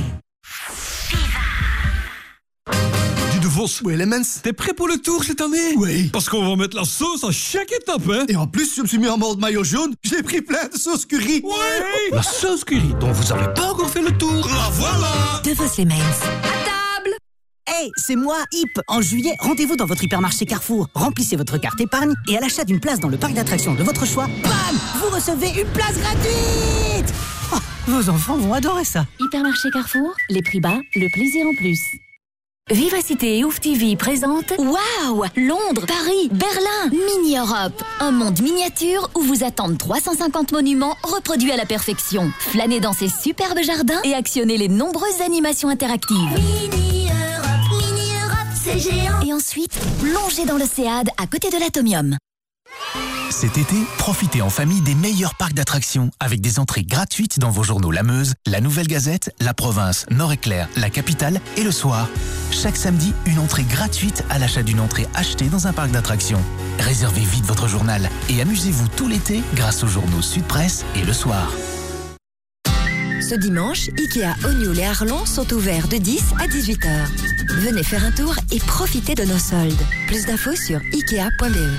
Dis de Vos Elements, t'es prêt pour le tour cette année? Oui. Parce qu'on va mettre la sauce à chaque étape, hein. Et en plus, je me suis mis en mode maillot jaune, j'ai pris plein de sauce curry. Ouais. La sauce curry dont vous avez pas encore fait le tour. La voilà. De Vos Elements. Hey, c'est moi, Hip. En juillet, rendez-vous dans votre hypermarché Carrefour. Remplissez votre carte épargne et à l'achat d'une place dans le parc d'attractions de votre choix, bam, vous recevez une place gratuite. Oh, vos enfants vont adorer ça. Hypermarché Carrefour, les prix bas, le plaisir en plus. Vivacité et Ouf T V présente Waouh, Londres, Paris, Berlin, Mini Europe. Un monde miniature où vous attendent trois cent cinquante monuments reproduits à la perfection. Flânez dans ces superbes jardins et actionnez les nombreuses animations interactives. Mini Europe, Mini Europe, c'est géant. Et ensuite, plongez dans l'Océade à côté de l'Atomium. Cet été, profitez en famille des meilleurs parcs d'attractions avec des entrées gratuites dans vos journaux La Meuse, La Nouvelle Gazette, La Province, Nord-Éclair, La Capitale et Le Soir. Chaque samedi, une entrée gratuite à l'achat d'une entrée achetée dans un parc d'attractions. Réservez vite votre journal et amusez-vous tout l'été grâce aux journaux Sud Presse et Le Soir. Ce dimanche, Ikea Ognoul et Arlon sont ouverts de dix à dix-huit heures. Venez faire un tour et profitez de nos soldes. Plus d'infos sur ikea point b e.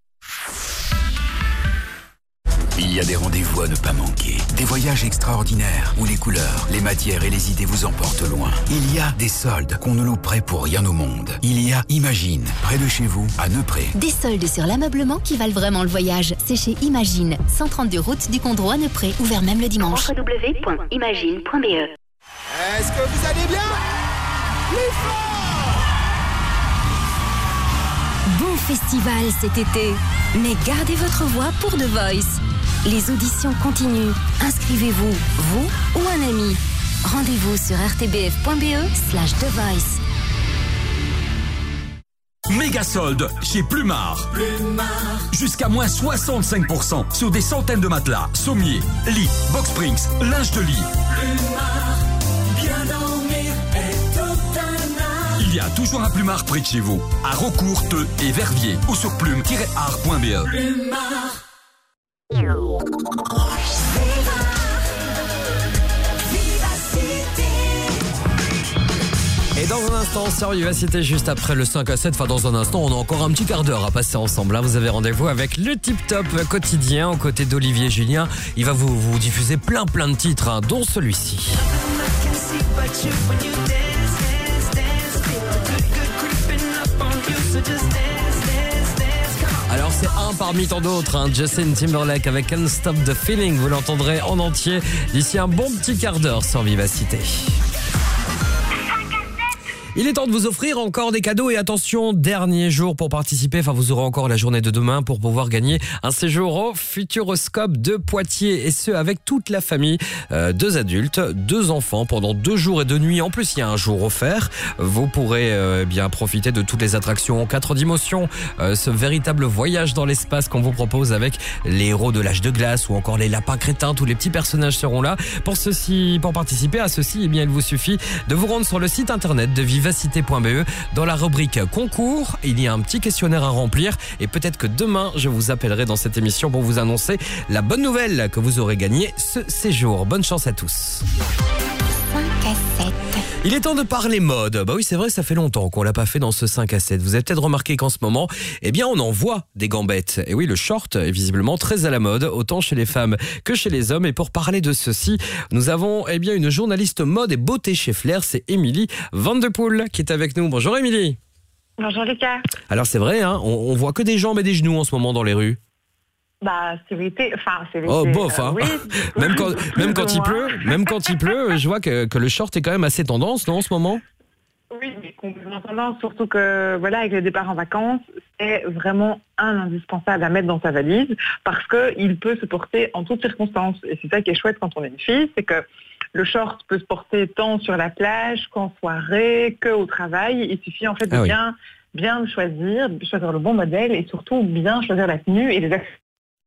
Il y a des rendez-vous à ne pas manquer, des voyages extraordinaires où les couleurs, les matières et les idées vous emportent loin. Il y a des soldes qu'on ne louperait pour rien au monde. Il y a Imagine, près de chez vous, à Neupré. Des soldes sur l'ameublement qui valent vraiment le voyage. C'est chez Imagine, cent trente-deux route du Condro à Neupré, ouvert même le dimanche. w w w point imagine point b e. Est-ce que vous allez bien? Plus fort! Bon festival cet été, mais gardez votre voix pour The Voice. Les auditions continuent. Inscrivez-vous, vous ou un ami. Rendez-vous sur r t b f point b e slash The Voice. Méga solde chez Plumard. Plumard. Jusqu'à moins soixante-cinq pour cent sur des centaines de matelas, sommiers, lits, box springs, linge de lit. Plumard. Bien dormir est tout un art. Il y a toujours un Plumard près de chez vous, à Rocourt, Teux et Verviers, ou sur plume tiret art point b e. Plumard. Et dans un instant, sur Vivacité, juste après le cinq à sept, enfin dans un instant, on a encore un petit quart d'heure à passer ensemble. Là, vous avez rendez-vous avec le Tip Top quotidien aux côtés d'Olivier Julien. Il va vous, vous diffuser plein plein de titres, hein, dont celui-ci. Alors c'est un parmi tant d'autres, hein, Justin Timberlake avec Can't Stop the Feeling. Vous l'entendrez en entier d'ici un bon petit quart d'heure sur Vivacité. Il est temps de vous offrir encore des cadeaux et attention, dernier jour pour participer, enfin vous aurez encore la journée de demain pour pouvoir gagner un séjour au Futuroscope de Poitiers et ce avec toute la famille, euh, deux adultes, deux enfants pendant deux jours et deux nuits. En plus il y a un jour offert, vous pourrez euh, bien profiter de toutes les attractions en quatre dimensions, euh, ce véritable voyage dans l'espace qu'on vous propose avec les héros de l'âge de glace ou encore les lapins crétins, tous les petits personnages seront là. Pour ceci, pour participer à ceci, eh bien il vous suffit de vous rendre sur le site internet de vivacité point b e. Dans la rubrique concours, il y a un petit questionnaire à remplir et peut-être que demain, je vous appellerai dans cette émission pour vous annoncer la bonne nouvelle que vous aurez gagné ce séjour. Bonne chance à tous. cinq à sept. Il est temps de parler mode. Bah oui, c'est vrai, ça fait longtemps qu'on l'a pas fait dans ce cinq à sept. Vous avez peut-être remarqué qu'en ce moment, eh bien, on en voit des gambettes. Et oui, le short est visiblement très à la mode, autant chez les femmes que chez les hommes. Et pour parler de ceci, nous avons, eh bien, une journaliste mode et beauté chez Flair. C'est Émilie Van de Poel qui est avec nous. Bonjour Émilie. Bonjour Lucas. Alors c'est vrai, hein, on, on voit que des jambes et des genoux en ce moment dans les rues. Bah, c'est l'été, enfin, c'est l'été. Oh, bof, hein. Euh, oui. même quand, même quand il pleut, même quand il pleut, je vois que, que le short est quand même assez tendance, non, en ce moment? Oui, mais complètement tendance, surtout que, voilà, avec le départ en vacances, c'est vraiment un indispensable à mettre dans sa valise parce qu'il peut se porter en toutes circonstances. Et c'est ça qui est chouette quand on est une fille, c'est que le short peut se porter tant sur la plage qu'en soirée, qu'au travail. Il suffit en fait de ah, bien, oui. bien choisir, choisir le bon modèle et surtout bien choisir la tenue et les accessoires.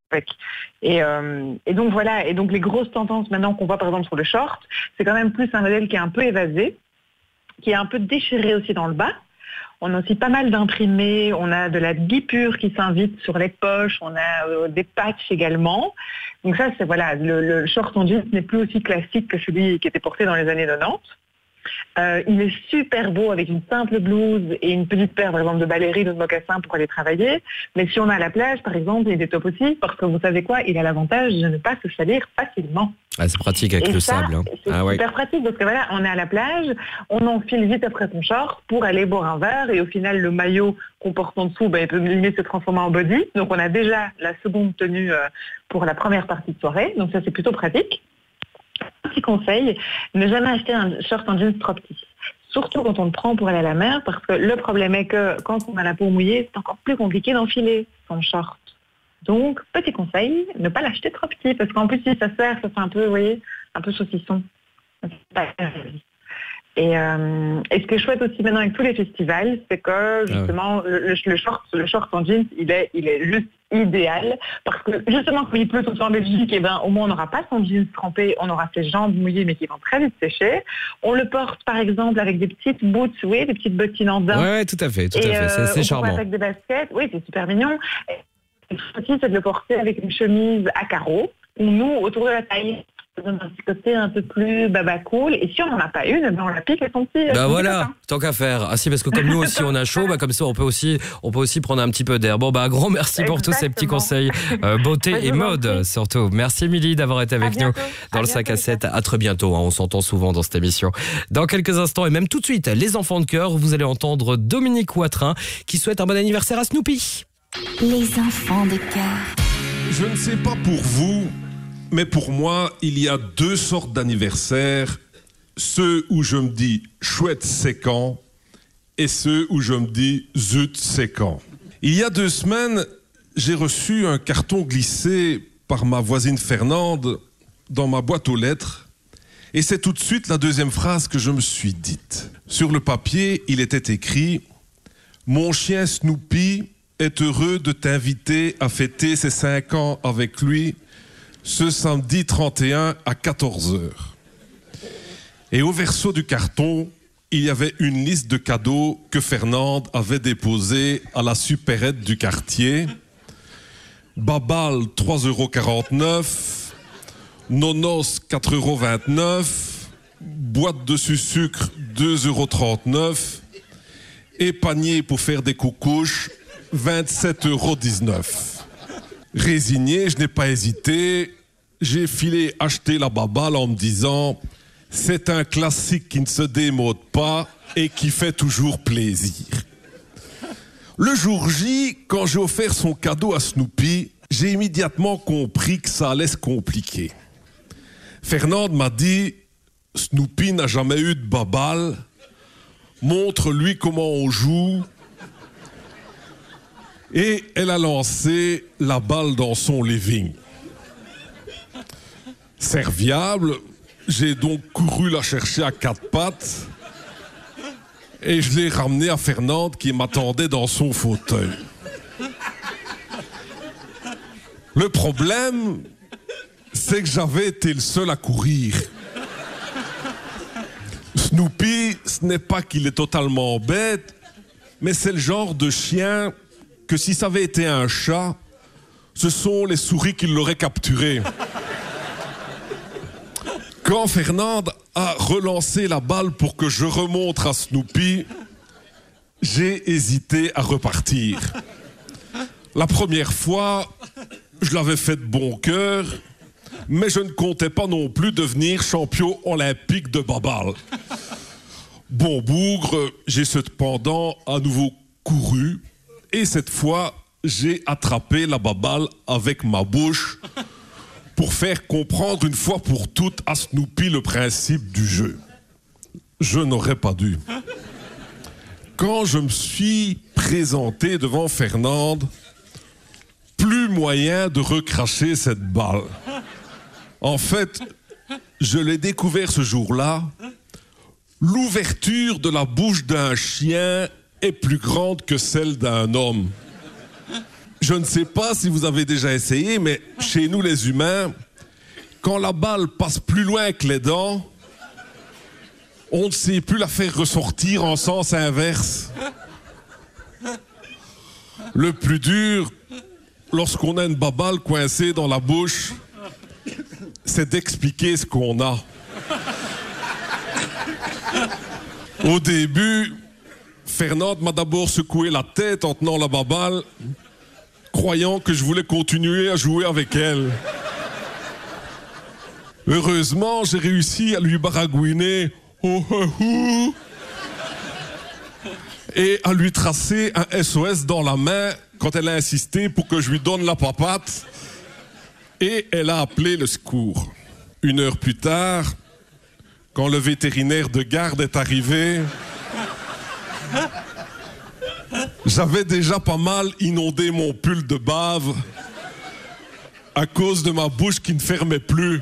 Et, euh, et donc voilà, et donc les grosses tendances maintenant qu'on voit par exemple sur le short, c'est quand même plus un modèle qui est un peu évasé, qui est un peu déchiré aussi dans le bas. On a aussi pas mal d'imprimés, on a de la guipure qui s'invite sur les poches, on a euh, des patchs également. Donc ça, c'est voilà, le, le short en jeans n'est plus aussi classique que celui qui était porté dans les années quatre-vingt-dix. Euh, il est super beau avec une simple blouse et une petite paire, par exemple, de ballerines ou de mocassins pour aller travailler. Mais si on est à la plage, par exemple, il est top aussi parce que vous savez quoi, il a l'avantage de ne pas se salir facilement. Ah, c'est pratique avec et le ça, sable. Hein. C'est ah, super ouais. pratique parce que voilà, on est à la plage, on enfile vite après son short pour aller boire un verre et au final, le maillot qu'on porte en dessous, ben, il peut limite se transformer en body. Donc, on a déjà la seconde tenue euh, pour la première partie de soirée. Donc, ça, c'est plutôt pratique. Petit conseil, ne jamais acheter un short en jeans trop petit. Surtout quand on le prend pour aller à la mer, parce que le problème est que quand on a la peau mouillée, c'est encore plus compliqué d'enfiler son short. Donc, petit conseil, ne pas l'acheter trop petit, parce qu'en plus, si ça serre, ça fait un peu, vous voyez, un peu saucisson. Et, euh, et ce qui est chouette aussi maintenant avec tous les festivals, c'est que justement, ah ouais. le, le, short, le short en jeans, il est, il est juste idéal, parce que justement, quand il pleut tout le temps en Belgique, et ben, au moins on n'aura pas son jeans trempé, on aura ses jambes mouillées, mais qui vont très vite sécher. On le porte par exemple avec des petites boots, oui, des petites bottines en daim. Ouais, ouais, tout à fait, tout et à fait, c'est, c'est charmant. Avec des baskets, oui, c'est super mignon. Et aussi, c'est de le porter avec une chemise à carreaux, où nous, autour de la taille, donne un petit côté un peu plus baba cool, et si on n'en a pas une, ben on la pique et son petit. Bah voilà, tant qu'à faire. Ah si, parce que comme nous aussi on a chaud, bah comme ça on peut aussi, on peut aussi prendre un petit peu d'air. Bon bah grand merci pour Exactement. tous ces petits conseils euh, beauté et mode surtout. Merci Émilie d'avoir été avec nous dans à le cinq à sept. À très bientôt, hein, on s'entend souvent dans cette émission. Dans quelques instants et même tout de suite, les enfants de cœur, vous allez entendre Dominique Watrin qui souhaite un bon anniversaire à Snoopy. Les enfants de cœur. Je ne sais pas pour vous, mais pour moi, il y a deux sortes d'anniversaires. Ceux où je me dis « chouette, c'est quand » et ceux où je me dis « zut, c'est quand ». Il y a deux semaines, j'ai reçu un carton glissé par ma voisine Fernande dans ma boîte aux lettres. Et c'est tout de suite la deuxième phrase que je me suis dite. Sur le papier, il était écrit « Mon chien Snoopy est heureux de t'inviter à fêter ses cinq ans avec lui ce samedi trente et un à quatorze heures. Et au verso du carton, il y avait une liste de cadeaux que Fernande avait déposés à la supérette du quartier. Babal, trois euros quarante-neuf, Nonos, quatre euros vingt-neuf, boîte de sucre, deux euros trente-neuf et panier pour faire des coucouches, vingt-sept euros dix-neuf. Résigné, je n'ai pas hésité, j'ai filé acheter la babale en me disant « C'est un classique qui ne se démode pas et qui fait toujours plaisir ». Le jour J, quand j'ai offert son cadeau à Snoopy, j'ai immédiatement compris que ça allait se compliquer. Fernande m'a dit « Snoopy n'a jamais eu de babale, montre-lui comment on joue ». Et elle a lancé la balle dans son living. Serviable, j'ai donc couru la chercher à quatre pattes et je l'ai ramenée à Fernande qui m'attendait dans son fauteuil. Le problème, c'est que j'avais été le seul à courir. Snoopy, ce n'est pas qu'il est totalement bête, mais c'est le genre de chien que si ça avait été un chat, ce sont les souris qui l'auraient capturé. Quand Fernande a relancé la balle pour que je remonte à Snoopy, j'ai hésité à repartir. La première fois, je l'avais fait de bon cœur, mais je ne comptais pas non plus devenir champion olympique de babal. Bon bougre, j'ai cependant à nouveau couru. Et cette fois, j'ai attrapé la babale avec ma bouche pour faire comprendre une fois pour toutes à Snoopy le principe du jeu. Je n'aurais pas dû. Quand je me suis présenté devant Fernande, plus moyen de recracher cette balle. En fait, je l'ai découvert ce jour-là, l'ouverture de la bouche d'un chien est plus grande que celle d'un homme. je ne sais pas si vous avez déjà essayé, mais chez nous les humains, quand la balle passe plus loin que les dents, on ne sait plus la faire ressortir en sens inverse. Le plus dur, lorsqu'on a une baballe coincée dans la bouche, c'est d'expliquer ce qu'on a. Au début, Fernande m'a d'abord secoué la tête en tenant la baballe, croyant que je voulais continuer à jouer avec elle. Heureusement, j'ai réussi à lui baragouiner oh, oh, oh, et à lui tracer un S O S dans la main quand elle a insisté pour que je lui donne la papate. Et elle a appelé le secours. Une heure plus tard, quand le vétérinaire de garde est arrivé, j'avais déjà pas mal inondé mon pull de bave à cause de ma bouche qui ne fermait plus.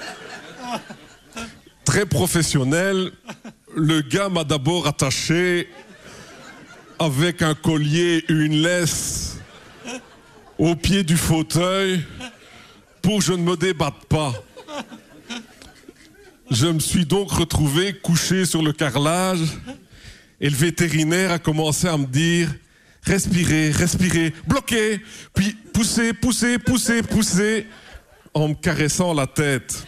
Très professionnel, le gars m'a d'abord attaché avec un collier et une laisse au pied du fauteuil pour que je ne me débatte pas. Je me suis donc retrouvé couché sur le carrelage et le vétérinaire a commencé à me dire « Respirez, respirez, bloquez, puis poussez, poussez, poussez, poussez » en me caressant la tête.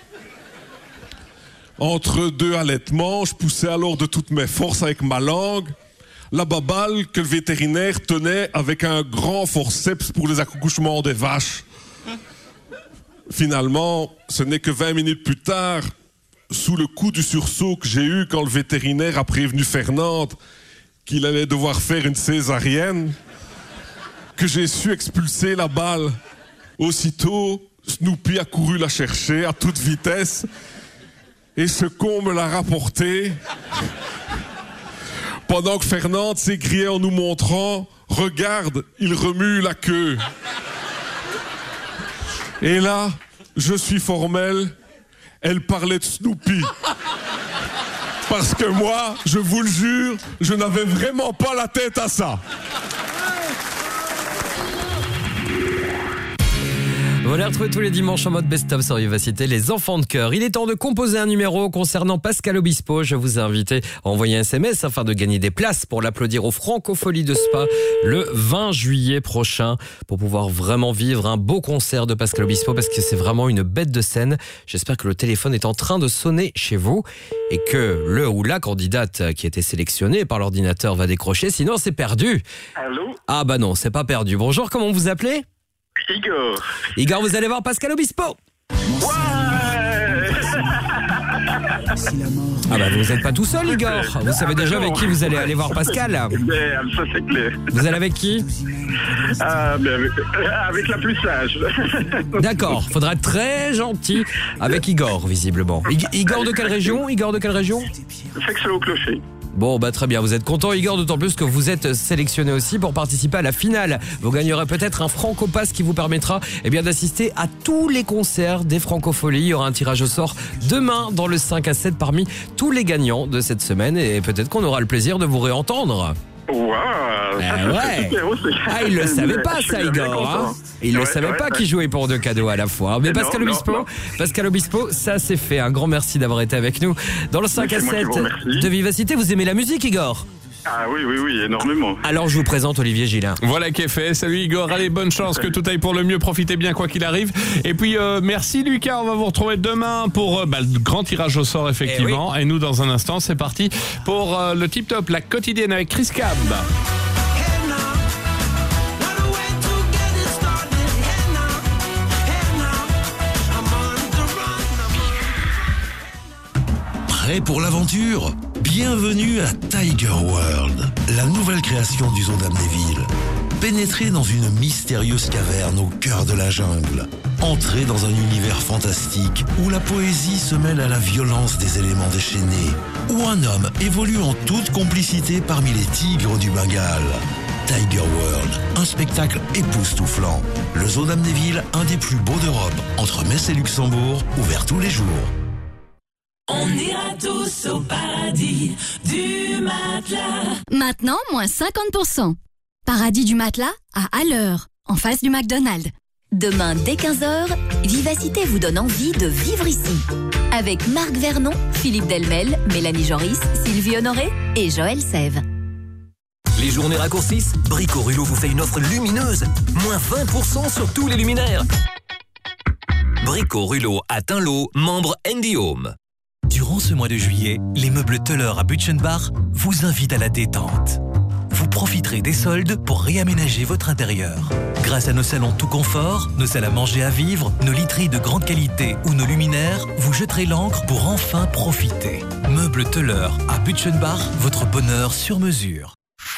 Entre deux allaitements, je poussais alors de toutes mes forces avec ma langue la baballe que le vétérinaire tenait avec un grand forceps pour les accouchements des vaches. Finalement, ce n'est que vingt minutes plus tard, sous le coup du sursaut que j'ai eu quand le vétérinaire a prévenu Fernande qu'il allait devoir faire une césarienne, que j'ai su expulser la balle. Aussitôt, Snoopy a couru la chercher à toute vitesse et ce con me l'a rapporté pendant que Fernande s'écriait en nous montrant « Regarde, il remue la queue ». Et là, je suis formel, elle parlait de Snoopy. Parce que moi, je vous le jure, je n'avais vraiment pas la tête à ça. Vous allez retrouver tous les dimanches en mode best-of sur Vivacité, les enfants de cœur. Il est temps de composer un numéro concernant Pascal Obispo. Je vous ai invité à envoyer un S M S afin de gagner des places pour l'applaudir au Francofolie de Spa le vingt juillet prochain pour pouvoir vraiment vivre un beau concert de Pascal Obispo parce que c'est vraiment une bête de scène. J'espère que le téléphone est en train de sonner chez vous et que le ou la candidate qui a été sélectionnée par l'ordinateur va décrocher, sinon c'est perdu. Allô ? Ah bah non, c'est pas perdu. Bonjour, comment vous appelez ? Igor. Igor, vous allez voir Pascal Obispo. Ouais. Ah bah vous n'êtes pas tout seul, Igor. Vous savez déjà avec qui vous allez aller voir Pascal. Ben, ça c'est clair. Vous allez avec qui? Ah, ben, avec, avec la plus sage. D'accord, faudra être très gentil avec Igor, visiblement. I- Igor de quelle région? Igor de quelle région? Fexel-au-Clocher. Bon, bah très bien, vous êtes content, Igor, d'autant plus que vous êtes sélectionné aussi pour participer à la finale. Vous gagnerez peut-être un Franco-Pass qui vous permettra eh bien, d'assister à tous les concerts des Francopholies. Il y aura un tirage au sort demain dans le cinq à sept parmi tous les gagnants de cette semaine et peut-être qu'on aura le plaisir de vous réentendre. Wow, ça, euh, ouais. super aussi. Ah, il le savait pas, ça, Igor. Hein, il ne ouais, le savait ouais, pas ouais. qu'il jouait pour deux cadeaux à la fois. Mais Non, Pascal non, Obispo, non. Pascal Obispo, ça c'est fait. Un grand merci d'avoir été avec nous dans le cinq à C'est moi qui sept vous remercie. de Vivacité. Vous aimez la musique, Igor? Ah oui, oui, oui, énormément. Alors je vous présente Olivier Gillin. Voilà qui est fait. Salut Igor, allez, bonne chance, que tout aille pour le mieux, profitez bien quoi qu'il arrive. Et puis euh, merci Lucas, on va vous retrouver demain pour euh, bah, le grand tirage au sort effectivement. Et, oui. Et nous dans un instant, c'est parti pour euh, le Tip Top, la quotidienne avec Chris Cab. Prêt pour l'aventure? Bienvenue à Tiger World, la nouvelle création du zoo d'Amnéville. Pénétrez dans une mystérieuse caverne au cœur de la jungle. Entrez dans un univers fantastique où la poésie se mêle à la violence des éléments déchaînés. Où un homme évolue en toute complicité parmi les tigres du Bengale. Tiger World, un spectacle époustouflant. Le zoo d'Amnéville, un des plus beaux d'Europe, entre Metz et Luxembourg, ouvert tous les jours. On ira tous au paradis du matelas. Maintenant, moins cinquante pour cent. Paradis du matelas à Haller. en face du McDonald's. Demain, dès quinze heures, Vivacité vous donne envie de vivre ici. Avec Marc Vernon, Philippe Delmel, Mélanie Joris, Sylvie Honoré et Joël Sève. Les journées raccourcissent, Brico Rulo vous fait une offre lumineuse. moins vingt pour cent sur tous les luminaires. Brico Rulo à Tinlo, membre Andy Home. Durant ce mois de juillet, les meubles Teller à Butchenbach vous invitent à la détente. Vous profiterez des soldes pour réaménager votre intérieur. Grâce à nos salons tout confort, nos salles à manger à vivre, nos literies de grande qualité ou nos luminaires, vous jeterez l'encre pour enfin profiter. Meubles Teller à Butchenbach, votre bonheur sur mesure.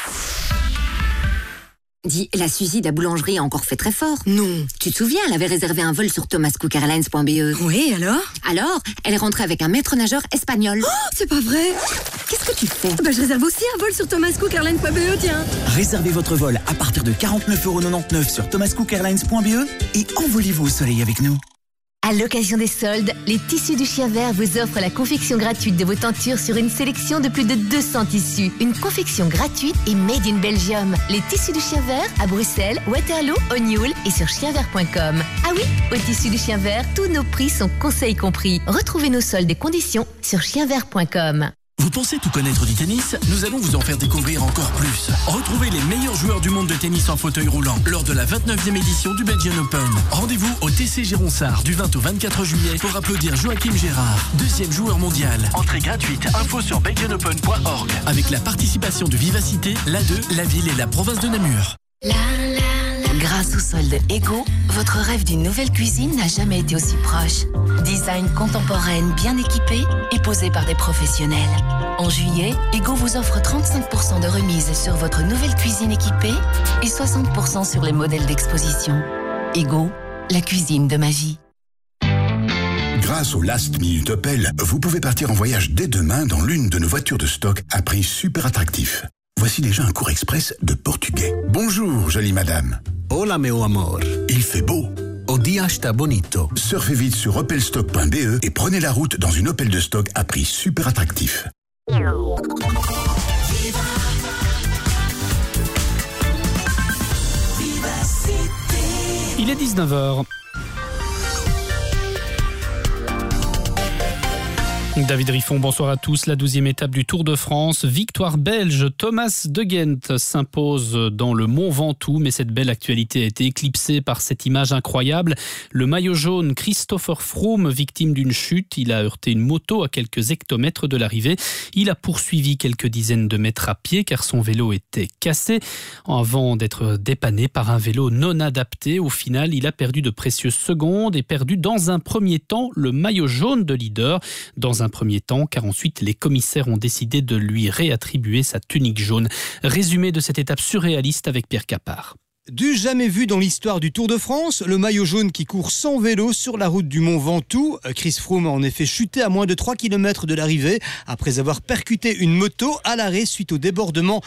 Dis, la Suzy de la boulangerie a encore fait très fort. Non. Tu te souviens, elle avait réservé un vol sur thomas cook airlines point b e. Oui, alors Alors, elle est rentrée avec un maître nageur espagnol. Oh, c'est pas vrai. Qu'est-ce que tu fais? Bah, je réserve aussi un vol sur thomas cook airlines point b e, tiens. Réservez votre vol à partir de quarante-neuf euros quatre-vingt-dix-neuf sur thomas cook airlines point b e et envolez-vous au soleil avec nous. À l'occasion des soldes, les Tissus du Chien Vert vous offrent la confection gratuite de vos tentures sur une sélection de plus de deux cents tissus. Une confection gratuite et made in Belgium. Les Tissus du Chien Vert à Bruxelles, Waterloo, O'Neill et sur chien vert point com. Ah oui, au Tissus du Chien Vert, tous nos prix sont conseils compris. Retrouvez nos soldes et conditions sur chien vert point com. Vous pensez tout connaître du tennis? Nous allons vous en faire découvrir encore plus. Retrouvez les meilleurs joueurs du monde de tennis en fauteuil roulant lors de la vingt-neuvième édition du Belgian Open. Rendez-vous au T C Gironsard du vingt au vingt-quatre juillet pour applaudir Joachim Gérard, deuxième joueur mondial. Entrée gratuite, info sur belgian open point org. Avec la participation de Vivacité, l'A deux, la ville et la province de Namur. La, la, la. Grâce aux soldes Ego, votre rêve d'une nouvelle cuisine n'a jamais été aussi proche. Design contemporaine bien équipé et posé par des professionnels. En juillet, Ego vous offre trente-cinq pour cent de remise sur votre nouvelle cuisine équipée et soixante pour cent sur les modèles d'exposition. Ego, la cuisine de ma vie. Grâce au Last Minute Opel, vous pouvez partir en voyage dès demain dans l'une de nos voitures de stock à prix super attractif. Voici déjà un cours express de portugais. Bonjour, jolie madame. Hola, meu amor. Il fait beau. O dia está bonito. Surfez vite sur opelstock point b e et prenez la route dans une Opel de stock à prix super attractif. Il est dix-neuf heures. David Riffon, bonsoir à tous. La douzième étape du Tour de France. Victoire belge. Thomas de Gendt s'impose dans le Mont Ventoux, mais cette belle actualité a été éclipsée par cette image incroyable. Le maillot jaune Christopher Froome, victime d'une chute. Il a heurté une moto à quelques hectomètres de l'arrivée. Il a poursuivi quelques dizaines de mètres à pied car son vélo était cassé avant d'être dépanné par un vélo non adapté. Au final, il a perdu de précieuses secondes et perdu dans un premier temps le maillot jaune de leader. Dans un premier temps, car ensuite les commissaires ont décidé de lui réattribuer sa tunique jaune. Résumé de cette étape surréaliste avec Pierre Capard. Du jamais vu dans l'histoire du Tour de France, le maillot jaune qui court sans vélo sur la route du Mont Ventoux. Chris Froome a en effet chuté à moins de trois kilomètres de l'arrivée après avoir percuté une moto à l'arrêt suite au débordement